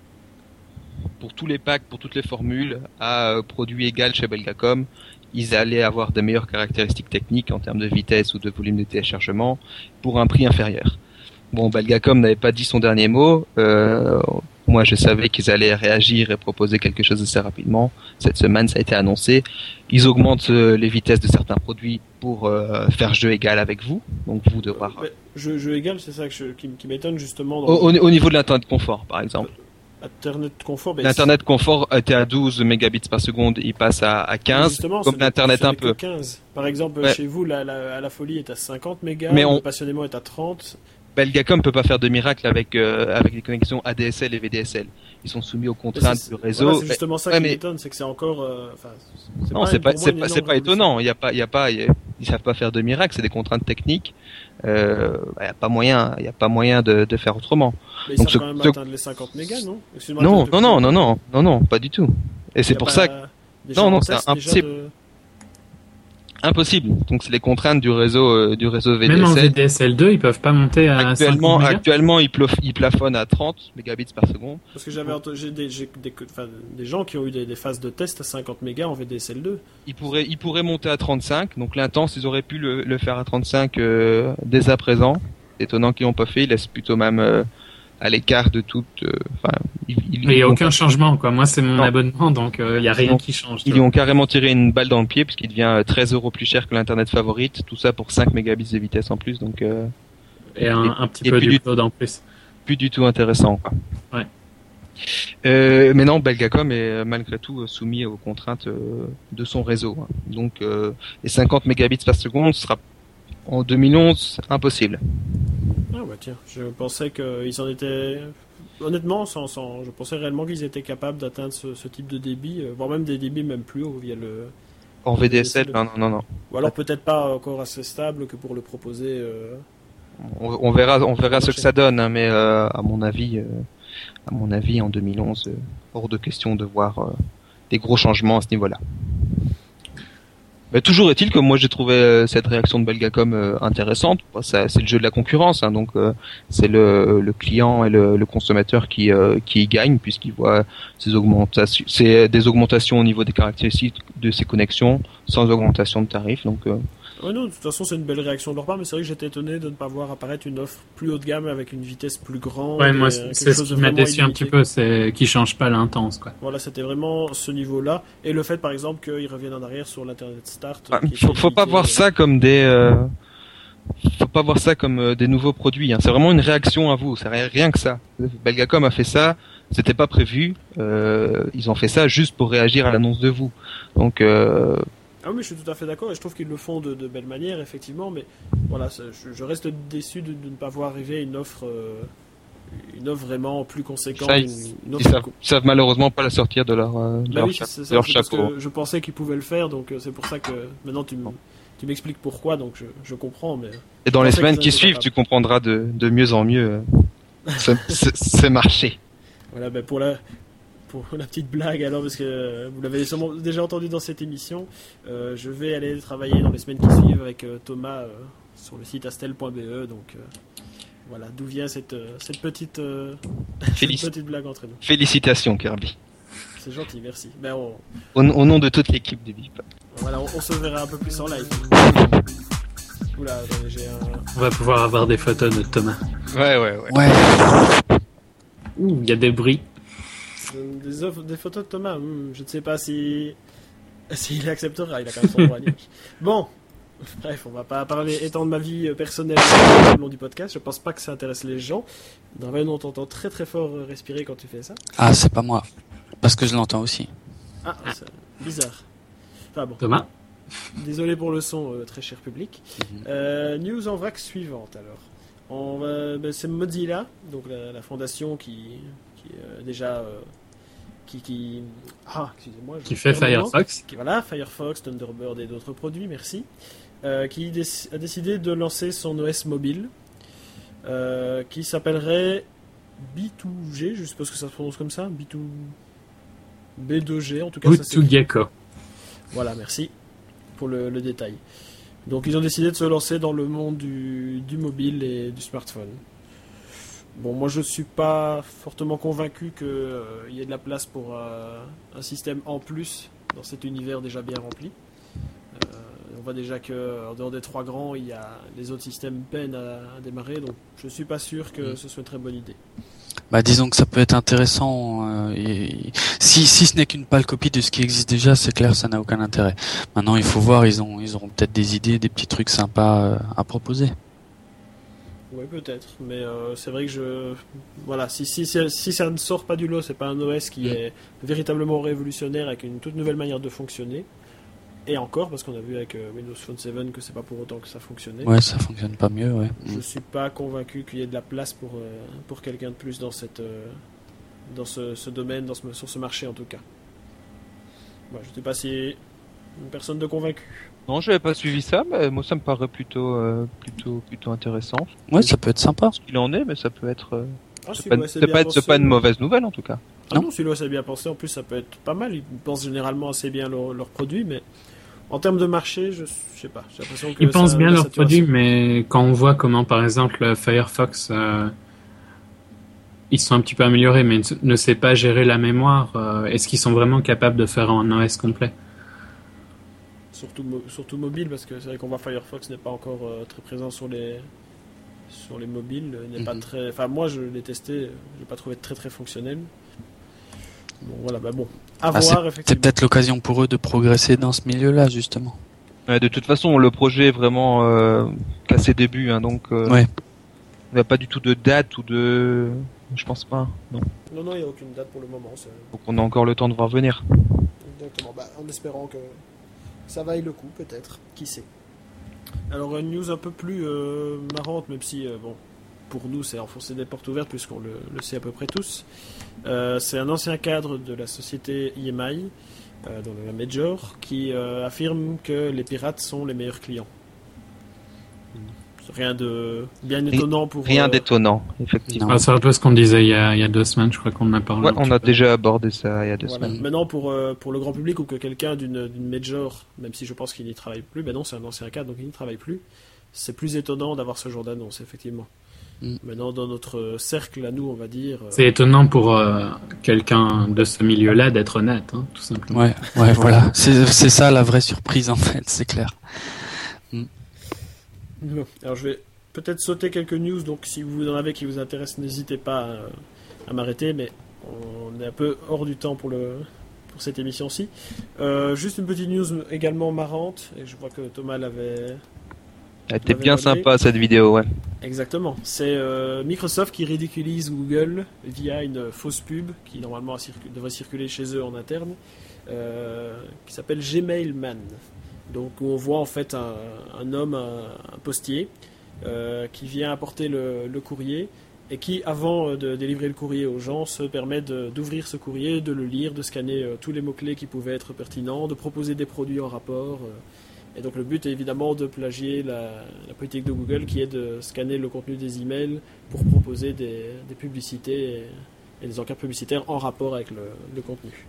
pour tous les packs, pour toutes les formules, à euh, produit égal chez Belgacom, ils allaient avoir des meilleures caractéristiques techniques en termes de vitesse ou de volume de téléchargement pour un prix inférieur. Bon, Belgacom n'avait pas dit son dernier mot. Euh, moi, je savais qu'ils allaient réagir et proposer quelque chose assez rapidement. Cette semaine, ça a été annoncé. Ils augmentent euh, les vitesses de certains produits pour euh, faire jeu égal avec vous. Donc, vous devoir... Euh, jeu, jeu égal, c'est ça que je, qui, qui m'étonne justement. Dans au, le... au niveau de l'internet confort, par exemple. Internet confort. Ben L'internet c'est... confort était à douze mégabits par seconde, il passe à, à quinze. Justement, comme l'internet un peu. quinze. Par exemple, ouais. Chez vous, la, la, la folie est à cinquante mégas, mais on... le passionnément est à trente. Belgacom peut pas faire de miracle avec euh, avec les connexions A D S L et V D S L. Ils sont soumis aux contraintes du réseau. Voilà, c'est justement ça ouais, qui mais... m'étonne, c'est que c'est encore. Euh, c'est non, pas c'est pas c'est pas, c'est pas étonnant. Il y a pas il y a pas y a, ils savent pas faire de miracle. C'est des contraintes techniques. Euh, il y a pas moyen il y a pas moyen de, de faire autrement. Mais ils Donc, savent ce, quand même ce... atteindre les cinquante mégas, non Non non non non non non non pas du tout. Et c'est pour ça que non non c'est impossible. De... Impossible. Donc c'est les contraintes du réseau euh, du réseau V D S L. Même en V D S L deux, ils peuvent pas monter à actuellement actuellement ils, plof, ils plafonnent à trente mégabits par seconde. Parce que j'avais j'ai des j'ai des, enfin, des gens qui ont eu des, des phases de test à cinquante mégas en V D S L deux. Ils pourraient ils pourraient monter à trente-cinq. Donc l'intense ils auraient pu le, le faire à trente-cinq euh, dès à présent. C'est étonnant qu'ils l'ont pas fait. Ils laissent plutôt même euh, à l'écart de toute. Enfin, euh, il n'y a aucun changement, quoi. Moi, c'est mon non. abonnement, donc il euh, n'y a rien donc, qui change. Ils lui ont carrément tiré une balle dans le pied puisqu'il devient treize euros plus cher que l'internet favorite. Tout ça pour cinq mégabits de vitesse en plus, donc. Euh, et un, et, un petit peu du cloud en plus. Plus du tout intéressant, quoi. Ouais. Euh, mais non, Belgacom est malgré tout soumis aux contraintes euh, de son réseau. Hein. Donc, euh, les cinquante mégabits par seconde sera en deux mille onze impossible. Ah bah tiens, je pensais qu'ils en étaient... Honnêtement, sans, sans, je pensais réellement qu'ils étaient capables d'atteindre ce, ce type de débit, euh, voire même des débits même plus hauts via le... En V D S L, non, non, non. Ou alors peut-être pas encore assez stable que pour le proposer... Euh... On, on verra, on verra ce que ça donne, hein, mais euh, à mon avis, euh, à mon avis, en deux mille onze, euh, hors de question de voir euh, des gros changements à ce niveau-là. Mais toujours est-il que moi j'ai trouvé euh, cette réaction de Belgacom euh, intéressante. Ça, c'est le jeu de la concurrence, hein, donc euh, c'est le, le client et le, le consommateur qui euh, qui y gagne puisqu'il voit ces augmentations, c'est des augmentations au niveau des caractéristiques de ses connexions sans augmentation de tarifs. Donc euh, ouais, non, de toute façon c'est une belle réaction de leur part, mais c'est vrai que j'étais étonné de ne pas voir apparaître une offre plus haut de gamme avec une vitesse plus grande. Ouais, moi c'est, c'est ce qui m'a déçu un petit peu, c'est qu'ils changent pas l'intense, quoi. Voilà, c'était vraiment ce niveau-là, et le fait par exemple qu'ils reviennent en arrière sur l'internet start. Ah, faut, faut pas voir ça comme des, euh... faut pas voir ça comme euh, des nouveaux produits. Hein. C'est vraiment une réaction à vous. C'est rien, rien que ça. Belgacom a fait ça. C'était pas prévu. Euh, ils ont fait ça juste pour réagir à l'annonce de vous. Donc euh... Ah oui, je suis tout à fait d'accord et je trouve qu'ils le font de, de belle manière, effectivement, mais voilà, je, je reste déçu de, de ne pas voir arriver une offre, euh, une offre vraiment plus conséquente. Ça, une, ils, une ils offre savent, ils savent malheureusement pas la sortir de leur, euh, de Bah leur, oui, cha- c'est de ça, leur c'est parce chapeau. que je pensais qu'ils pouvaient le faire, donc euh, c'est pour ça que maintenant tu, m- tu m'expliques pourquoi, donc je, je comprends. Mais Et dans je les pensais semaines qu'ils qui étaient suivent, capables. tu comprendras de, de mieux en mieux euh, ce, ce, ce marché. Voilà, ben pour la pour la petite blague alors, parce que euh, vous l'avez sûrement déjà entendu dans cette émission, euh, je vais aller travailler dans les semaines qui suivent avec euh, Thomas euh, sur le site astel point b e, donc euh, voilà d'où vient cette euh, cette petite euh, cette Félici- petite blague entre nous. Félicitations, Kirby. C'est gentil, merci. Ben on, Au, au nom de toute l'équipe des V I P. voilà, on, on se verra un peu plus en live. Oula, attendez, j'ai un On va pouvoir avoir des photos de Thomas. Ouais, ouais, ouais. Ouais. Ouh, il y a des bruits. Euh, Des, offres, des photos de Thomas, hmm, je ne sais pas si s'il acceptera, il a quand même son droit à l'image. Bon, bref, on va pas parler étant de ma vie euh, personnelle tout le long du podcast, je pense pas que ça intéresse les gens. Draven, on t'entend très très fort euh, respirer quand tu fais ça. Ah, c'est pas moi. Parce que je l'entends aussi. Ah, c'est bizarre. Enfin bon, Thomas? désolé pour le son, euh, très cher public. Mhm. Euh, news en vrac suivante alors. On va- ben, c'est Mozilla, donc la, la fondation qui, qui euh, déjà euh, qui, qui ah excusez-moi je Qui fait perds le nom. Firefox? Qui, voilà, Firefox, Thunderbird et d'autres produits, merci, euh, qui déc- a décidé de lancer son O S mobile, euh, qui s'appellerait B deux G, je suppose que ça se prononce comme ça, B deux B deux G en tout cas. Ça s'écrit. Boot2Gecko. Voilà, merci pour le, le détail. Donc ils ont décidé de se lancer dans le monde du, du mobile et du smartphone. Bon, moi je suis pas fortement convaincu qu'il y ait de la place pour euh, un système en plus dans cet univers déjà bien rempli. Euh, on voit déjà que en dehors des trois grands, il y a les autres systèmes peinent à, à démarrer, donc je suis pas sûr que Mm. ce soit une très bonne idée. Bah, disons que ça peut être intéressant. euh, et- si si ce n'est qu'une pâle copie de ce qui existe déjà, c'est clair, ça n'a aucun intérêt. Maintenant, il faut voir, ils ont ils auront peut-être des idées, des petits trucs sympas euh, à proposer. Oui, peut-être, mais euh, c'est vrai que je. Voilà, si, si, si, si ça ne sort pas du lot, c'est pas un O S qui Mm. est véritablement révolutionnaire avec une toute nouvelle manière de fonctionner. Et encore, parce qu'on a vu avec euh, Windows Phone sept que c'est pas pour autant que ça fonctionnait. Ouais, ça fonctionne pas mieux, ouais. Je Mm. suis pas convaincu qu'il y ait de la place pour, euh, pour quelqu'un de plus dans, cette, euh, dans ce, ce domaine, dans ce, sur ce marché en tout cas. Voilà, je sais pas si une personne de convaincu. Non, je n'avais pas suivi ça, mais moi ça me paraît plutôt, euh, plutôt, plutôt intéressant. Ouais, ça peut être sympa. Ce qu'il en est, mais ça peut être, euh, Ah, c'est celui-là, pas, c'est c'est bien pas, pensé. c'est pas une mauvaise nouvelle en tout cas. Ah Non. non, celui-là c'est bien pensé. En plus, ça peut être pas mal. Ils pensent généralement assez bien leurs leurs produits, mais en termes de marché, je, je sais pas. J'ai l'impression que Ils pensent ça- bien la leurs saturation- produits, mais quand on voit comment, par exemple, Firefox, euh, ils sont un petit peu améliorés, mais ne, ne sait pas gérer la mémoire, euh, est-ce qu'ils sont vraiment capables de faire un O S complet? Surtout, mo- surtout mobile, parce que c'est vrai qu'on voit Firefox n'est pas encore euh, très présent sur les sur les mobiles. Il n'est pas Mhm. très. Enfin, moi, je l'ai testé. Je l'ai pas trouvé très très fonctionnel. Bon, voilà. Bah bon, à Ah, voir C'est effectivement. peut-être l'occasion pour eux de progresser dans ce milieu-là, justement. Ouais, de toute façon, le projet est vraiment euh, qu'à ses débuts, hein, donc euh, Ouais. il n'y a pas du tout de date ou de... Je pense pas, non. Non, non, il n'y a aucune date pour le moment. c'est- Donc on a encore le temps de voir venir. Exactement, bah, en espérant que ça vaille le coup, peut-être, qui sait. Alors, une news un peu plus euh, marrante, même si, euh, bon, pour nous, c'est enfoncer des portes ouvertes, puisqu'on le, le sait à peu près tous. Euh, c'est un ancien cadre de la société I M I, euh, dans la Major, qui euh, affirme que les pirates sont les meilleurs clients. C'est rien de bien étonnant pour... Rien euh, d'étonnant, effectivement. Non. Ah, c'est un peu ce qu'on disait il y, a, il y a deux semaines, je crois qu'on en a parlé. Ouais, un on petit a peu. déjà abordé ça il y a deux Voilà. semaines. Maintenant, pour, euh, pour le grand public ou que quelqu'un d'une d'une major, même si je pense qu'il n'y travaille plus, ben non, c'est un ancien cadre, donc il n'y travaille plus, c'est plus étonnant d'avoir ce genre d'annonce, effectivement. Mm. Maintenant, dans notre cercle, à nous, on va dire... euh, C'est étonnant pour euh, quelqu'un de ce milieu-là d'être honnête, hein, tout simplement. Ouais, ouais, voilà. C'est c'est ça la vraie surprise, en fait, c'est clair. non. Alors, je vais peut-être sauter quelques news, donc si vous en avez qui vous intéressent, n'hésitez pas à, à m'arrêter, mais on est un peu hors du temps pour, le, pour cette émission-ci. Euh, juste une petite news également marrante, et je vois que Thomas l'avait... Elle était Vous bien l'avez regardé sympa cette vidéo, ouais. Exactement. C'est euh, Microsoft qui ridiculise Google via une fausse pub qui normalement circu- devrait circuler chez eux en interne, euh, qui s'appelle Gmail Man. Donc où on voit en fait un, un homme, un, un postier, euh, qui vient apporter le, le courrier et qui, avant de délivrer le courrier aux gens, se permet de, d'ouvrir ce courrier, de le lire, de scanner euh, tous les mots-clés qui pouvaient être pertinents, de proposer des produits en rapport. Euh, et donc le but est évidemment de plagier la, la politique de Google qui est de scanner le contenu des emails pour proposer des, des publicités et, et des encarts publicitaires en rapport avec le, le contenu.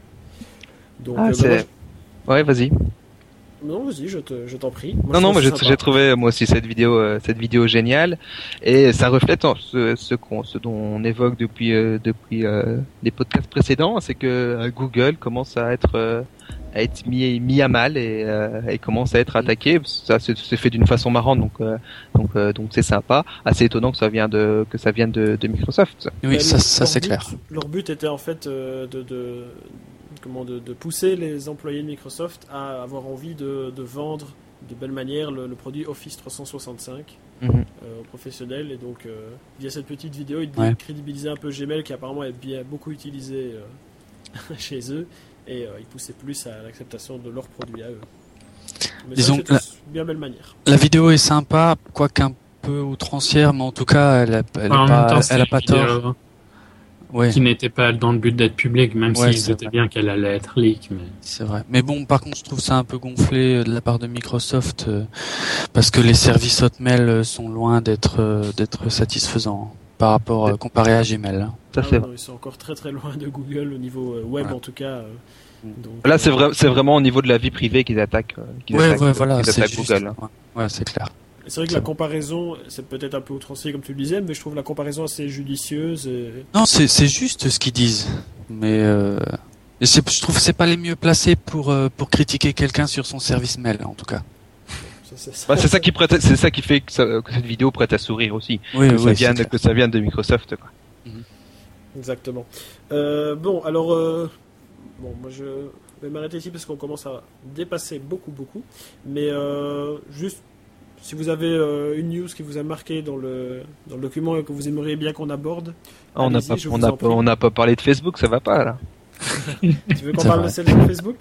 Donc, ah, euh, c'est... bah, moi, ouais, vas-y. Non, vas-y, je, te, je t'en prie. Moi, non, non, moi j'ai, sympa. j'ai trouvé moi aussi cette vidéo, euh, cette vidéo géniale, et ça reflète hein, ce, ce, qu'on, ce dont on évoque depuis euh, depuis euh, les podcasts précédents, c'est que euh, Google commence à être euh, à être mis mis à mal et, euh, et commence à être attaqué. Ça c'est, c'est fait d'une façon marrante, donc euh, donc euh, donc c'est sympa. Assez étonnant que ça vienne de que ça vienne de, de Microsoft. Ça. Oui, ça, ça c'est but, clair. Leur but était en fait euh, de, de comment de, de pousser les employés de Microsoft à avoir envie de, de vendre de belle manière le, le produit Office trois cent soixante-cinq mm-hmm. euh, aux professionnels, et donc euh, via cette petite vidéo ils ouais. crédibilisaient un peu Gmail qui apparemment est bien beaucoup utilisé euh, chez eux, et euh, ils poussaient plus à l'acceptation de leurs produits à eux. Mais disons ça, que la, bien belle manière. La vidéo est sympa, quoique un peu outrancière, mais en tout cas elle a, elle en est pas, temps, elle a pas tort. Ouais. Qui n'était pas dans le but d'être public, même ouais, s'ils étaient bien qu'elle allait être leak. Mais... C'est vrai. Mais bon, par contre, je trouve ça un peu gonflé de la part de Microsoft, euh, parce que les services Hotmail sont loin d'être euh, d'être satisfaisants par rapport euh, comparé à Gmail. Hein. Ah ouais, non, ils sont encore très très loin de Google au niveau euh, web ouais. en tout cas. Euh, donc, Là, c'est vrai, c'est vraiment au niveau de la vie privée qu'ils attaquent. Euh, qu'ils ouais, attaquent, ouais, voilà, qu'ils attaquent c'est Google. Juste, ouais. ouais, c'est clair. C'est vrai que la comparaison, c'est peut-être un peu outrancier comme tu le disais, mais je trouve la comparaison assez judicieuse. Et... Non, c'est, c'est juste ce qu'ils disent. Mais euh, c'est, je trouve que c'est pas les mieux placés pour, euh, pour critiquer quelqu'un sur son service mail, en tout cas. Ça, c'est, ça. Bah, c'est, ça qui prête, c'est ça qui fait que, ça, que cette vidéo prête à sourire aussi. Oui, que, oui, ça vienne, que ça vienne de Microsoft. Quoi. Mm-hmm. Exactement. Euh, bon, alors, euh, bon, moi je vais m'arrêter ici parce qu'on commence à dépasser beaucoup, beaucoup. Mais euh, juste... Si vous avez euh, une news qui vous a marqué dans le, dans le document et que vous aimeriez bien qu'on aborde, ah, on n'a pas, on n'a pas, on n'a pas parlé de Facebook, ça va pas là. Tu veux qu'on C'est parle vrai. de celle sur Facebook ?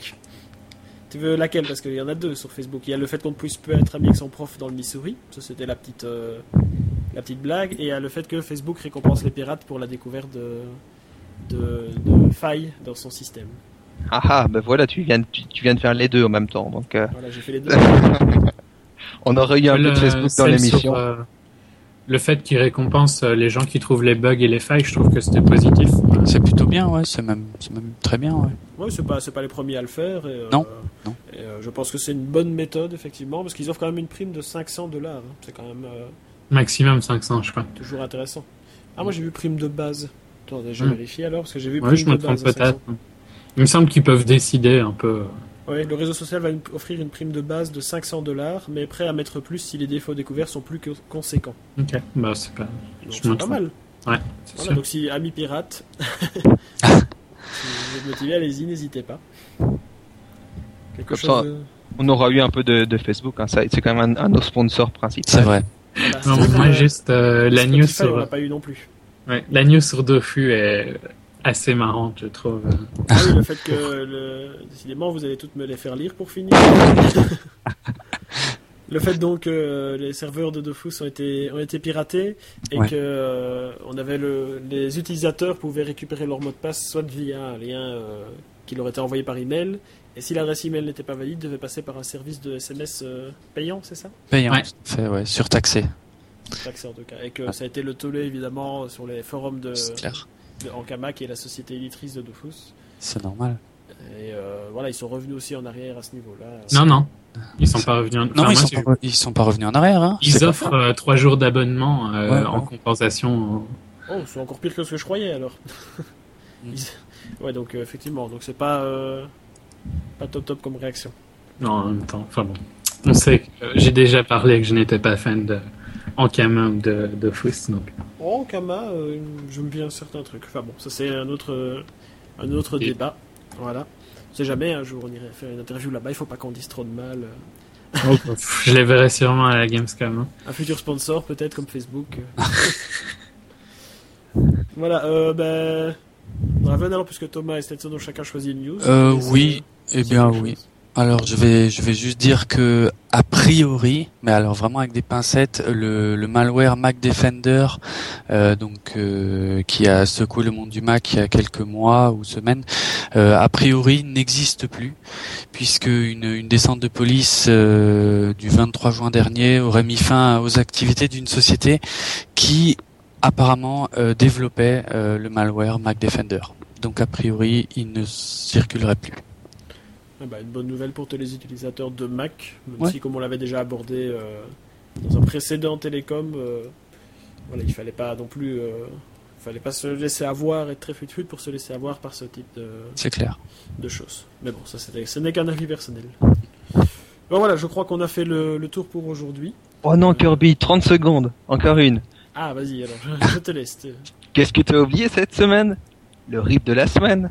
Tu veux laquelle ? Parce qu'il y en a deux sur Facebook. Il y a le fait qu'on ne puisse plus être ami avec son prof dans le Missouri, ça c'était la petite, euh, la petite blague, et il y a le fait que Facebook récompense les pirates pour la découverte de, de, de failles dans son système. Ah ah, ben voilà, tu viens, tu, tu viens de faire les deux en même temps, donc. Euh... Voilà, j'ai fait les deux. On aurait eu un le, peu de Facebook dans l'émission. Sur, euh, le fait qu'ils récompensent les gens qui trouvent les bugs et les failles, je trouve que c'était positif. C'est plutôt bien, ouais. C'est même, c'est même très bien, ouais. Ouais, c'est pas, c'est pas les premiers à le faire. Et, non. Euh, non. Et, euh, je pense que c'est une bonne méthode, effectivement, parce qu'ils offrent quand même une prime de cinq cents dollars. Hein. C'est quand même. Euh, Maximum cinq cents, je crois. Toujours intéressant. Ah, moi j'ai vu prime de base. Attendez, je vais mmh. vérifier alors, parce que j'ai vu ouais, prime je me de base. Peut-être. Il me semble qu'ils peuvent décider un peu. Oui, le réseau social va une, offrir une prime de base de cinq cents dollars, mais prêt à mettre plus si les défauts découverts sont plus conséquents. Ok, bah c'est pas, donc, c'est pas mal. Ouais, c'est voilà, donc si amis pirates, si vous êtes motivés, allez-y, n'hésitez pas. Quelque Comme chose ça, de... on aura eu un peu de, de Facebook, hein, ça, c'est quand même un, un de nos sponsors principaux. C'est vrai. Voilà, non, moi euh, juste euh, la news sur... on l'a pas eu non plus. Ouais, la news sur Dofus est assez marrante, je trouve. Ah oui, le fait que, le... décidément, vous allez toutes me les faire lire pour finir. Le fait donc que euh, les serveurs de Dofus ont été, ont été piratés et ouais. que euh, on avait le, les utilisateurs pouvaient récupérer leur mot de passe soit via un lien euh, qui leur était envoyé par email, et si l'adresse email n'était pas valide, devait passer par un service de S M S euh, payant, c'est ça ? Payant, ouais. Fait, ouais, surtaxé. Surtaxé en tout cas, et que ouais. ça a été le tollé évidemment sur les forums de... C'est clair. De Ankama, qui est la société éditrice de Dofus. C'est normal. Et euh, voilà, ils sont revenus aussi en arrière à ce niveau-là. Non, non. Ils sont pas revenus en... Non, enfin, ils, sont pas, ils sont pas revenus en arrière. Hein. Ils c'est offrent euh, trois jours d'abonnement euh, ouais, en ouais. compensation. Oh, c'est encore pire que ce que je croyais alors. ils... Ouais, donc euh, effectivement, donc c'est pas euh, pas top top comme réaction. Non, en même temps, enfin bon. On sait que euh, j'ai déjà parlé que je n'étais pas fan de Ankama ou de Dofus, donc. Oh, Ankama, euh, j'aime bien certains trucs. Enfin bon, ça c'est un autre euh, un autre Et... débat. Voilà. On sait jamais, un jour on irait faire une interview là-bas, il faut pas qu'on dise trop de mal. Oh, je les verrai sûrement à la Gamescom. Hein. Un futur sponsor peut-être comme Facebook. Voilà, euh, ben... Raven, alors puisque Thomas et Stetson ont chacun choisi une news. Euh, oui, eh bien oui. Alors je vais, je vais juste dire que a priori, mais alors vraiment avec des pincettes, le, le malware Mac Defender, euh, donc euh, qui a secoué le monde du Mac il y a quelques mois ou semaines, euh, a priori n'existe plus, puisque une, une descente de police euh, du vingt-trois juin dernier aurait mis fin aux activités d'une société qui apparemment euh, développait euh, le malware Mac Defender. Donc a priori, il ne circulerait plus. Ah bah, une bonne nouvelle pour tous les utilisateurs de Mac, même Ouais. si, comme on l'avait déjà abordé euh, dans un précédent Télécom, euh, voilà, il fallait pas non plus, euh, fallait pas se laisser avoir, être très fut-fut pour se laisser avoir par ce type de, C'est clair. de choses. Mais bon, ça c'était, ce n'est qu'un avis personnel. Bon voilà, je crois qu'on a fait le, le tour pour aujourd'hui. Oh non, Kirby, trente secondes. Encore une. Ah, vas-y, alors, je, je te laisse. Qu'est-ce que tu as oublié cette semaine? Le R I P de la semaine.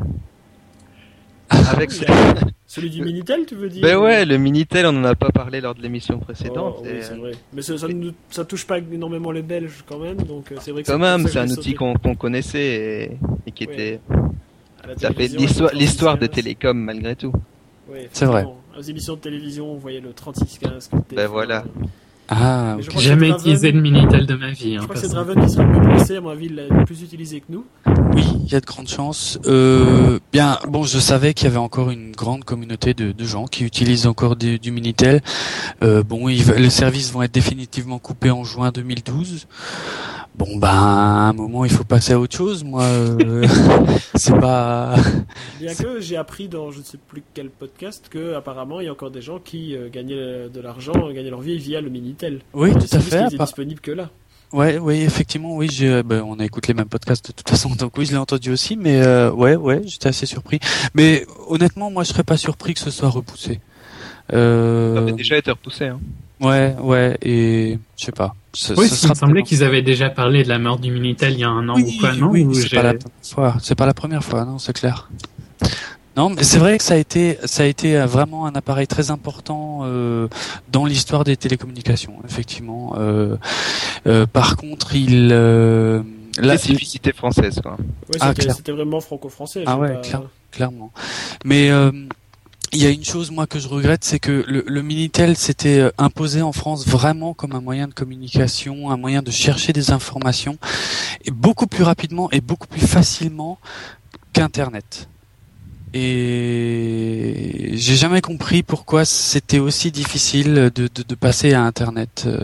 Avec ce... Celui du Minitel, tu veux dire? Ben ouais, le Minitel, on en a pas parlé lors de l'émission précédente. Oh, oui, et... c'est vrai. Mais ça, ça, ne, ça touche pas énormément les Belges quand même, donc euh, c'est vrai que Quand c'est même, pour ça c'est que un j'ai outil sauté. qu'on qu'on connaissait et, et qui Ouais. était... À la Ça fait télévision, l'histoire avec le l'histoire de trente-six quinze. Télécom malgré tout. Ouais, C'est vrai. effectivement. Aux émissions de télévision, on voyait le trente-six quinze. comme Ben téléphone. voilà. Ah, Mais je ok. crois que Jamais c'est Draven. utilisé de Minitel de ma vie. Je Hein, crois que c'est perso. Draven qui sera le mieux placé, à mon avis, il l'a plus utilisé que nous. Oui, il y a de grandes chances. Euh, bien, bon, je savais qu'il y avait encore une grande communauté de, de gens qui utilisent encore du, du Minitel. Euh, bon, ils, les services vont être définitivement coupés en juin deux mille douze. Bon, ben, à un moment, il faut passer à autre chose. Moi, euh, c'est pas. Bien que j'ai appris dans je ne sais plus quel podcast que apparemment il y a encore des gens qui euh, gagnaient de l'argent, euh, gagnaient leur vie via le Minitel. Oui, Alors, tout le à service fait. qui était Par- disponible que là. Ouais, oui, effectivement, oui, j'ai, ben, on a écouté les mêmes podcasts de toute façon, donc oui, je l'ai entendu aussi, mais euh, ouais, ouais, j'étais assez surpris. Mais honnêtement, moi, je serais pas surpris que ce soit repoussé. Ça Euh, avait déjà été repoussé. Hein. ouais, ouais, et je sais pas. Ce- Oui, ce il sera me semblait peut-être- qu'ils avaient déjà parlé de la mort du Minitel il y a un an Oui, ou quoi, non oui, Ou c'est j'ai- pas la première fois. C'est pas la première fois, non, c'est clair. Non, mais c'est vrai que ça a été, ça a été vraiment un appareil très important euh, dans l'histoire des télécommunications, effectivement. Euh, euh, par contre, il, euh, là, Spécificité française, quoi. Ouais, Ah, c'était, clair. c'était vraiment franco-français. Ah j'ai ouais, pas- clair. clairement. Mais euh, il y a une chose moi que je regrette, c'est que le, le Minitel s'était euh, imposé en France vraiment comme un moyen de communication, un moyen de chercher des informations, et beaucoup plus rapidement et beaucoup plus facilement qu'Internet. Et j'ai jamais compris pourquoi c'était aussi difficile de, de, de passer à Internet. Euh,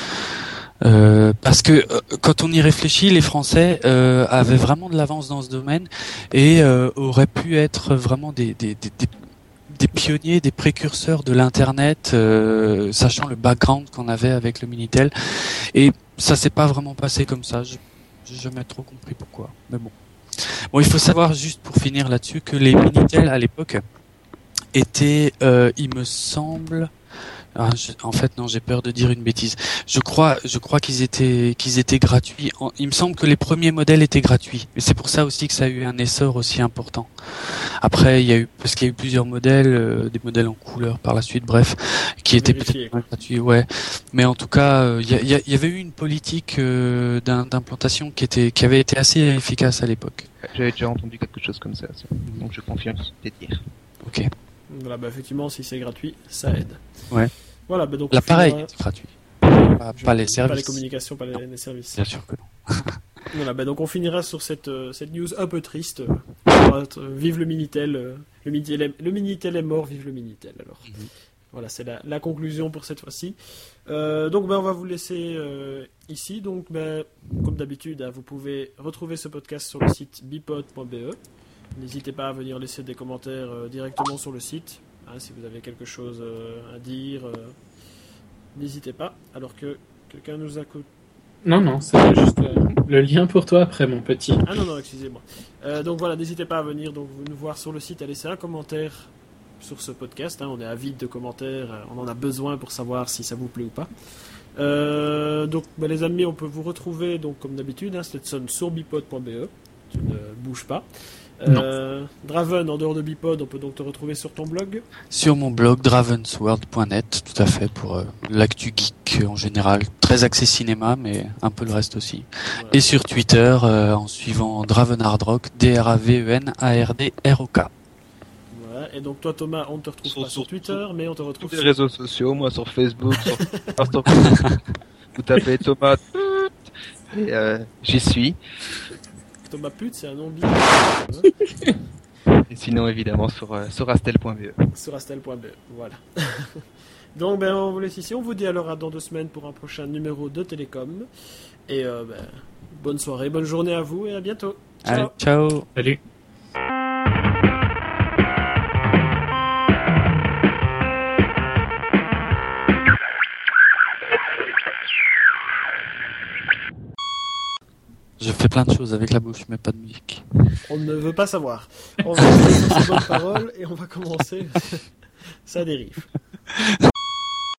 euh, parce que euh, quand on y réfléchit, les Français euh, avaient vraiment de l'avance dans ce domaine et euh, auraient pu être vraiment des, des, des, des, des pionniers, des précurseurs de l'Internet, euh, sachant le background qu'on avait avec le Minitel. Et ça s'est pas vraiment passé comme ça. Je- J'ai jamais trop compris pourquoi. Mais bon. Bon, il faut savoir juste pour finir là-dessus que les Minitel à l'époque étaient, euh, il me semble. Ah, je- en fait, non, j'ai peur de dire une bêtise. Je crois, je crois qu'ils étaient, qu'ils étaient gratuits. En- Il me semble que les premiers modèles étaient gratuits. Et c'est pour ça aussi que ça a eu un essor aussi important. Après, il y a eu, parce qu'il y a eu plusieurs modèles, euh, des modèles en couleur par la suite, bref, qui étaient Vérifier, peut-être pas gratuits, ouais. Mais en tout cas, euh, il y, a- il y a- il y avait eu une politique euh, d'im- d'implantation qui était, qui avait été assez efficace à l'époque. J'avais déjà entendu quelque chose comme ça. ça. Donc je confirme ce que tu veux dire. Ok. Voilà, bah, effectivement, si c'est gratuit, ça aide. Ouais. Voilà, bah, donc on L'appareil finira- était gratuit. Pas, Je- pas les Pas services. les communications, pas les, les services. Bien sûr que non. Voilà, bah, donc on finira sur cette, euh, cette news un peu triste. euh, pour être- euh, vive le Minitel. euh, le, Minitel est, le Minitel est mort, vive le Minitel. Alors, Mhm. voilà, c'est la, la conclusion pour cette fois-ci. Euh, donc, bah, on va vous laisser euh, ici. Donc, bah, comme d'habitude, hein, vous pouvez retrouver ce podcast sur le site bipod point b e. N'hésitez pas à venir laisser des commentaires euh, directement sur le site. Hein, si vous avez quelque chose euh, à dire, euh, n'hésitez pas. Alors que quelqu'un nous a co- Non, non, c'est juste euh, le lien pour toi après, mon petit. Ah non, non, excusez-moi. Euh, donc voilà, n'hésitez pas à venir donc, nous voir sur le site, à laisser un commentaire sur ce podcast. Hein, on est avide de commentaires, euh, on en a besoin pour savoir si ça vous plaît ou pas. Euh, donc bah, les amis, on peut vous retrouver donc comme d'habitude, hein, Stetson sur bipod point b e. Tu ne bouges pas. Euh, Draven, en dehors de Bipod, on peut donc te retrouver sur ton blog. Sur mon blog dravensworld point net, tout à fait, pour euh, l'actu geek en général. Très axé cinéma, mais un peu le reste aussi. Voilà. Et sur Twitter, euh, en suivant Draven Hard Rock, D R A V E N A R D R O K. Voilà. Et donc toi Thomas, on ne te retrouve Sur- pas sur sur- Twitter, mais on te retrouve Tous les sur... réseaux sociaux, moi sur Facebook, sur Instagram. Vous tapez Thomas et euh, j'y suis. Thomas Pute, c'est un nom bizarre. Et sinon évidemment sur euh, sur astel point b e. Sur astel point b e, voilà. Donc ben on vous laisse ici, on vous dit alors à dans deux semaines pour un prochain numéro de Télécom. Et euh, ben, bonne soirée, bonne journée à vous et à bientôt. Ciao. Allez, ciao. Salut. Je fais plein de choses avec la bouche, mais pas de musique. On ne veut pas savoir. On va rester sur ces bonnes paroles et on va commencer. Ça dérive.